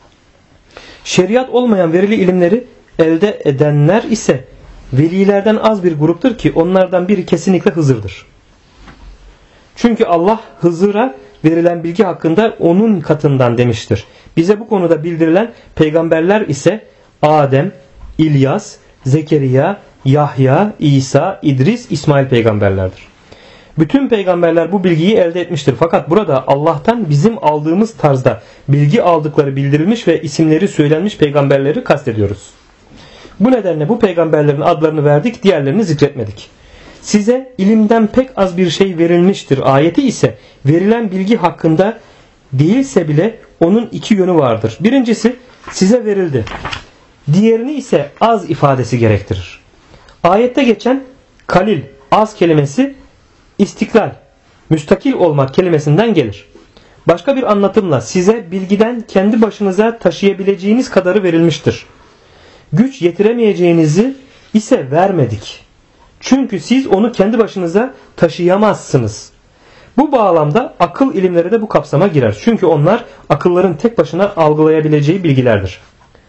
Speaker 1: Şeriat olmayan verili ilimleri elde edenler ise velilerden az bir gruptur ki onlardan biri kesinlikle Hızır'dır. Çünkü Allah Hızır'a verilen bilgi hakkında onun katından demiştir. Bize bu konuda bildirilen peygamberler ise Adem, İlyas, Zekeriya, Yahya, İsa, İdris, İsmail peygamberlerdir. Bütün peygamberler bu bilgiyi elde etmiştir. Fakat burada Allah'tan bizim aldığımız tarzda bilgi aldıkları bildirilmiş ve isimleri söylenmiş peygamberleri kastediyoruz. Bu nedenle bu peygamberlerin adlarını verdik, diğerlerini zikretmedik. Size ilimden pek az bir şey verilmiştir. Ayeti ise verilen bilgi hakkında değilse bile onun iki yönü vardır. Birincisi size verildi. Diğerini ise az ifadesi gerektirir. Ayette geçen kalil, az kelimesi istiklal, müstakil olmak kelimesinden gelir. Başka bir anlatımla size bilgiden kendi başınıza taşıyabileceğiniz kadarı verilmiştir. Güç yetiremeyeceğinizi ise vermedik. Çünkü siz onu kendi başınıza taşıyamazsınız. Bu bağlamda akıl ilimleri de bu kapsama girer. Çünkü onlar akılların tek başına algılayabileceği bilgilerdir.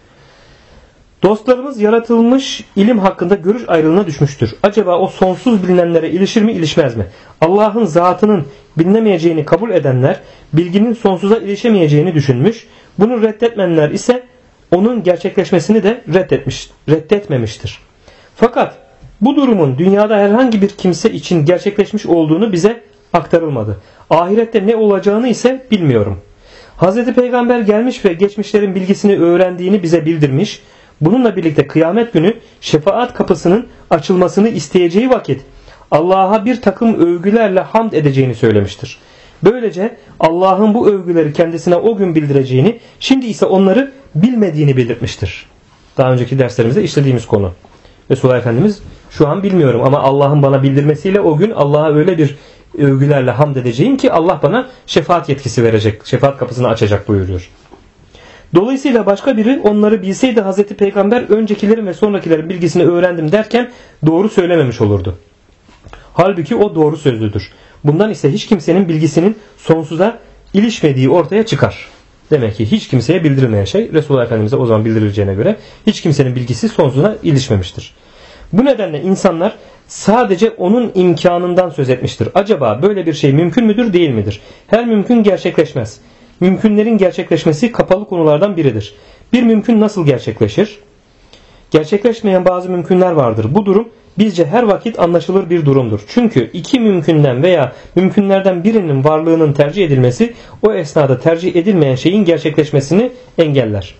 Speaker 1: Dostlarımız yaratılmış ilim hakkında görüş ayrılığına düşmüştür. Acaba o sonsuz bilinenlere ilişir mi ilişmez mi? Allah'ın zatının bilinemeyeceğini kabul edenler bilginin sonsuza ilişemeyeceğini düşünmüş. Bunu reddetmeyenler ise onun gerçekleşmesini de reddetmemiştir. Fakat bu durumun dünyada herhangi bir kimse için gerçekleşmiş olduğunu bize aktarılmadı. Ahirette ne olacağını ise bilmiyorum. Hz. Peygamber gelmiş ve geçmişlerin bilgisini öğrendiğini bize bildirmiş. Bununla birlikte kıyamet günü şefaat kapısının açılmasını isteyeceği vakit Allah'a bir takım övgülerle hamd edeceğini söylemiştir. Böylece Allah'ın bu övgüleri kendisine o gün bildireceğini, şimdi ise onları bilmediğini belirtmiştir. Daha önceki derslerimizde işlediğimiz konu. Resulullah Efendimiz şu an bilmiyorum ama Allah'ın bana bildirmesiyle o gün Allah'a öyle bir övgülerle hamd edeceğim ki Allah bana şefaat yetkisi verecek, şefaat kapısını açacak buyuruyor. Dolayısıyla başka biri onları bilseydi Hazreti Peygamber öncekilerin ve sonrakilerin bilgisini öğrendim derken doğru söylememiş olurdu. Halbuki o doğru sözlüdür. Bundan ise hiç kimsenin bilgisinin sonsuza ilişmediği ortaya çıkar. Demek ki hiç kimseye bildirilmeyen şey Resulullah Efendimiz'e o zaman bildirileceğine göre hiç kimsenin bilgisi sonsuza ilişmemiştir. Bu nedenle insanlar sadece onun imkanından söz etmiştir. Acaba böyle bir şey mümkün müdür değil midir? Her mümkün gerçekleşmez. Mümkünlerin gerçekleşmesi kapalı konulardan biridir. Bir mümkün nasıl gerçekleşir? Gerçekleşmeyen bazı mümkünler vardır. Bu durum bizce her vakit anlaşılır bir durumdur. Çünkü iki mümkünden veya mümkünlerden birinin varlığının tercih edilmesi o esnada tercih edilmeyen şeyin gerçekleşmesini engeller.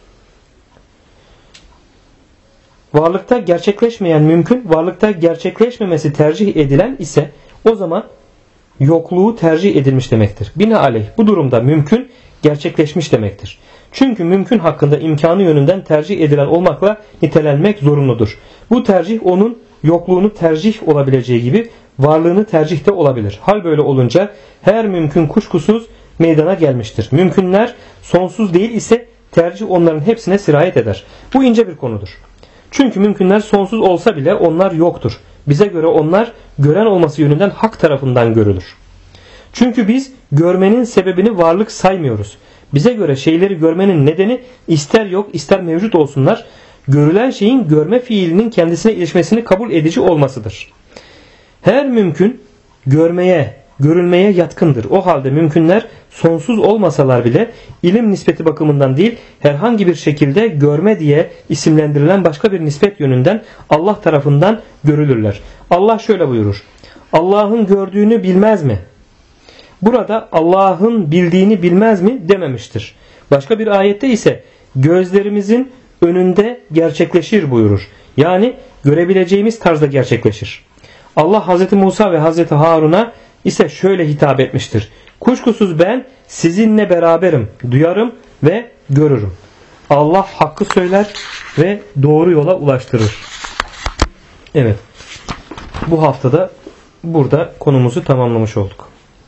Speaker 1: Varlıkta gerçekleşmeyen mümkün, varlıkta gerçekleşmemesi tercih edilen ise o zaman yokluğu tercih edilmiş demektir. Binaenaleyh bu durumda mümkün gerçekleşmiş demektir. Çünkü mümkün hakkında imkanı yönünden tercih edilen olmakla nitelenmek zorunludur. Bu tercih onun yokluğunu tercih olabileceği gibi varlığını tercih de olabilir. Hal böyle olunca her mümkün kuşkusuz meydana gelmiştir. Mümkünler sonsuz değil ise tercih onların hepsine sirayet eder. Bu ince bir konudur. Çünkü mümkünler sonsuz olsa bile onlar yoktur. Bize göre onlar gören olması yönünden hak tarafından görülür. Çünkü biz görmenin sebebini varlık saymıyoruz. Bize göre şeyleri görmenin nedeni ister yok ister mevcut olsunlar, görülen şeyin görme fiilinin kendisine ilişmesini kabul edici olmasıdır. Her mümkün görmeye görülmeye yatkındır. O halde mümkünler sonsuz olmasalar bile ilim nispeti bakımından değil, herhangi bir şekilde görme diye isimlendirilen başka bir nispet yönünden Allah tarafından görülürler. Allah şöyle buyurur: Allah'ın gördüğünü bilmez mi? Burada Allah'ın bildiğini bilmez mi dememiştir. Başka bir ayette ise gözlerimizin önünde gerçekleşir buyurur. Yani görebileceğimiz tarzda gerçekleşir. Allah Hz. Musa ve Hz. Harun'a ise şöyle hitap etmiştir: kuşkusuz ben sizinle beraberim, duyarım ve görürüm. Allah hakkı söyler ve doğru yola ulaştırır. Evet. Bu haftada burada konumuzu tamamlamış olduk.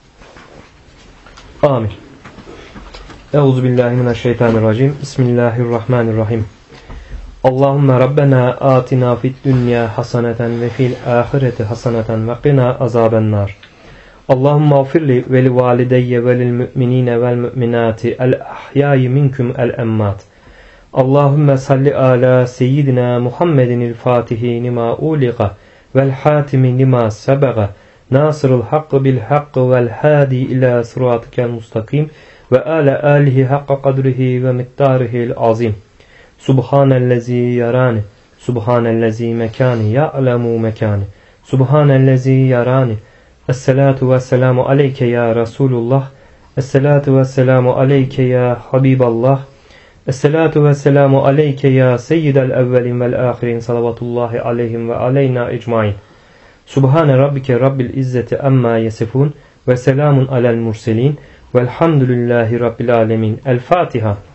Speaker 1: Amin. Euzubillahimineşşeytanirracim. Bismillahirrahmanirrahim. Allahümme Rabbena atina fid dünya haseneten ve fil ahireti haseneten ve qina azabennar. Allahümme afirli ve li valideyye ve lil müminine vel müminati el ahyayi minkum el emmat. Allahümme salli ala seyyidina Muhammedinil fatihi nima uliqa vel hatimi nima sebaga nasırul hakkı bil hakkı vel hadi ila sıratikel mustakim ve ala alihi hakka kadrihi ve miktarihil azim. Subhanellezi yarani, subhanellezi mekani, ya'lemu mekani, subhanellezi yarani. Esselatu vesselamu aleyke ya Resulullah, esselatu vesselamu aleyke ya Habiballah, esselatu vesselamu aleyke ya seyyidel evvelin vel ahirin, salavatullahi aleyhim ve aleyna ecmain. Subhane rabbike rabbil izzeti amma yesifun ve selamun alel murselin velhamdülillahi rabbil alemin. El Fatiha.